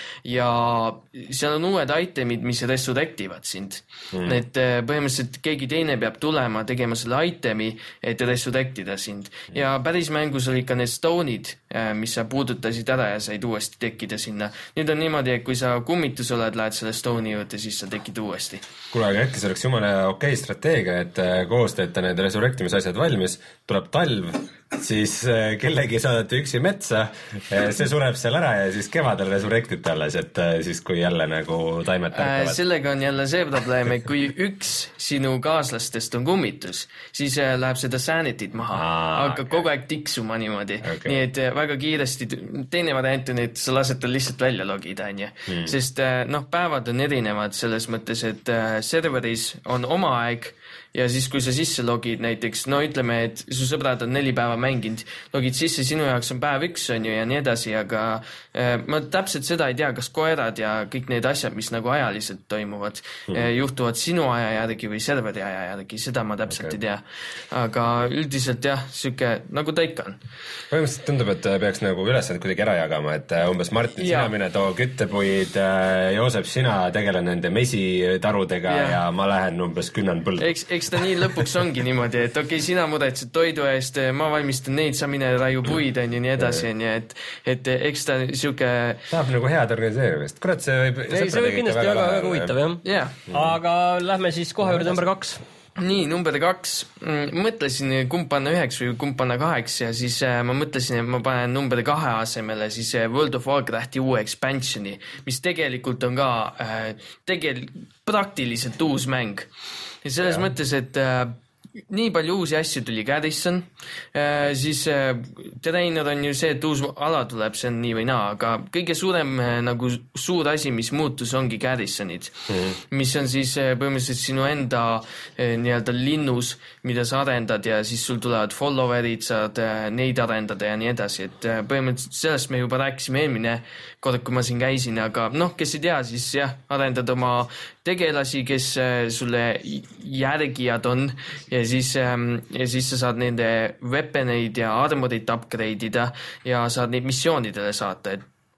Ja seal on uued itemid, mis resurrektivad sind. Mm. Et põhimõtteliselt keegi teine peab tulema tegema selle itemi, et resurrektida sind. Ja päris mängus oli ka need stone'id, mis sa puudutasid ära ja said uuesti tekkida sinna. Nüüd on niimoodi, et kui sa kummitus oled, lähed selle stone'i juurde, siis sa tekid uuesti. Kuule, aga äkki see oleks jumala okei strateegia, et koos teete need resurrektimise asjad valmis, tuleb talv, siis kellegi saadate üksi metsa, see sureb seal ära ja siis kevadel resurrektite alles, et siis kui jälle nagu taimed tärkavad. Sellega on jälle see probleem, et kui üks sinu kaaslastest on kummitus, siis läheb seda sanity't maha, hakkab okay. kogu aeg tiksuma niimoodi. Okay. Nii et väga kiiresti, teine variant on, et sa lased tal lihtsalt välja logida, on ju. Hmm. Sest noh, päevad on erinevad selles mõttes, et serveris on oma aeg ja siis, kui sa sisse logid näiteks, no ütleme, et su sõbrad on neli päeva mänginud, logid sisse, sinu jaoks on päev üks, on ju, ja nii edasi, aga äh, ma täpselt seda ei tea, kas koerad ja kõik need asjad, mis nagu ajaliselt toimuvad, mm. äh, juhtuvad sinu aja järgi või serveri aja järgi, seda ma täpselt okay. ei tea. Aga üldiselt jah, süke, nagu ta ikka on. Põhimõtteliselt tundub, et peaks nagu ülesand kuidagi ära jagama, et umbes Martin, ja. Sina mine too küttepuid, Joosep, sina tegele nende mesitarudega ja, ja ma lähen umbes künnan põldu. Eks, eks ta nii lõpuks ongi niimoodi, et okei okay,, sina muretsed toidu eest, ma valmistan neid, sa mine raiu puid on ju nii edasi on ju, et, et eks ta siuke... Tahab nagu head organiseerimist. Kurat, see võib... Ei, see võib kindlasti väga, väga huvitav, jah. Yeah. Aga lähme siis kohe juurde number kaks. Nii, number kaks. Mõtlesin, kumb panna üheks või kumb panna kaheks ja siis ma mõtlesin, et ma panen number kahe asemele siis World of Warcrafti uue expansioni, mis tegelikult on ka tegelikult praktiliselt uus mäng. Ja selles ja. Mõttes, et äh, nii palju uusi asju tuli Garrison, äh, siis äh, Trainer on ju see, et uus ala tuleb, see on nii või naa, aga kõige suurem äh, nagu suur asi, mis muutus, ongi Garrisonid, mm. mis on siis äh, põhimõtteliselt sinu enda äh, nii-öelda linnus, mida sa arendad ja siis sul tulevad followerid, saad äh, neid arendada ja nii edasi, et äh, põhimõtteliselt sellest me juba rääkisime eelmine kord, kui ma siin käisin, aga noh, kes ei tea, siis jah, arendad oma tegelasi, kes äh, sulle järgijad on ja siis, ähm, ja siis sa saad nende weaponeid ja armorit upgrade ida ja saad neid missioonidele saata, et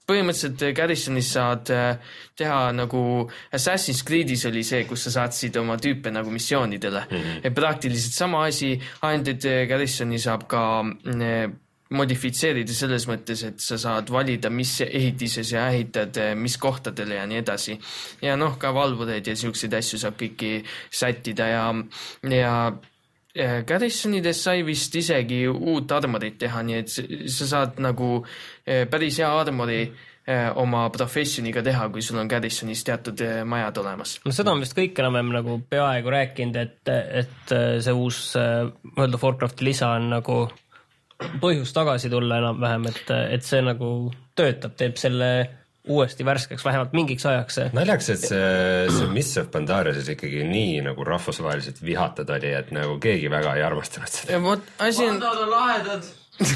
põhimõtteliselt Garrisonis saad teha nagu Assassin's Creed'is oli see, kus sa saatsid oma tüüpe nagu missioonidele mm-hmm. ja praktiliselt sama asi, ainult et Garrisoni saab ka modifitseerida selles mõttes, et sa saad valida, mis ehitises ja ehitad, mis kohtadele ja nii edasi. Ja noh, ka valvureid ja siukseid asju saab kõiki sättida ja, ja Garrisonides sai vist isegi uut armorit teha, nii et sa saad nagu päris hea armori oma professioniga teha, kui sul on Garrisonis teatud majad olemas. No seda on vist kõik enam nagu peaaegu rääkinud, et, et see uus World of Warcrafti lisa on nagu põhjus tagasi tulla enam-vähem, et, et see nagu töötab, teeb selle uuesti värskeks vähemalt mingiks ajaks. Naljaks, et see, see Mists of Pandarias ikkagi nii nagu rahvusvaheliselt vihatud oli, et nagu keegi väga ei armastanud seda. Võt, asi on... Vandad on lahedad.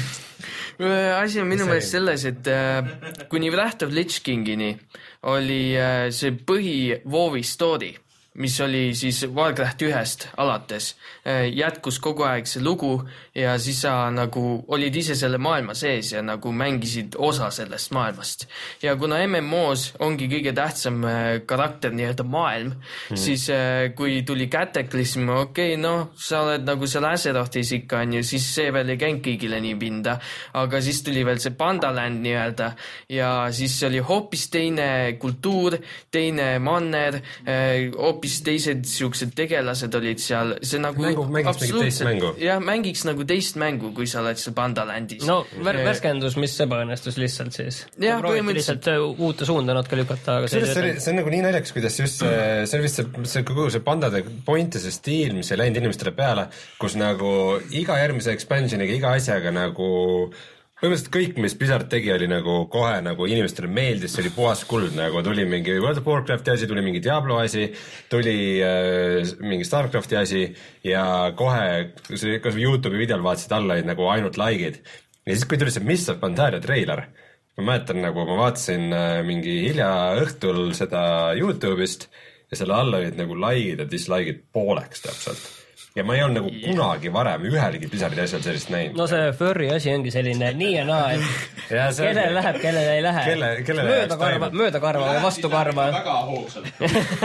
asi on minu meelest selles, et äh, kuni Wrath of Lich Kingini oli äh, see põhi WoW-i story, mis oli siis Warcraft ühest alates, jätkus kogu aeg see lugu ja siis sa nagu olid ise selle maailma sees ja nagu mängisid osa sellest maailmast. Ja kuna M M O-s ongi kõige tähtsam karakter nii-öelda maailm, mm. siis kui tuli Cataclysm, okei, okay, noh, sa oled nagu seal Azerothis ikka, on ju, siis see veel ei käinud kõigile nii pinda, aga siis tuli veel see Pandaland nii-öelda ja siis oli hoopis teine kultuur, teine manner, hoopis teised siuksed tegelased olid seal, see nagu mängu, mängiks mingi teist mängu. jah, mängiks nagu teist mängu, kui sa oled seal Pandalandis. No vär, värskendus, mis ebaõnnestus lihtsalt siis. jah, põhimõtteliselt uute suunda natuke lükata, aga see, see, see, see on nagu nii naljaks, kuidas just see, see on vist see, see, kogu see pandade point ja see stiil, mis ei läinud inimestele peale, kus nagu iga järgmise expansioniga, iga asjaga nagu põhimõtteliselt kõik, mis Blizzard tegi, oli nagu kohe nagu inimestele meeldis, see oli puhas kuld, nagu tuli mingi World of Warcrafti asi, tuli mingi Diablo asi, tuli äh, mingi Starcrafti asi ja kohe, kas või YouTube'i videol vaatasid alla, olid nagu ainult like'id. Ja siis, kui tuli see Mists of Pandaria trailer, ma mäletan nagu, ma vaatasin äh, mingi hilja õhtul seda YouTube'ist ja selle alla olid nagu like'id ja dislike'id pooleks täpselt. Ja ma ei olnud nagu kunagi varem ühelegi Blizzardi asjal sellist näinud. No see furry asi ongi selline nii ja naa, et ja kellele läheb, kellele ei lähe. Kelle, kellele mööda karva, mööda karva või vastu karva. Väga hoogsalt.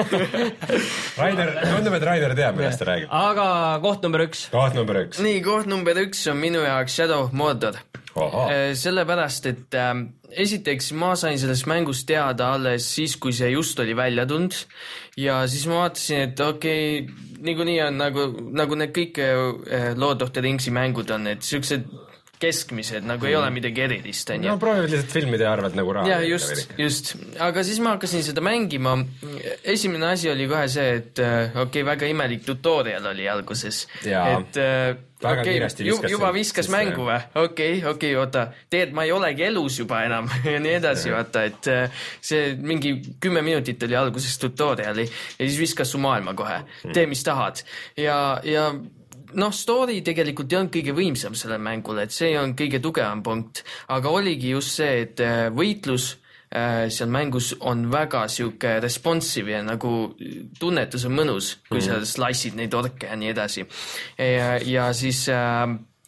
Rainer, tundub, et Rainer teab, millest ta räägib. Aga koht number üks. Koht number üks. Nii, koht number üks on minu jaoks Shadow of Mordor. Oha. Sellepärast, et äh, esiteks ma sain sellest mängust teada alles siis, kui see just oli välja tulnud ja siis ma vaatasin, et okei, okay, niikuinii on nagu, nagu need kõik äh, Lord of the Ringsi mängud on, et siuksed keskmised, nagu mm. ei ole midagi erilist. No proovivad lihtsalt filmide ja arvad nagu raha. Ja just, just. Aga siis ma hakkasin seda mängima. Esimene asi oli kohe see, et okei, okay, väga imelik tutorial oli alguses. Ja. Et väga okay, kiiresti viskas. Juba viskas sest, mängu või? Okei, okay, okei, okay, oota. Teed, ma ei olegi elus juba enam ja nii edasi, vaata, et see mingi kümme minutit oli alguses tutoriali ja siis viskas su maailma kohe. Tee, mis tahad. Ja, ja noh, story tegelikult ei olnud kõige võimsam selle mängule, et see on kõige tugevam punkt, aga oligi just see, et võitlus äh, seal mängus on väga siuke responsive ja nagu tunnetus on mõnus, kui mm. sa slice'id neid orke ja nii edasi. Ja, ja siis äh,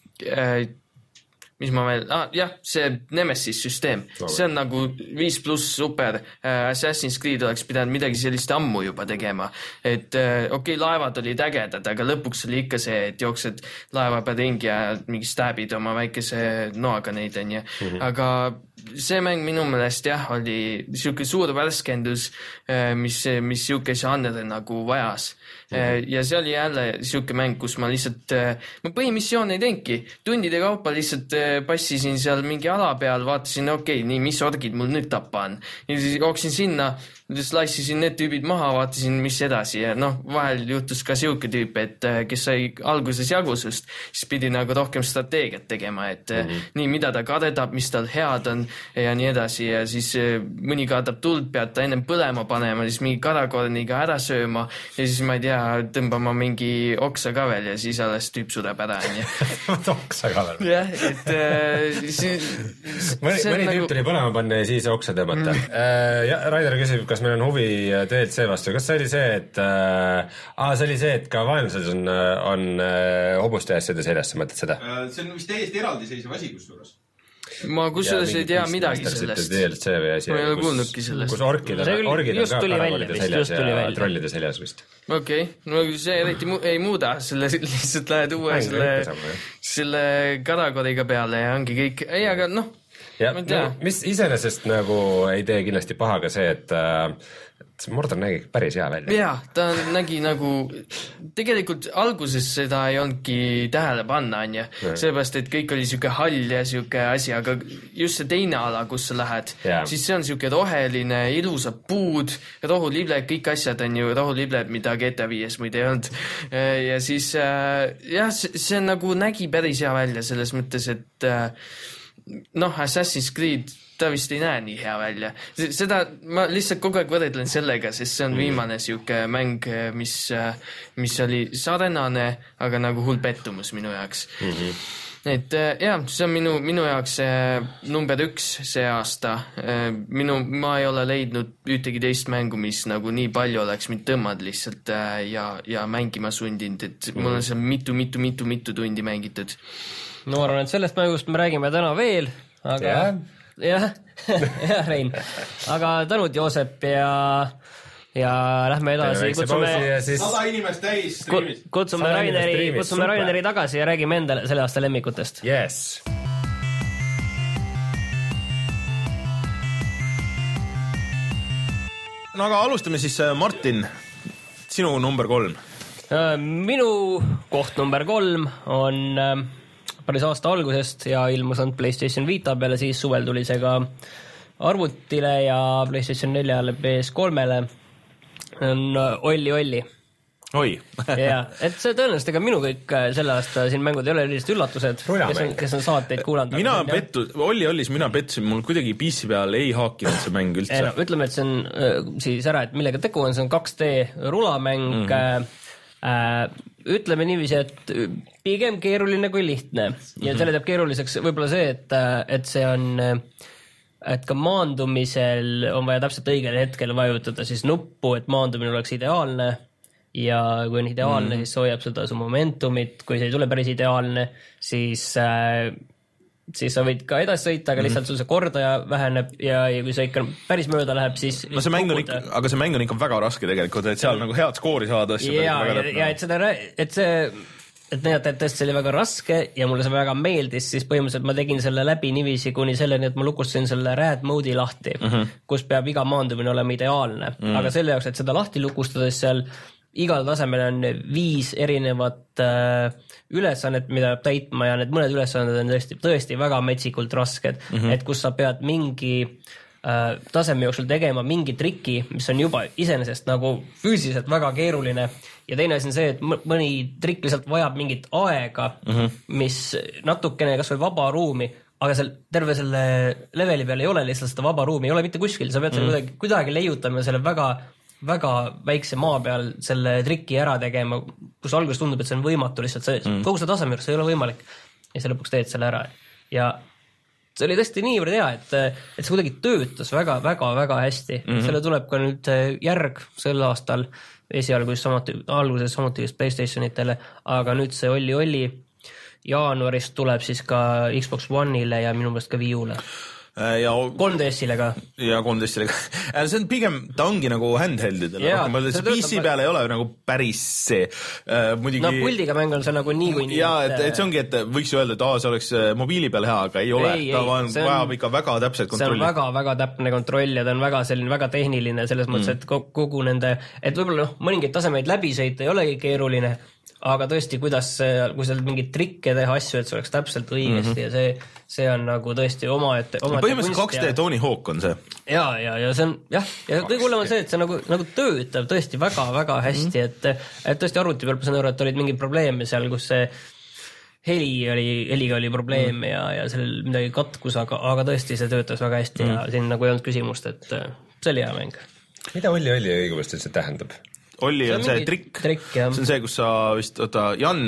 äh, mis ma veel, ah, jah, see Nemesis süsteem, see on nagu viis pluss super, Assassin's Creed oleks pidanud midagi sellist ammu juba tegema, et okei, okay, laevad olid ägedad, aga lõpuks oli ikka see, et jooksed laeva peal ringi ja mingi stäbid oma väikese noaga neid, on ju, mm-hmm. aga see mäng minu meelest jah, oli siuke suur värskendus, mis, mis siuke žanr nagu vajas. Mm-hmm. Ja see oli jälle siuke mäng, kus ma lihtsalt, ma põhimissioon ei teenki, tundide kaupa lihtsalt passisin seal mingi ala peal, vaatasin, okei, okay, nii, mis orgid mul nüüd tappa on. Ja siis jooksin sinna, slice'isin need tüübid maha, vaatasin, mis edasi ja noh, vahel juhtus ka siuke tüüp, et kes sai alguses jagusust, siis pidi nagu rohkem strateegiat tegema, et mm-hmm. nii, mida ta kardab, mis tal head on ja nii edasi ja siis mõni kardab tuld, pead ta ennem põlema panema, siis mingi karakorniga ära sööma ja siis ma ei tea, tõmbama mingi oksa ka veel ja siis alles tüüp sureb ära. oksa ka veel? jah, et äh, siis, mõni, mõni nagu... tüüp tuli põlema panna ja siis oksa tõmmata mm.. Äh, ja Rainer küsib, kas meil on huvi D L C vastu, kas see oli see, et äh, aa, see oli see, et ka vaenlased on, on äh, hobuste asjade seljas, sa mõtled seda? See on vist täiesti eraldiseisev asi kusjuures. ma kusjuures ei tea midagi sellest. D L C või asi, ma ei ole kuulnudki sellest. Kus orkid on, orgid on ka karakoolide seljas ja trollide seljas vist. Okei, okay. No see eriti mu- ei muuda, selle lihtsalt lähed uue Mäng selle, selle karakoodiga peale ja ongi kõik, ei, aga noh, ja, no, mis iseenesest nagu ei tee kindlasti paha ka see, et et Mordor nägi päris hea välja. Jaa, ta nägi nagu, tegelikult alguses seda ei olnudki tähele panna, on ju, sellepärast, et kõik oli siuke hall ja siuke asi, aga just see teine ala, kus sa lähed, ja. Siis see on siuke roheline, ilusad puud, rohulibled, kõik asjad on ju rohulibled, mida G T A viies muid ei olnud. Ja siis jah, see nagu nägi päris hea välja selles mõttes, et noh, Assassin's Creed ta vist ei näe nii hea välja. Seda ma lihtsalt kogu aeg võrdlen sellega, sest see on viimane siuke mäng, mis, mis oli sarnane, aga nagu hull pettumus minu jaoks. Mm-hmm. Et jah, see on minu, minu jaoks number üks see aasta. Minu, ma ei ole leidnud ühtegi teist mängu, mis nagu nii palju oleks mind tõmmad lihtsalt ja, ja mängima sundinud, et mul on seal mitu, mitu, mitu, mitu tundi mängitud. No ma arvan, et sellest mängust me räägime täna veel, aga... Yeah. jah, jah, Rein, aga tänud Joosep ja ja lähme edasi, kutsume sada inimest täis kutsume Raineri, kutsume Raineri tagasi ja räägime endale selle aasta lemmikutest. Yes. No aga alustame siis, Martin, sinu number kolm. Minu koht number kolm on päris aasta algusest ja ilmus on PlayStation Vita peale, siis suvel tuli see ka arvutile ja PlayStation neljale, P S kolmele. On Olli Olli. Oi. ja, et see tõenäoliselt ega minu kõik selle aasta siin mängud ei ole lihtsalt üllatused, kes on, kes on saateid kuulanud. Mina pettu, Olli Ollis mina pettusin, mul kuidagi P C peal ei haakinud see mäng üldse. No, ütleme, et see on siis ära, et millega tegu on, see on kaks D rulamäng, mm-hmm. äh, ütleme niiviisi, et pigem keeruline kui lihtne ja selle teeb keeruliseks võib-olla see, et, et see on, et ka maandumisel on vaja täpselt õigel hetkel vajutada siis nuppu, et maandumine oleks ideaalne ja kui on ideaalne, mm. siis hoiab seda su momentumit, kui see ei tule päris ideaalne, siis äh, siis sa võid ka edasi sõita, aga lihtsalt sul see kordaja väheneb ja, ja kui see ikka päris mööda läheb, siis no see mäng on ikka, aga see mäng on ikka väga raske tegelikult, et seal nagu head skoori saada. Ja, ja, ja et seda, et see, et näidata, et tõesti see oli väga raske ja mulle see väga meeldis, siis põhimõtteliselt ma tegin selle läbi niiviisi kuni selleni, et ma lukustasin selle rad mode'i lahti, mm-hmm. kus peab iga maandumine olema ideaalne, mm-hmm. aga selle jaoks, et seda lahti lukustades seal igal tasemel on viis erinevat äh, ülesannet, mida peab täitma ja need mõned ülesanded on tõesti, tõesti väga metsikult rasked, mm-hmm. et kus sa pead mingi äh, taseme jooksul tegema mingi triki, mis on juba iseenesest nagu füüsiliselt väga keeruline ja teine asi on see, et mõni trikk lihtsalt vajab mingit aega, mm-hmm. mis natukene kas või vaba ruumi, aga seal terve selle leveli peal ei ole lihtsalt seda vaba ruumi, ei ole mitte kuskil, sa pead mm-hmm. kuidagi, kuidagi leiutama selle väga väga väikse maa peal selle triki ära tegema, kus alguses tundub, et see on võimatu lihtsalt, see, mm. kogu see taseme juures ei ole võimalik ja see lõpuks teed selle ära ja see oli tõesti niivõrd hea, et, et see kuidagi töötas väga, väga, väga hästi mm-hmm. selle tuleb ka nüüd järg sel aastal esialgu just samuti, alguses samuti just PlayStationitele, aga nüüd see Olli Olli jaanuaris tuleb siis ka Xbox One'ile ja minu meelest ka Wii U'le ja kolm D S-ile ka. Ja kolm D S-ile ka. See on pigem, ta ongi nagu handheldidele. See P C peal ei ole nagu päris see. Muidugi... No puldiga mäng on see nagu nii kui nii. Ja, et, et see ongi, et võiks ju öelda, et aa, see oleks mobiili peal hea, aga ei ole. Ei, ta on, on, vajab ikka väga täpselt kontrolli. See on väga, väga täpne kontroll ja ta on väga selline, väga tehniline selles mõttes, mm. et kogu nende, et võib-olla noh, mõningaid tasemeid läbi sõita ei olegi keeruline, aga tõesti, kuidas, kui seal mingid trikke teha asju, et see oleks täpselt õigesti mm-hmm. ja see, see on nagu tõesti oma ette, oma ette põhimõtteliselt kaks D ja... Tony Hawk on see. Ja, ja, ja see on, jah, ja kõige hullem on see, et see nagu, nagu töötab tõesti väga, väga hästi, mm-hmm. et, et tõesti arvuti peal, ma saan aru, et olid mingid probleeme seal, kus see heli oli, heliga oli probleem mm-hmm. ja, ja sellel midagi katkus, aga, aga tõesti see töötas väga hästi mm-hmm. ja siin nagu ei olnud küsimust, et see oli hea mäng. Mida Olli Olli õigumast üldse tähendab? Olli on see, see trikk, trikk see on see, kus sa vist, oota, Jan,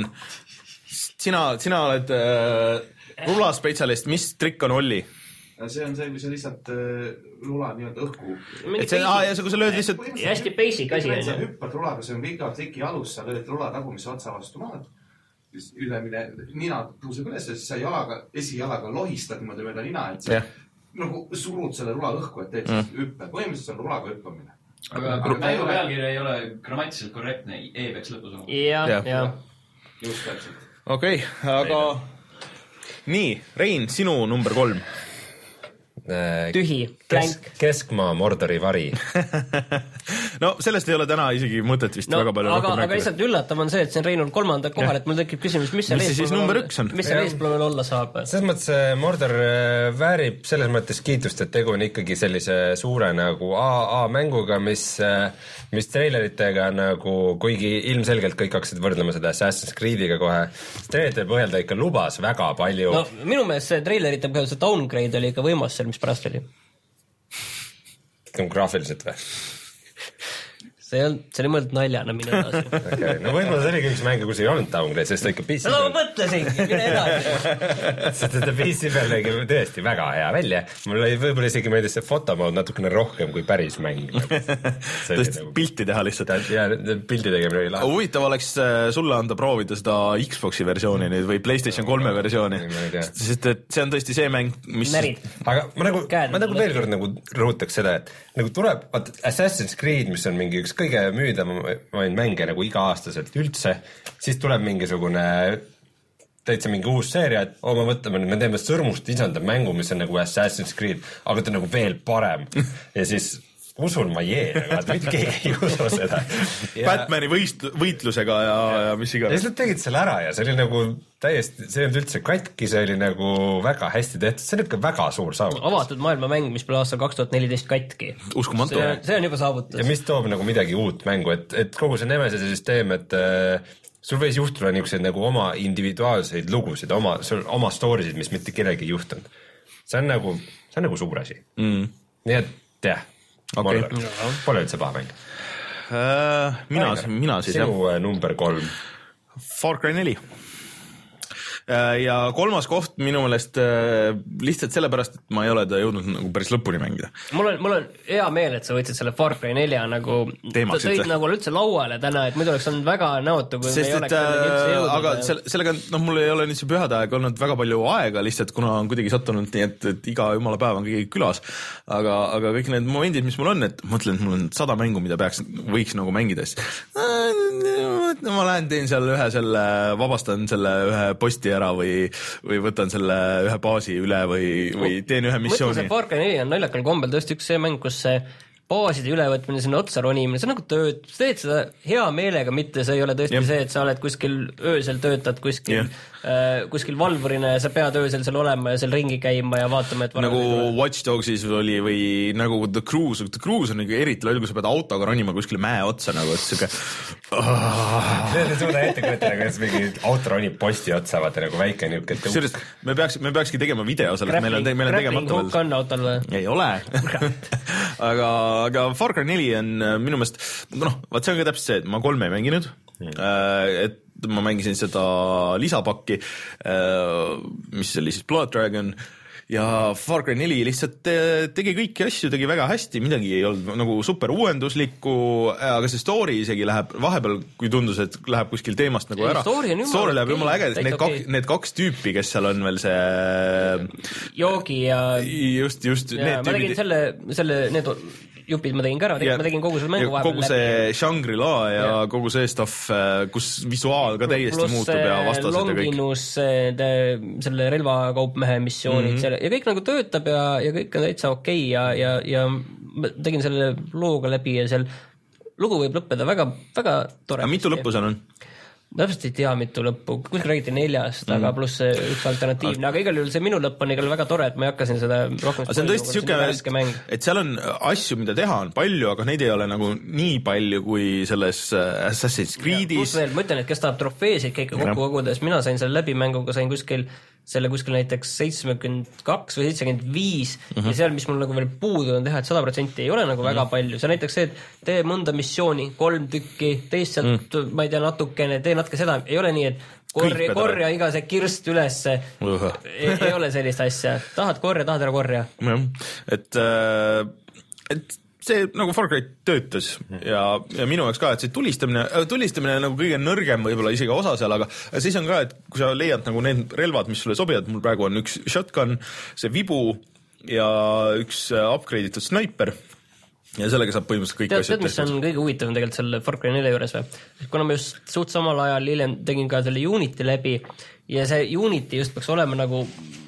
sina, sina oled äh, rulaspetsialist, mis trikk on Olli? See on see, kui sa lihtsalt äh, rula nii-öelda õhku. Et see, aa, ja see, kui sa lööd lihtsalt... Ja hästi basic asi. Sa hüppad rulaga, see on pika triki alus, sa lööd rula tagumisse otsa vastu maad, ülemine nina tõuseb üles ja siis sa jalaga, esijalaga lohistad niimoodi mööda nina, et sa yeah. nagu surud selle rula õhku, et teed mm. siis hüppe. Põhimõtteliselt on rulaga hüppamine. Aga, aga mängu pealkirja ei ole grammatiliselt korrektne, E peaks lõpus olema. Jah, jah. Just täpselt. Okei, okay, aga nii, Rein, sinu number kolm. Tühi, Kesk, Keskmaa Mordori vari. No sellest ei ole täna isegi mõtet vist no, väga palju aga, aga lihtsalt üllatav on see, et see on Reinul kolmanda kohal, et mul tekib küsimus, mis seal eespool olla saab. Selles mõttes Mordor väärib selles mõttes kiitust, et tegu on ikkagi sellise suure nagu A A mänguga, mis, mis traileritega nagu, kuigi ilmselgelt kõik hakkasid võrdlema seda Assassin's Creediga kohe, trailerite põhjal ta ikka lubas väga palju. No minu meelest see trailerite põhjal see downgrade oli ikka võimas seal, mis pärast oli. Graafiliselt või? See, on, see oli mõeldud naljana, mine edasi. Okay. No võib-olla see oligi üks mänge, kus ei olnud downgrade, sest ta ikka P C no ma mõtlesingi, mine edasi. Sest ta P C peal nägi tõesti väga hea välja. Mul oli võib-olla isegi meeldis see fotomood natukene rohkem kui päris mäng. Tõesti nagu... pilti teha lihtsalt. Ja pilti tegemine oli lahe. Huvitav oleks sulle anda proovida seda Xboxi versiooni nüüd või PlayStation kolme versiooni. Sest et see on tõesti see mäng, mis... Närid. Aga ma nagu, ma nagu veel kord nagu rõhutaks seda, et nagu tuleb Assassin's Creed, mis on mingi üks kõige müüdavaid mänge nagu iga-aastaselt üldse, siis tuleb mingisugune täitsa mingi uus seeria, et o, ma mõtleme, me teeme sõrmust isanda mängu, mis on nagu Assassin's Creed, aga ta on nagu veel parem. Ja siis usun ma jee, aga mitte keegi ei usu seda. Ja... Batmani võist, võitlusega ja, ja, ja mis iganes. Ja siis nad tegid selle ära ja see oli nagu täiesti, see on üldse katki, see oli nagu väga hästi tehtud, see on ikka väga suur saavutus. Avatud maailma mäng, mis pole aastal kaks tuhat neliteist katki. Uskumatu. See, see on juba saavutus. Ja mis toob nagu midagi uut mängu, et, et kogu see Nemesise süsteem, et äh, sul võis juhtuda niisuguseid nagu oma individuaalseid lugusid, oma, oma storysid, mis mitte kellegi ei juhtunud. See on nagu, see on nagu suur asi. Mm. Nii et, jah. Okay. Pole üldse paha mäng. Uh, mina, mina siis sinu jah. Number kolm. Far Cry neli. Uh, ja kolmas koht minu meelest uh, lihtsalt sellepärast, et ma ei ole ta jõudnud nagu päris lõpuni mängida. Mul on, mul on hea meel, et sa võtsid selle Far Cry nelja nagu teemaks tõid üldse. Nagu üldse lauale täna, et muidu oleks olnud väga näotu, kui sest, me ei oleks et, üldse jõudnud. Aga selle, sellega, noh, mul ei ole nüüd see pühade aeg olnud väga palju aega lihtsalt, kuna on kuidagi sattunud nii, et, et iga jumala päev on keegi külas. Aga, aga kõik need momendid, mis mul on, et mõtlen, et mul on sada mängu, mida peaks, võiks nagu mängida. Ma lähen teen seal ühe selle, vabastan selle ühe posti ära või, või võtan selle ühe baasi üle või, või teen ühe missiooni. Mõtlen, see Far Cry neli on naljakal kombel tõesti üks see mäng, kus see baaside ülevõtmine, sinna otsa ronimine, see on nagu tööd, sa teed seda hea meelega, mitte see ei ole tõesti Jep. see, et sa oled kuskil öösel töötad kuskil, äh, kuskil valvurina ja sa pead öösel seal olema ja seal ringi käima ja vaatama, et nagu Watch Dogsis oli või nagu The Cruise, The Cruise on nagu eriti loll, kui sa pead autoga ronima kuskile mäe otsa nagu, et siuke see on suuda ette kujutada, kuidas mingi auto ronib posti otsa, vaata nagu väike niuke Sürist, me peaks, me peakski tegema video sellest, meil on, meil on tegemata veel on autol või? Ei ole aga aga Far Cry neli on minu meelest, noh, vaat see on ka täpselt see, et ma kolme ei mänginud, mm. et ma mängisin seda lisapakki, mis oli siis Blood Dragon ja Far Cry neli lihtsalt tegi kõiki asju, tegi väga hästi, midagi ei olnud nagu super uuenduslikku, aga see story isegi läheb vahepeal, kui tundus, et läheb kuskil teemast nagu ära. Story, story läheb jumala äge, need, okay. kak, need kaks tüüpi, kes seal on veel see Joogi ja just, just ja, ma tegin selle, selle, need jupid ma tegin ka ära, ma tegin kogu selle mängu vahepeal kogu see läbi. Shangri-La ja, ja kogu see stuff, kus visuaal ka täiesti plus muutub ja vastased ja kõik. Longinus, selle relvakaupmehe missioonid mm -hmm. ja kõik nagu töötab ja, ja kõik on täitsa okei okay ja, ja, ja ma tegin selle looga läbi ja seal lugu võib lõppeda väga, väga tore. Aga mitu lõppu seal on? Täpselt ei tea mitu lõppu, kuskil räägiti neljast, aga mm. pluss üks alternatiivne, aga igal juhul see minu lõpp on igal väga tore, et ma ei hakka siin seda rohkem see on tõesti siuke, et seal on asju, mida teha on palju, aga neid ei ole nagu nii palju kui selles Assassin's Creed'is. Pluss veel, ma ütlen, et kes tahab trofeesid kõike kokku kogudes, mina sain selle läbimänguga, sain kuskil selle kuskil näiteks seitsekümmend kaks või seitsekümmend viis mm-hmm. ja seal, mis mul nagu veel puudu on teha, et sada protsenti ei ole nagu mm-hmm. väga palju. See on näiteks see, et tee mõnda missiooni, kolm tükki, teist sealt, mm. ma ei tea, natukene, tee natuke seda, ei ole nii, et korja, korja iga see kirst ülesse. Uh-huh. ei, ei ole sellist asja. Tahad korja, tahad ära korja. Et, et see nagu Far Cry töötas ja, ja minu jaoks ka, et see tulistamine, tulistamine nagu kõige nõrgem võib-olla isegi osa seal, aga siis on ka, et kui sa leiad nagu need relvad, mis sulle sobivad, mul praegu on üks shotgun, see vibu ja üks upgrade itud snaiper ja sellega saab põhimõtteliselt kõik tead, asjad tead, mis on kõige huvitavam tegelikult selle Far Cry neli juures või? Kuna ma just suht samal ajal hiljem tegin ka selle Unity läbi ja see Unity just peaks olema nagu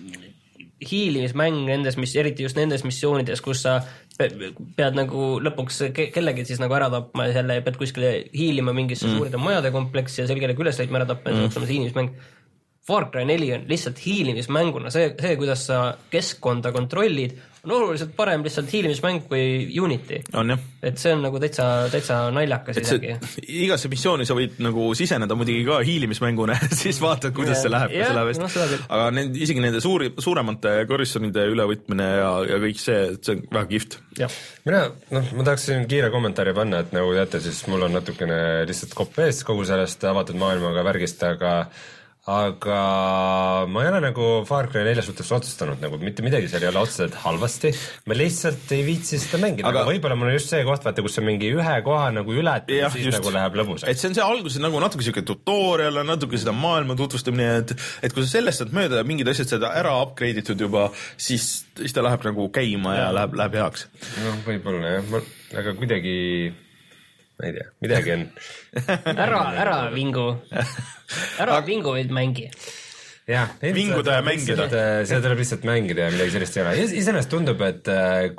hiilimismäng nendes, mis eriti just nendes missioonides, kus sa pead nagu lõpuks kellegi siis nagu ära tapma ja selle pead kuskile hiilima mingisse mm. suuride majade kompleksi ja seal kellegi üles leidma ära tapma ja mm. see on hiilimismäng. Far Cry neli on lihtsalt hiilimismänguna, see, see kuidas sa keskkonda kontrollid, on oluliselt parem lihtsalt hiilimismäng kui Unity. On jah. Et see on nagu täitsa, täitsa naljakas isegi. Igasse missiooni sa võid nagu siseneda muidugi ka hiilimismänguna, siis vaatad, kuidas ja, see läheb. Ja, see no, aga need, isegi nende suuri, suuremate korrissonide ülevõtmine ja, ja kõik see, see on väga kihvt. Mina, noh, ma tahaksin kiire kommentaari panna, et nagu teate, siis mul on natukene lihtsalt kopp ees kogu sellest avatud maailmaga värgist, aga aga ma ei ole nagu Far Cry nelja suhtes otsustanud, nagu mitte midagi seal ei ole otseselt halvasti, ma lihtsalt ei viitsi seda mängida, aga võib-olla mul on just see koht, vaata, kus see mingi ühe koha nagu ületab ja siis just, nagu läheb lõbusaks. Et see on see alguses nagu natuke siuke tutorial, natuke seda maailma tutvustamine, et, et kui sa sellest saad mööda ja mingid asjad seda ära upgrade itud juba, siis, siis ta läheb nagu käima ja, ja läheb, läheb heaks. No võib-olla jah, ma, aga kuidagi ma ei tea, midagi on ära, ära vingu ära vingu võid mängi jah, vinguda ja mängida seda tuleb lihtsalt mängida ja midagi sellist ei ole iseenesest tundub, et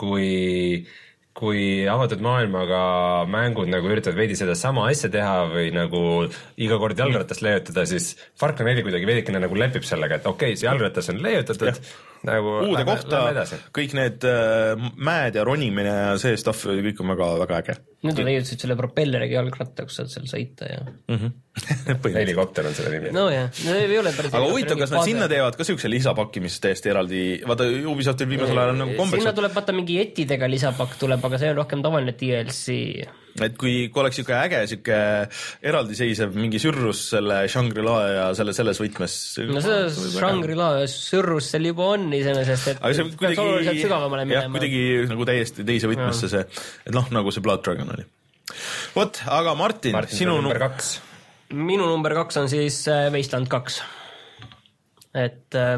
kui kui avatud maailmaga mängud nagu üritavad veidi seda sama asja teha või nagu iga kord jalgratast leiutada, siis Far Cry neli kuidagi veidikene nagu lepib sellega, et okei okay,, see jalgratas on leiutatud nagu uude lähe, kohta, kõik need äh, mäed ja ronimine ja see stuff, kõik on väga, väga äge. Nüüd on leiutasid selle propelleriga jalgratta, kus saad seal sõita ja mm-hmm. helikopter on selle nimi. No jah, no ei ole päris aga huvitav, kas nad sinna teevad ka siukse lisapakki, mis täiesti eraldi, vaata Ubisoftil viimasel ajal on nagu kombeks. Sinna tuleb vaata mingi etidega lisapakk tuleb, aga see on rohkem tavaline D L C. Et kui, kui oleks siuke äge, siuke eraldiseisev mingi sürrus selle Shangri-La ja selle selles võtmes. No see Shangri-La sürrus seal juba on iseenesest, et see peaks oluliselt sügavamale minema. Jah, kuidagi nagu täiesti teise võtmesse see, et noh, nagu see Blood Dragon oli. Vot, aga Martin, Martin sinu number kaks. Minu number kaks on siis Wasteland kaks. Et äh,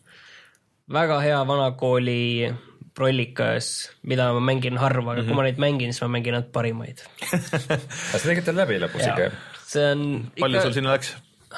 väga hea vanakooli prollikas, mida ma mängin harva, aga mm-hmm. kui ma neid mängin, siis ma mängin nad parimaid. Kas sa tegid tal läbi lõpus ikka? See on palju ikka... sul sinna läks?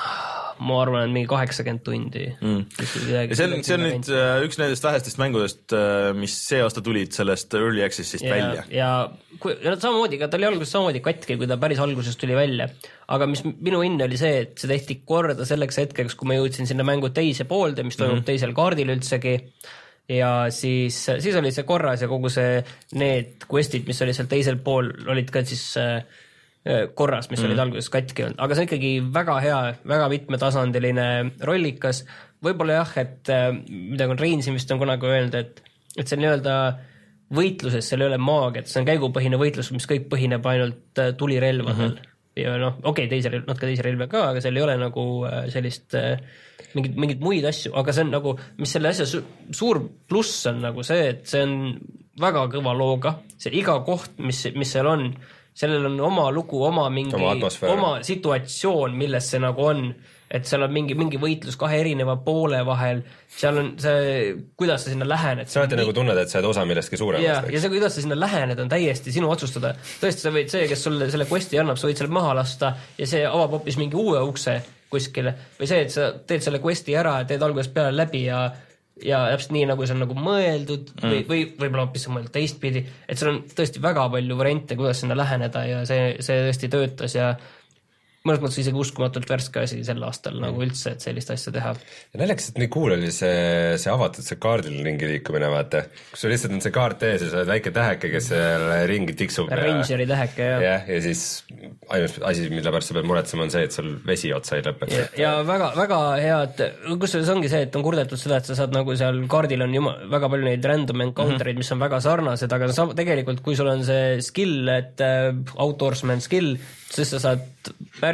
Ma arvan, et mingi kaheksakümmend tundi. Mm. See on, see on nüüd uh, üks nendest vähestest mängudest, uh, mis see aasta tulid sellest Early Accessist ja, välja. Ja, kui, ja samamoodi, ta oli alguses samamoodi katki, kui ta päris algusest tuli välja. Aga mis minu õnn oli see, et see tehti korda selleks hetkeks, kui ma jõudsin sinna mängu teise poolde, mis toimub mm-hmm. teisel kaardil üldsegi. Ja siis, siis oli see korras ja kogu see, need questid, mis oli seal teisel pool, olid ka siis uh, korras, mis mm. olid alguses katki olnud, aga see on ikkagi väga hea, väga mitmetasandiline rollikas, võib-olla jah, et midagi on Reinsim vist on kunagi öelnud, et, et see nii-öelda võitluses, seal ei ole maagiat, see on käigupõhine võitlus, mis kõik põhineb ainult tulirelvadel mm-hmm. ja noh, okei okay,, teise, natuke teise relve ka, aga seal ei ole nagu sellist mingid, mingid muid asju, aga see on nagu, mis selle asja su- suur pluss on nagu see, et see on väga kõva looga, see iga koht, mis, mis seal on, sellel on oma lugu, oma mingi, oma, oma situatsioon, milles see nagu on, et seal on mingi, mingi võitlus kahe erineva poole vahel, seal on see, kuidas sa sinna lähened. Sa oled nii... nagu tunned, et sa oled osa millestki suuremast. Ja, ja see, kuidas sa sinna lähened, on täiesti sinu otsustada. Tõesti, sa võid see, kes sulle selle questi annab, sa võid selle maha lasta ja see avab hoopis mingi uue ukse kuskile. Või see, et sa teed selle questi ära, teed alguses peale läbi ja ja täpselt nii, nagu see on nagu mõeldud mm. või, või võib-olla hoopis mõeldud teistpidi, et seal on tõesti väga palju variante, kuidas sinna läheneda ja see, see tõesti töötas ja mõnes mõttes isegi uskumatult värske asi sel aastal mm. nagu üldse, et sellist asja teha. Ja naljakas, et nii cool oli see, see avatud, see kaardil ringi liikumine, vaata. Kus sul lihtsalt on see kaart ees ja sa oled väike täheke, kes selle ringi tiksub. Rangeri täheke, jah. Ja, ja siis ainus asi, mille pärast sa pead muretsema, on see, et sul vesi otsa ei lõpeks. Ja, ja väga, väga head, kus see ongi see, et on kurdetud seda, et sa saad nagu seal kaardil on juma, väga palju neid random encounter'id, mm-hmm. mis on väga sarnased, aga sa, tegelikult, kui sul on see skill, et uh, outdoorsman skill, siis sa saad päris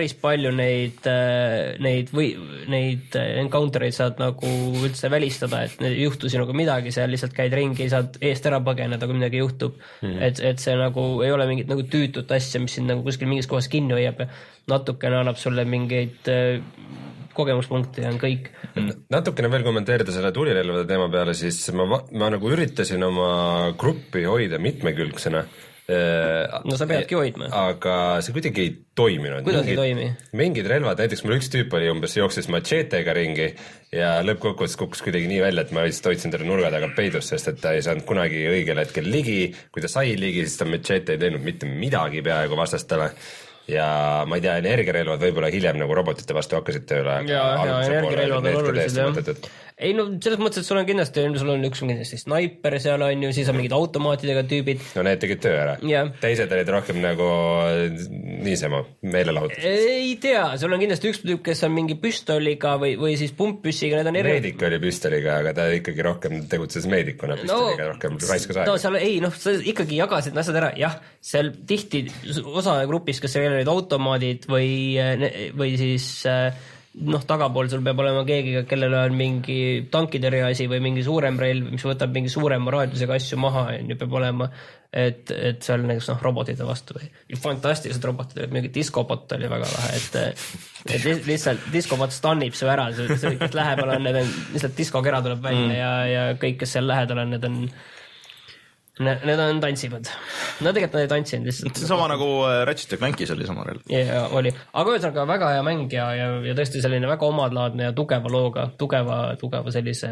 päris palju neid, neid või neid encounter'id saad nagu üldse välistada, et ei juhtu sinuga midagi, seal lihtsalt käid ringi, saad eest ära põgeneda, kui midagi juhtub mm. et, et see nagu ei ole mingit nagu tüütut asja, mis sind nagu kuskil mingis kohas kinni hoiab ja natukene annab sulle mingeid kogemuspunkti ja on kõik. Natukene veel kommenteerida selle tulirelvade teema peale, siis ma, ma nagu üritasin oma gruppi hoida mitmekülgsena. No sa peadki hoidma. Aga see kuidagi ei toiminud. Kuidas mingid, ei toimi? Mingid relvad, näiteks mul üks tüüp oli umbes jooksis machetega ringi ja lõppkokkuvõttes kukkus kuidagi nii välja, et ma lihtsalt hoidsin talle nurga taga peidus, sest et ta ei saanud kunagi õigel hetkel ligi. Kui ta sai ligi, siis ta machete ei teinud mitte midagi peaaegu vastastele. Ja ma ei tea, energiarelvad võib-olla hiljem nagu robotite vastu hakkasid tööle. Ja, ja energiarelvad on olulised, jah. Ei no selles mõttes, et sul on kindlasti, sul on üks kindlasti sniper seal on ju, siis on mingid automaatidega tüübid. No need tegid töö ära. Yeah. Teised olid rohkem nagu niisama meelelahutus. Ei tea, sul on kindlasti üks tüüp, kes on mingi püstoliga või, või siis pumppüssiga, need on eri... Meedik oli püstoliga, aga ta ikkagi rohkem tegutses meedikuna püstoliga, no, rohkem raiskas aega. No seal ei, noh, sa ikkagi jagasid asjad ära, jah, seal tihti osa grupis, kes seal olid automaadid või, või siis... noh, tagapool sul peab olema keegi, kellel on mingi tankitõrje asi või mingi suurem relv, mis võtab mingi suurema raadiusega asju maha, ju peab olema, et, et seal näiteks noh, robotide vastu või fantastilised robotid, mingi diskobot oli väga lahe, et, et lihtsalt diskobot stannib su ära, see, see, kes lähemal on, need on lihtsalt diskokera tuleb välja mm. ja, ja kõik, kes seal lähedal on, need on Need, need on tantsivad. No tegelikult nad ei tantsinud lihtsalt. See sama nagu Ratchet ja Clankis oli sama relv. Ja, oli. Aga ühesõnaga väga hea mäng ja, ja, ja tõesti selline väga omadlaadne ja tugeva looga, tugeva, tugeva sellise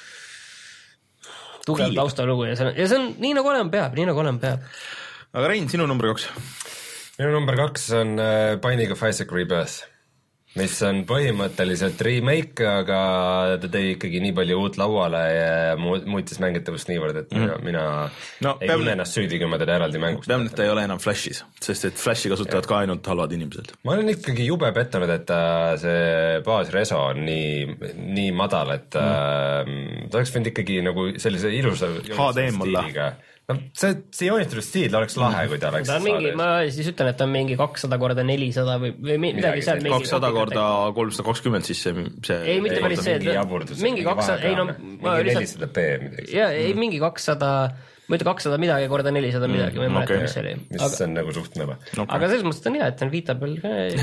tugev taustalugu ja see on, ja see on nii nagu olema peab, nii nagu olema peab. Aga Rein, sinu number kaks? Minu number kaks on Binding of Isaac Rebirth, mis on põhimõtteliselt remake, aga ta tõi ikkagi nii palju uut lauale ja muutis mängitavust niivõrd, et mina, mm. mina no, ei tunne ennast süüdi, kui ma teda eraldi mänguks. Peab nüüd ta ei ole enam Flashis, sest et Flashi kasutavad ja. Ka ainult halvad inimesed. Ma olen ikkagi jube pettunud, et ta, see baasreso on nii, nii madal, et mm. ta oleks võinud ikkagi nagu sellise ilusa H D M olla. No, see, see joonistatud stiil oleks lahe, kui ta oleks ta on mingi, ma siis ütlen, et ta on mingi kakssada korda nelisada või, või midagi, midagi seal mingi kakssada korda kolmsada kakskümmend siis see, see ei, mitte päris see, mingi kakssada ei no, mingi nelisada p midagi ja ei, mingi kakssada ma ütlen kakssada midagi korda nelisada midagi, ma ei mäleta, mis see oli mis see on nagu suht nõme aga selles mõttes on hea, et on Vita peal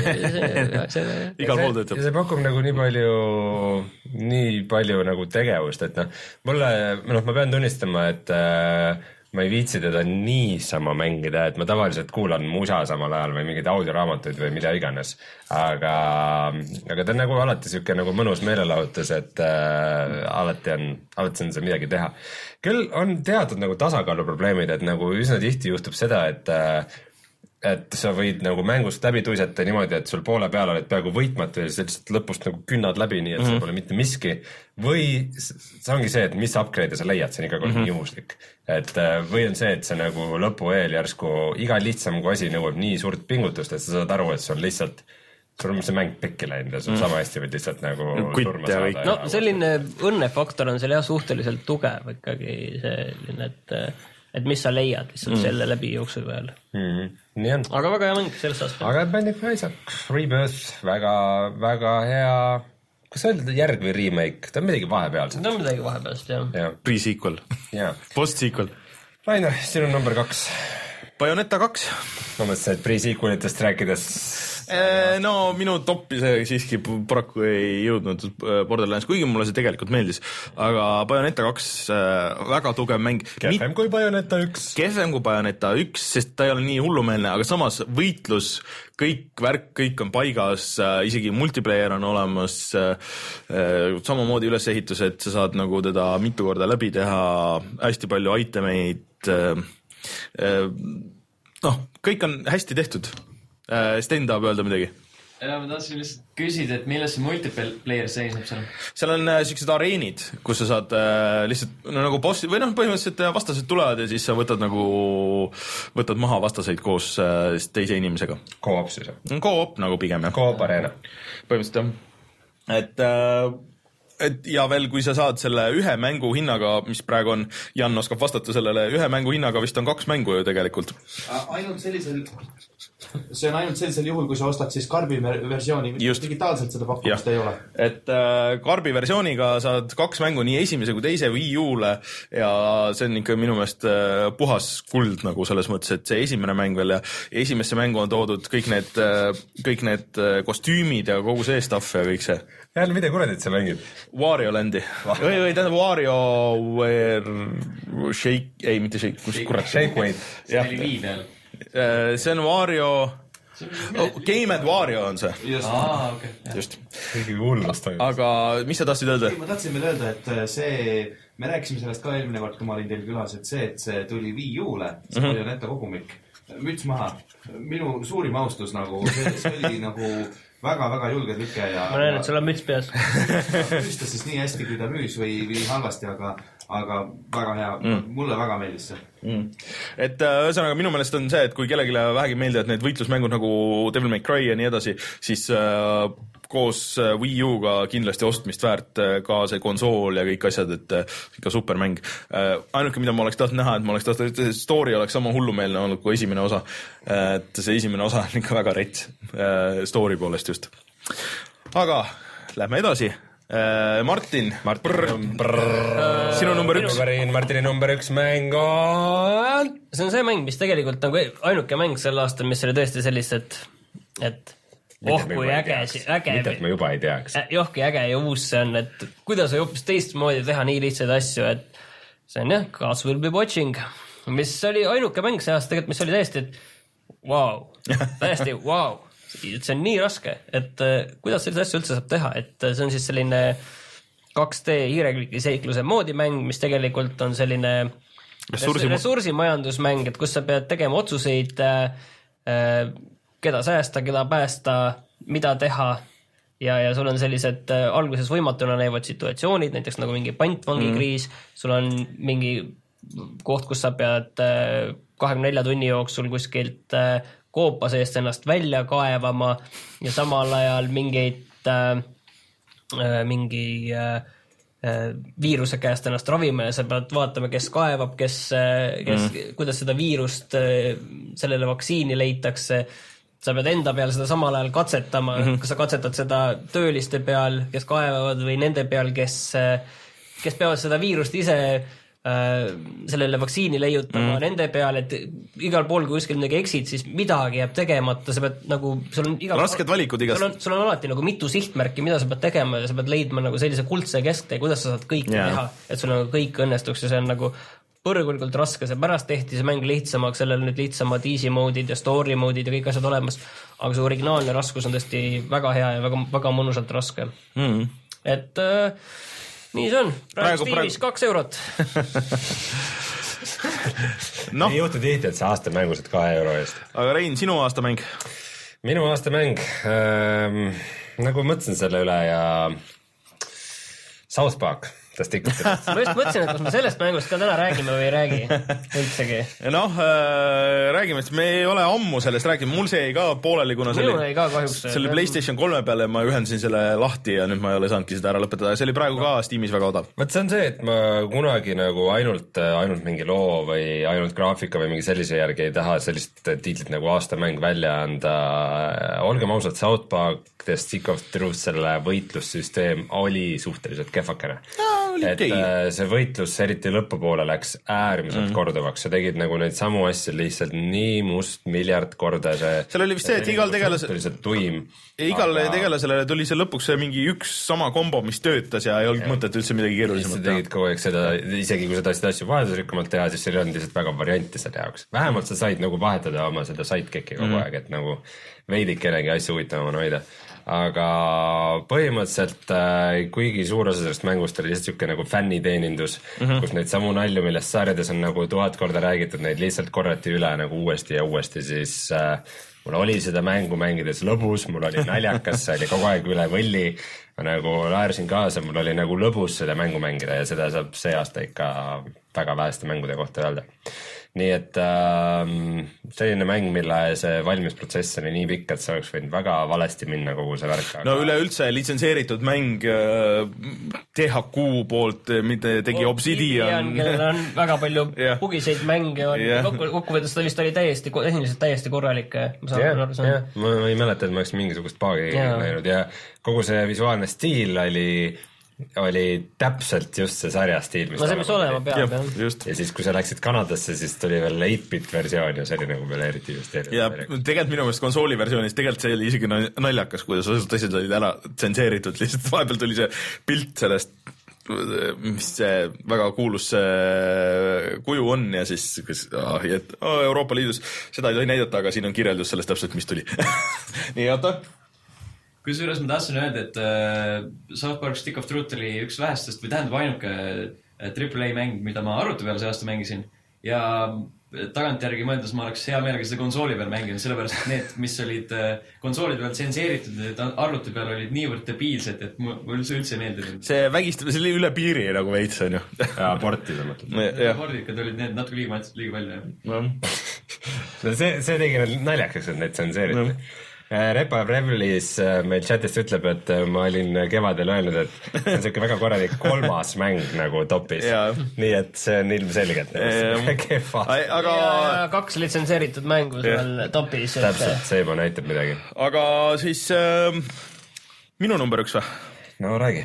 igal pool töötab ja see pakub nagu nii palju nii palju nagu tegevust, et noh mulle, noh ma pean tunnistama, et ma ei viitsi teda niisama mängida, et ma tavaliselt kuulan musa samal ajal või mingeid audioraamatuid või mida iganes. Aga, aga ta on nagu alati siuke nagu mõnus meelelahutus, et äh, alati on, alati on see midagi teha. Küll on teatud nagu tasakaaluprobleemid, et nagu üsna tihti juhtub seda, et äh, et sa võid nagu mängust läbi tuiseta niimoodi, et sul poole peal oled peaaegu võitmatu ja sa lihtsalt lõpust nagu künnad läbi, nii et mm -hmm. see pole mitte miski. Või see ongi see, et mis upgrade'e sa leiad, see on iga kord mm -hmm. juhuslik. Et või on see, et see nagu lõpu eel järsku iga lihtsam kui asi nõuab nii suurt pingutust, et sa saad aru, et see on lihtsalt sul on see mäng pekki läinud ja sul mm. sama hästi võid lihtsalt nagu surma saada. No selline õnnefaktor on seal jah suhteliselt tugev ikkagi selline, et et mis sa leiad lihtsalt mm. selle läbi jooksu peal. Mm. Nii on. Aga väga hea mäng sellest aastast. Aga Binding of Isaac Rebirth, väga, väga hea, kas öelda järg või remake, ta on midagi vahepealset. Ta on midagi vahepealset, jah. Ja. Pre-sequel, post-sequel. Rainer, sinu number kaks. Bayonetta kaks. Ma mõtlesin, et pre-sequelitest rääkides no minu toppi see siiski paraku ei jõudnud Borderlands, kuigi mulle see tegelikult meeldis, aga Bayonetta kaks väga tugev mäng. Kehvem kui Bayonetta üks. Kehvem kui Bayonetta üks, sest ta ei ole nii hullumeelne, aga samas võitlus, kõik värk, kõik on paigas, isegi multiplayer on olemas, samamoodi ülesehitus, et sa saad nagu teda mitu korda läbi teha, hästi palju itemeid, noh, kõik on hästi tehtud. Sten tahab öelda midagi. Ja, ma tahtsin lihtsalt küsida, et milles see multiplayer seisneb seal? Seal on äh, sellised areenid, kus sa saad äh, lihtsalt no, nagu bossi, või noh, põhimõtteliselt vastased tulevad ja siis sa võtad nagu, võtad maha vastaseid koos äh, teise inimesega. Co-op siis? Co-op nagu pigem, jah. Co-op areena. Põhimõtteliselt, jah. Et äh, et ja veel, kui sa saad selle ühe mängu hinnaga, mis praegu on, Jan oskab vastata sellele, ühe mängu hinnaga vist on kaks mängu ju tegelikult. Ainult sellisel, see on ainult sellisel juhul, kui sa ostad siis karbi versiooni, digitaalselt seda pakkumist ja. Ei ole. Et äh, karbi versiooniga saad kaks mängu nii esimese kui teise Wii U-le ja see on ikka minu meelest äh, puhas kuld nagu selles mõttes, et see esimene mäng veel ja esimesse mängu on toodud kõik need, kõik need kostüümid ja kogu see stuff ja kõik see. Jälle, mida kuradit sa mängid? Wario Landi. Või, või tähendab Wario Shake, ei, mitte Shake, kus kurat? Shake Weight. See oli Wii peal. See on Wario... Oh, Game and Wario on see. Just. Aa, okay. Just. Kõige hullast toimub. Aga mis sa tahtsid öelda? Ma tahtsin veel öelda, et see... Me rääkisime sellest ka eelmine kord, kui ma olin teil külas, et see, et see tuli Wii U-le, see mm-hmm. oli netta kogumik. Müts maha. Minu suurim austus nagu, see, see oli nagu väga-väga julge tükke ja... Ma näen, et sul on müts peas. Müüstas siis nii hästi, kui ta müüs või, või halvasti, aga, aga väga hea. Mm. Mulle väga meeldis see. Mm. Et ühesõnaga minu meelest on see, et kui kellelegi vähegi meeldivad need võitlusmängud nagu Devil May Cry ja nii edasi, siis äh, koos Wii U-ga kindlasti ostmist väärt ka see konsool ja kõik asjad, et ikka supermäng. Äh, ainuke, mida ma oleks tahtnud näha, et ma oleks tahtnud, et story oleks sama hullumeelne olnud kui esimene osa. Et see esimene osa on ikka väga rets äh, story poolest just. Aga lähme edasi. Martin, Martin brrr, sinu number üks. Martini number üks mäng on... See on see mäng, mis tegelikult nagu ainuke mäng sel aastal, mis oli tõesti sellist, et, et oh kui äge, äge. Mitte, et ma juba ei teaks. Joh, kui äge ja uus see on, et kuidas on hoopis teistmoodi teha nii lihtsaid asju, et see on jah, Cats Will Be Watching, mis oli ainuke mäng see aasta tegelikult, mis oli täiesti, et wow, täiesti wow. See on nii raske, et uh, kuidas sellise asju üldse saab teha, et uh, see on siis selline kaks D hiirekliki seikluse moodi mäng, mis tegelikult on selline Ressursi... ressursimajandusmäng, et kus sa pead tegema otsuseid, uh, uh, keda säästa, keda päästa, mida teha ja, ja sul on sellised uh, alguses võimatuna näivad situatsioonid, näiteks nagu mingi pantvangikriis, mm. sul on mingi koht, kus sa pead uh, kahekümne nelja tunni jooksul kuskilt uh, koopa seest ennast välja kaevama ja samal ajal mingeid äh, mingi äh, viiruse käest ennast ravima ja sa pead vaatama, kes kaevab, kes, kes mm. kuidas seda viirust sellele vaktsiini leitakse. Sa pead enda peal seda samal ajal katsetama, mm-hmm. kas sa katsetad seda tööliste peal, kes kaevavad või nende peal, kes, kes peavad seda viirust ise sellele vaktsiini leiutama mm. nende peal, et igal pool, kui kuskil midagi eksid, siis midagi jääb tegemata, sa pead nagu sul on igal rasked valikud igast. Sul on, sul on alati nagu mitu sihtmärki, mida sa pead tegema ja sa pead leidma nagu sellise kuldse kesktee, kuidas sa saad kõike yeah. teha, et sul nagu kõik õnnestuks ja see on nagu põrgulikult raske, see pärast tehti see mäng lihtsamaks, sellel nüüd lihtsamad easy mode'id ja story mode'id ja kõik asjad olemas, aga see originaalne raskus on tõesti väga hea ja väga, väga mõnusalt raske mm. et äh, nii see on, praegu Steamis kaks eurot. no. Ei juhtu tihti, et see aasta mängused kahe euro eest. Aga Rein, sinu aastamäng? Minu aastamäng, ähm, nagu mõtlesin selle üle ja South Park. Ma just mõtlesin, et kas me sellest mängust ka täna räägime või ei räägi üldsegi. Noh, äh, räägime, et me ei ole ammu sellest räägime. Mul see ei ka pooleli, kuna see oli, ka kahjuks, selle PlayStation kolme peale ma ühendasin selle lahti ja nüüd ma ei ole saanudki seda ära lõpetada. See oli praegu no. ka Steamis väga odav. Võt see on see, et ma kunagi nagu ainult, ainult mingi loo või ainult graafika või mingi sellise järgi ei taha sellist tiitlit nagu aastamäng välja anda. Olgem ausalt, South Park, The Stick of Truth, selle võitlussüsteem oli suhteliselt kehvakene. Et see võitlus eriti lõpupoole läks äärmiselt mm. korduvaks, sa tegid nagu neid samu asju lihtsalt nii must miljard korda see seal oli vist see, et igal tegelasele tuim igal aga... tegelasele tuli see lõpuks see mingi üks sama kombo, mis töötas ja ei olnud ja. mõtet üldse midagi keerulisemat teha. Sa tegid kogu aeg seda, isegi kui sa tahtsid asju vahetusrikkamalt teha, siis seal ei olnud lihtsalt väga varianti selle jaoks. Vähemalt sa said nagu vahetada oma seda sidekicki kogu mm. aeg, et nagu veidikenegi asju huvitavamana hoida. Aga põhimõtteliselt äh, kuigi suur osa sellest mängust oli lihtsalt siuke nagu fänniteenindus, mm-hmm. kus neid samu nalju, millest sarjades on nagu tuhat korda räägitud, neid lihtsalt korrati üle nagu uuesti ja uuesti, siis äh, mul oli seda mängu mängides lõbus, mul oli naljakas, see oli kogu aeg üle võlli, ma nagu laersin kaasa, mul oli nagu lõbus seda mängu mängida ja seda saab see aasta ikka väga väheste mängude kohta öelda. Nii et äh, selline mäng, mille see valmisprotsess oli nii pikk, et see oleks võinud väga valesti minna kogu see värk. No üleüldse litsenseeritud mäng T H Q poolt, mida tegi Obsidian. Kellel on väga palju yeah. bugiseid mänge, yeah. kokku, kokkuvõttes ta vist oli täiesti, tehniliselt täiesti korralik. Ma, yeah, yeah. ma, ma ei mäleta, et ma oleks mingisugust paagi yeah. näinud ja kogu see visuaalne stiil oli oli täpselt just see sarja stiil, mis no see, mis olema peab, jah. Ja siis, kui sa läksid Kanadasse, siis tuli veel eight-bit versioon ja see oli nagu veel eriti just eriti. Ja tegelikult minu meelest konsooli versioonis tegelikult see oli isegi naljakas, kuidas osad asjad olid ära tsenseeritud, lihtsalt vahepeal tuli see pilt sellest, mis see väga kuulus kuju on ja siis ah, et, oh, Euroopa Liidus seda ei tohi näidata, aga siin on kirjeldus sellest täpselt, mis tuli. Nii, oota. Kusjuures ma tahtsin öelda, et uh, South Park Stick of Truth oli üks vähestest või tähendab ainuke triple A mäng, mida ma arvuti peal see aasta mängisin ja tagantjärgi mõeldes ma oleks hea meelega seda konsooli peal mänginud, sellepärast et need, mis olid uh, konsoolide peal tsenseeritud, need arvuti peal olid niivõrd debiilsed, et mul üldse üldse ei meeldinud. See vägistamine, see oli üle piiri nagu veits, on ju. Ja portid on mõtled. Pordikad olid need natuke liiga, liiga palju. No. see, see tegi naljakas, et need tsenseeriti. No. Repo Revelis meil chatist ütleb, et ma olin kevadel öelnud, et see on siuke väga korralik kolmas mäng nagu topis. Nii et see on ilmselgelt kehva. Aga ja, kaks litsenseeritud mängu seal topis. Täpselt, see juba näitab midagi. Aga siis äh, minu number üks või? No räägi.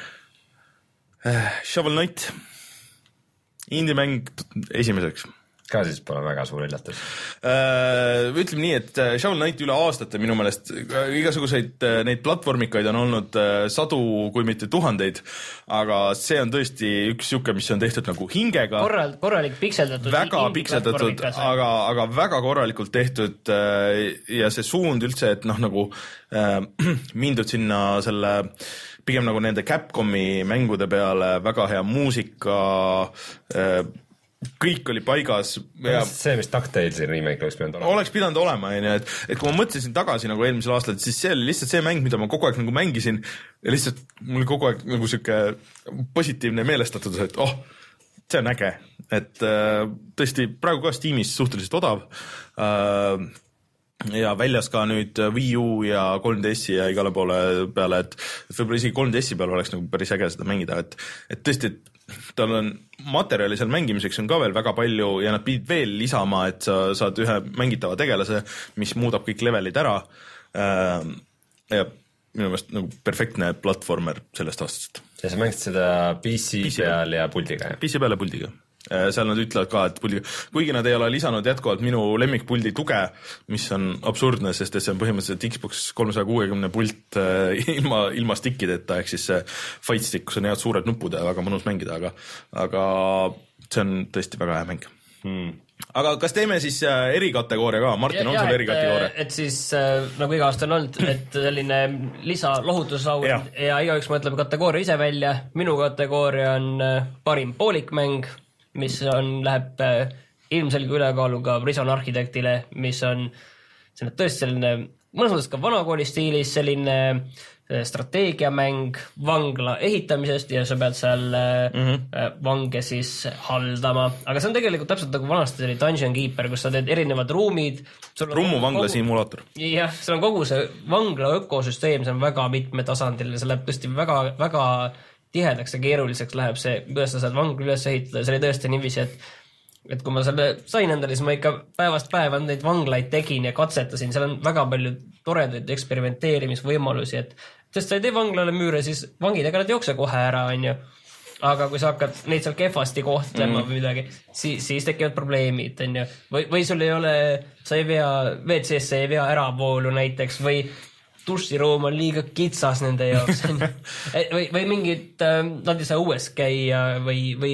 Shovel Knight. Indie mäng esimeseks. Ka siis pole väga suur üllatus. Uh, ütleme nii, et Shovel Knight üle aastate minu meelest igasuguseid neid platvormikaid on olnud sadu, kui mitte tuhandeid, aga see on tõesti üks siuke, mis on tehtud nagu hingega. Korral, korralik pikseldatud. Väga pikseldatud, aga, aga väga korralikult tehtud ja see suund üldse, et noh nagu äh, mindud sinna selle pigem nagu nende Capcomi mängude peale, väga hea muusika, äh, kõik oli paigas. Ja see, mis DuckTalesi remake oleks pidanud olema. Oleks pidanud olema, et, et kui ma mõtlesin tagasi nagu eelmisel aastal, siis see oli lihtsalt see mäng, mida ma kogu aeg nagu mängisin ja lihtsalt mul kogu aeg nagu siuke positiivne meelestatud, et oh, see on äge. Et äh, tõesti praegu ka Steamis suhteliselt odav äh, ja väljas ka nüüd Wii U ja kolm D S-i ja igale poole peale, et, et võib-olla isegi kolm D S-i peal oleks nagu päris äge seda mängida, et, et tõesti, et tal on materjali seal mängimiseks on ka veel väga palju ja nad pidid veel lisama, et sa saad ühe mängitava tegelase, mis muudab kõik levelid ära ja minu meelest nagu perfektne platvormer sellest aastast. Ja sa mängid seda P C, P C peal ja puldiga? P C peal ja puldiga. Seal nad ütlevad ka, et puldiga, kuigi nad ei ole lisanud jätkuvalt minu lemmikpuldi tuge, mis on absurdne, sest et see on põhimõtteliselt Xbox kolmesaja kuuekümne pult ilma, ilma stickideta, ehk siis see fight stick, kus on head suured nupud ja väga mõnus mängida, aga, aga see on tõesti väga hea mäng. Hmm. Aga kas teeme siis erikategooria ka? Martin, ja, on sul erikategooria? Et siis nagu iga aasta on olnud, et selline lisa lohutuslaud ja, ja igaüks mõtleb kategooria ise välja. Minu kategooria on parim poolikmäng, mis on, läheb äh, ilmselge ülekaaluga Prison Architectile, mis on selline tõesti selline, mõnes mõttes ka vanakooli stiilis selline äh, strateegiamäng vangla ehitamisest ja sa pead seal äh, mm-hmm. vange siis haldama. Aga see on tegelikult täpselt nagu vanasti oli Dungeon Keeper, kus sa teed erinevad ruumid. Rummuvangla kogu... simulaator. Jah, see on kogu see vangla ökosüsteem, see on väga mitmetasandil ja see läheb tõesti väga, väga tihedaks ja keeruliseks läheb see, kuidas sa saad vangla üles ehitada, see oli tõesti niiviisi, et et kui ma selle sain endale, siis ma ikka päevast päeva neid vanglaid tegin ja katsetasin, seal on väga palju toredaid eksperimenteerimisvõimalusi, et sest sa ei tee vanglale müüre, siis vangid ega nad jookse kohe ära, on ju. Aga kui sa hakkad neid seal kehvasti kohtlema mm. või midagi, siis, siis tekivad probleemid, on ju. Või, või sul ei ole, sa ei vea, W C-sse ei vea äravoolu näiteks või duširuum on liiga kitsas nende jaoks või, või mingid äh, nad ei saa uues käia või, või,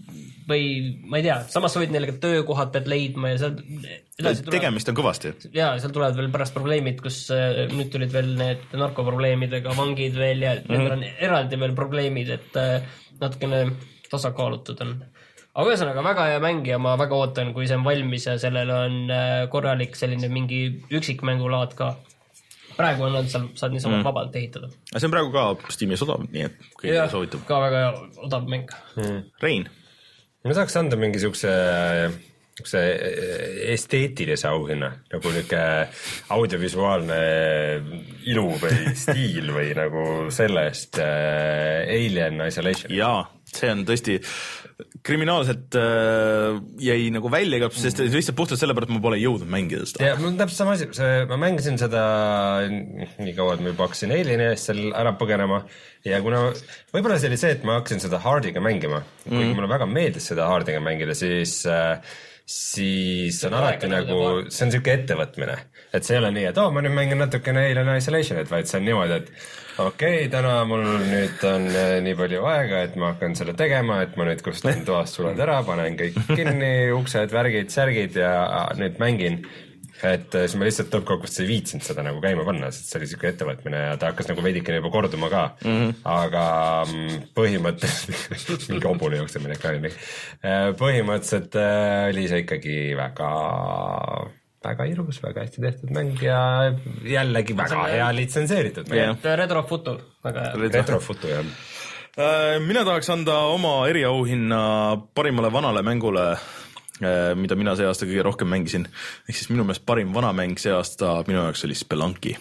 või ma ei tea, samas sa võid neile ka töökohad pead leidma ja seal edasi tuleb, tegemist on kõvasti. Ja seal tulevad veel pärast probleemid, kus äh, nüüd tulid veel need narkoprobleemidega vangid veel ja mm-hmm. need on eraldi veel probleemid, et äh, natukene tasakaalutud on. Aga ühesõnaga väga hea mäng ja ma väga ootan, kui see on valmis ja sellel on äh, korralik selline mingi üksikmängulaad ka. Praegu on nad seal, saad niisama mm. vabalt ehitada. See on praegu ka Steamis odav, nii et kõigile soovitab. Ka väga odav mäng. Mm. Rein? ma saaks anda mingi siukse see esteetilise auhinna, nagu niuke audiovisuaalne ilu või stiil või nagu sellest äh, Alien Isolation. Jaa, see on tõesti kriminaalselt äh, jäi nagu välja igalt, sest lihtsalt puhtalt sellepärast ma pole jõudnud mängida seda. Ja mul on täpselt sama asi, see, ma mängisin seda nii kaua, et ma juba hakkasin Alieni eest seal ära põgenema ja kuna võib-olla see oli see, et ma hakkasin seda hardiga mängima, kuigi mm. mulle väga meeldis seda hardiga mängida, siis äh, siis on alati nagu, see on siuke ettevõtmine, et see ei ole nii, et oo, oh, ma nüüd mängin natukene Alien Isolationit, vaid see on niimoodi, et okei okay,, täna mul nüüd on nii palju aega, et ma hakkan selle tegema, et ma nüüd kustutan toast suled ära, panen kõik kinni, uksed, värgid, särgid ja nüüd mängin. Et siis ma lihtsalt lõppkokkust ei viitsinud seda nagu käima panna, sest see oli siuke ettevõtmine ja ta hakkas nagu veidikene juba korduma ka. Mm-hmm. Aga põhimõtteliselt, mingi obuli jooksemine ekraanini, põhimõtteliselt oli see ikkagi väga, väga ilus, väga hästi tehtud mäng ja jällegi väga hea litsenseeritud mäng. Yeah. Retrofutu, väga hea. Retrofutu, jah. Mina tahaks anda oma eriauhinna parimale vanale mängule, mida mina see aasta kõige rohkem mängisin. Ehk siis minu meelest parim vana mäng see aasta minu jaoks oli Spelunky.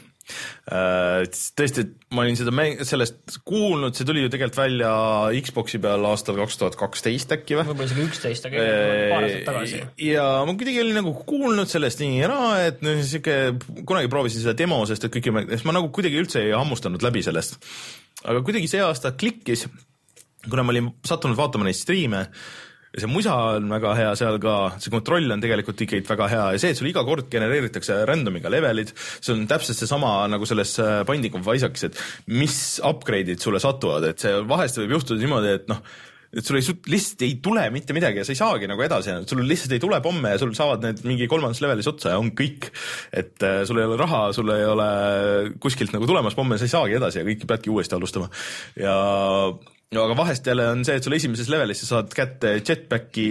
Tõesti, ma olin seda mäng, sellest kuulnud, see tuli ju tegelikult välja Xboxi peal aastal kaks tuhat kaksteist äkki või? Võib-olla isegi üksteist, aga paar aastat tagasi. Ja ma kuidagi olin nagu kuulnud sellest nii ära, et siuke, kunagi proovisin seda demo, sest et kõik, sest ma nagu kuidagi üldse ei hammustanud läbi sellest. Aga kuidagi see aasta klikkis, kuna ma olin sattunud vaatama neid striime, ja see musa on väga hea seal ka, see kontroll on tegelikult ikkagi väga hea ja see, et sul iga kord genereeritakse randomiga levelid, see on täpselt see sama nagu selles Binding of Isaac'is, et mis upgrade'id sulle satuvad, et see vahest võib juhtuda niimoodi, et noh, et sul ei, lihtsalt ei tule mitte midagi ja sa ei saagi nagu edasi, sul lihtsalt ei tule pomme ja sul saavad need mingi kolmandas levelis otsa ja on kõik, et uh, sul ei ole raha, sul ei ole kuskilt nagu tulemas pomme, sa ei saagi edasi ja kõiki peadki uuesti alustama ja no aga vahest jälle on see, et sul esimeses levelis sa saad kätte jetpacki,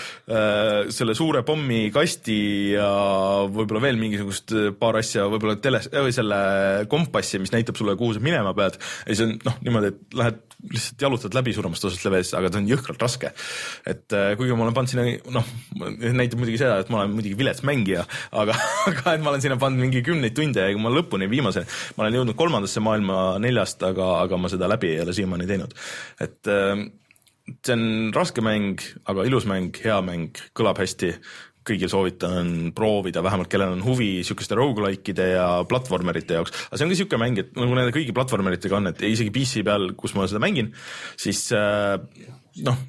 äh, selle suure pommi kasti ja võib-olla veel mingisugust paar asja, võib-olla teles, või selle kompassi, mis näitab sulle, kuhu sa minema pead. Ja see on noh, niimoodi, et lähed lihtsalt jalutad läbi suuremast osast levelis, aga ta on jõhkralt raske. Et äh, kuigi ma olen pannud sinna, noh, näitab muidugi seda, et ma olen muidugi vilets mängija, aga, aga et ma olen sinna pannud mingi kümneid tunde ja kui ma lõpuni viimase, ma olen jõudnud kolmandasse maailma neljast, aga, aga ma seda läbi ei ole siiamaani teinud. Et see on raske mäng, aga ilus mäng, hea mäng, kõlab hästi, kõigil soovitan proovida, vähemalt kellel on huvi sükeste roguelike'ide ja platvormerite jaoks, aga see on ka siuke mäng, et nagu nende kõigi platvormeritega on, et isegi P C peal, kus ma seda mängin, siis noh,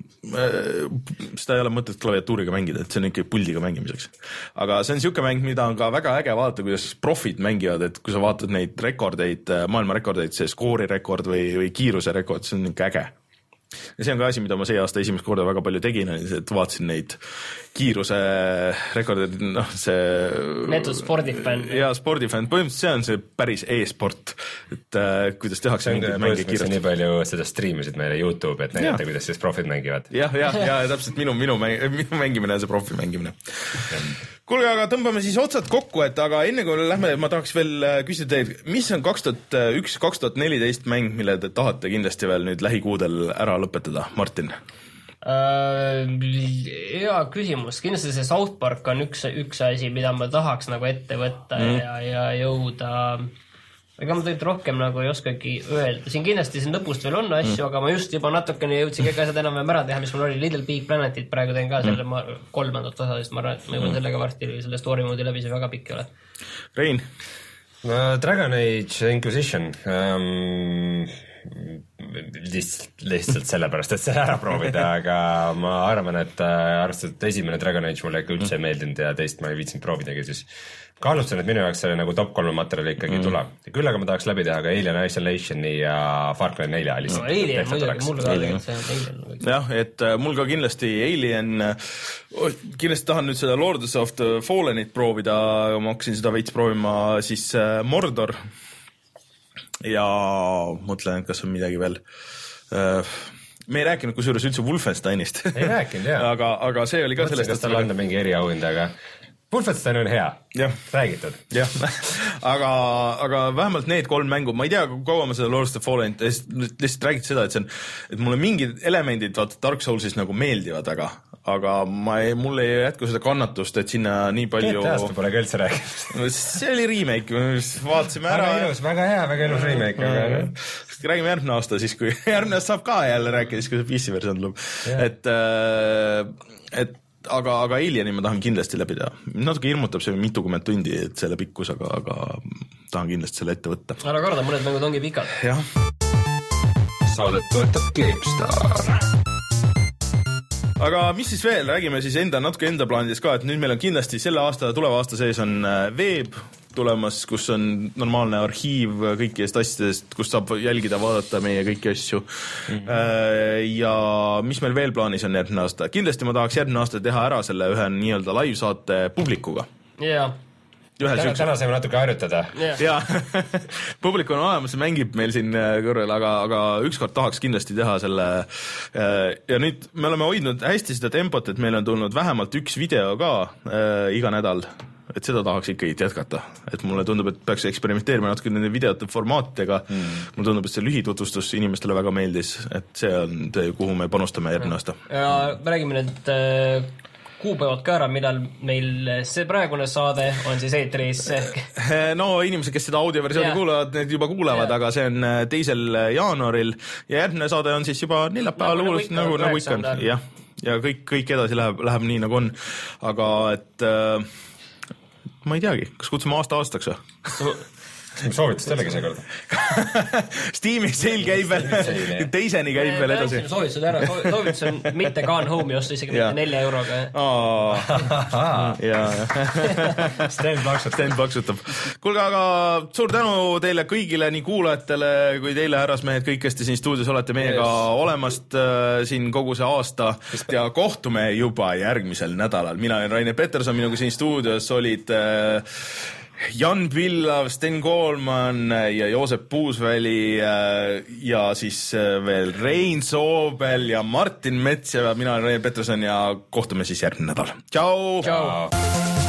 seda ei ole mõtet klaviatuuriga mängida, et see on ikka puldiga mängimiseks. Aga see on siuke mäng, mida on ka väga äge vaadata, kuidas profid mängivad, et kui sa vaatad neid rekordeid, maailma rekordeid, see skoori rekord või, või kiiruse rekord, see on ikka äge. Ja see on ka asi, mida ma see aasta esimest korda väga palju tegin, et vaatasin neid kiiruse rekordid, noh see Netud spordifänn. Ja spordifänn, põhimõtteliselt see on see päris e-sport, et äh, kuidas tehakse mingeid mänge kiiresti. Nii palju seda streamisid meile YouTube, et näidata, kuidas siis profid mängivad. Jah, jah, ja täpselt minu, minu, minu mängimine on see profi mängimine. Kuulge, aga tõmbame siis otsad kokku, et aga enne kui lähme, ma tahaks veel küsida teid, mis on kaks tuhat üks kaks tuhat neliteist mäng, mille te tahate kindlasti veel nüüd lähikuudel ära lõpetada, Martin? Uh, hea küsimus, kindlasti see South Park on üks, üks asi, mida ma tahaks nagu ette võtta mm. ja, ja jõuda, ega ma teilt rohkem nagu ei oskagi öelda, siin kindlasti siin lõpust veel on asju mm., aga ma just juba natukene jõudsin kõik asjad enam ära teha, mis mul oli Little Big Planetit, praegu teen ka selle mm. kolmandat osa, sest ma arvan, et ma jõuan mm. sellega varsti selle story moodi läbi, see väga pikk ei ole. Rein? No, Dragon Age Inquisition um... lihtsalt, lihtsalt sellepärast, et see ära proovida, aga ma arvan, et arvestades, et esimene Dragon Age mulle ikka üldse ei meeldinud ja teist ma ei viitsinud proovidagi, siis kaalustan, et minu jaoks see nagu top kolme materjali ikkagi mm. tuleb. Küll aga ma tahaks läbi teha ka Alien Isolationi ja Far Cry nelja. No, Alien, muidugi, mul ka Alien. Alien. jah, et mul ka kindlasti Alien, kindlasti tahan nüüd seda Lords of the Fallenit proovida, ma hakkasin seda veits proovima siis Mordor ja mõtlen, kas on midagi veel. Me ei rääkinud kusjuures üldse Wolfensteinist. Ei rääkinud, jah. aga, aga see oli ka mõtlen, sellest, kas tal anda mingi eriauhind, aga Wolfenstein on hea, ja. Räägitud. jah, aga, aga vähemalt need kolm mängu, ma ei tea, kui kaua ma seda Lords of the Fallen lihtsalt räägid seda, et see on, et mulle mingid elemendid vaata Dark Soulsis nagu meeldivad väga, aga ma ei, mul ei jätku seda kannatust, et sinna nii palju... G T A-st pole ka üldse rääkinud. See oli remake, vaatasime ära. Väga ilus, väga hea, väga ilus remake. Aga... räägime järgmine aasta siis, kui järgmine aasta saab ka jälle rääkida, siis kui see P C versioon tuleb. Yeah. Et, et aga, aga Alieni ma tahan kindlasti läbi teha. Natuke hirmutab see mitukümmend tundi, et selle pikkus, aga, aga tahan kindlasti selle ette võtta. Ära karda, mõned mängud ongi pikad. Jah. Saadet toetab GameStar. Aga mis siis veel, räägime siis enda, natuke enda plaanides ka, et nüüd meil on kindlasti selle aasta, tuleva aasta sees on veeb tulemas, kus on normaalne arhiiv kõikidest asjadest, kus saab jälgida, vaadata meie kõiki asju. Mm-hmm. Ja mis meil veel plaanis on järgmine aasta? Kindlasti ma tahaks järgmine aasta teha ära selle ühe nii-öelda live-saate publikuga. Jaa. Täna, täna saime natuke harjutada. Yeah. Ja, publik on olemas, mängib meil siin kõrval, aga, aga ükskord tahaks kindlasti teha selle ja nüüd me oleme hoidnud hästi seda tempot, et meil on tulnud vähemalt üks video ka äh, iga nädal, et seda tahaks ikkagi jätkata, et mulle tundub, et peaks eksperimenteerima natuke nende videote formaatidega, mm. mulle tundub, et see lühitutvustus inimestele väga meeldis, et see on see, kuhu me panustame järgmine aasta. Ja me räägime nüüd äh... kuupäevad ka ära, millal meil see praegune saade on siis eetris. No inimesed, kes seda audioversiooni yeah. kuulavad, need juba kuulevad, yeah. aga see on teisel jaanuaril ja järgmine saade on siis juba neljapäeval nagu, nagu, nagu ikka on. Ja, ja kõik, kõik edasi läheb, läheb nii nagu on. Aga et äh, ma ei teagi, kas kutsume aasta aastaks või? Soovitus tellegi see kord. Steam'i sale käib veel, teiseni käib veel edasi. Soovitused ära, soovitus on mitte Gone Home'i osta isegi mitte nelja euroga. Sten plaksutab. Sten plaksutab. Kuulge, aga suur tänu teile kõigile, nii kuulajatele kui teile, härrasmehed, kõik, kes te siin stuudios olete meiega yes. olemast äh, siin kogu see aasta ja kohtume juba järgmisel nädalal. Mina olen Rainer Peterson, minuga siin stuudios olid äh, Jan Pillav, Sten Koolman ja Joosep Puusväli ja siis veel Rein Soobel ja Martin Mets ja mina olen Rainer Peterson ja kohtume siis järgmine nädal. Tšau! Tšau!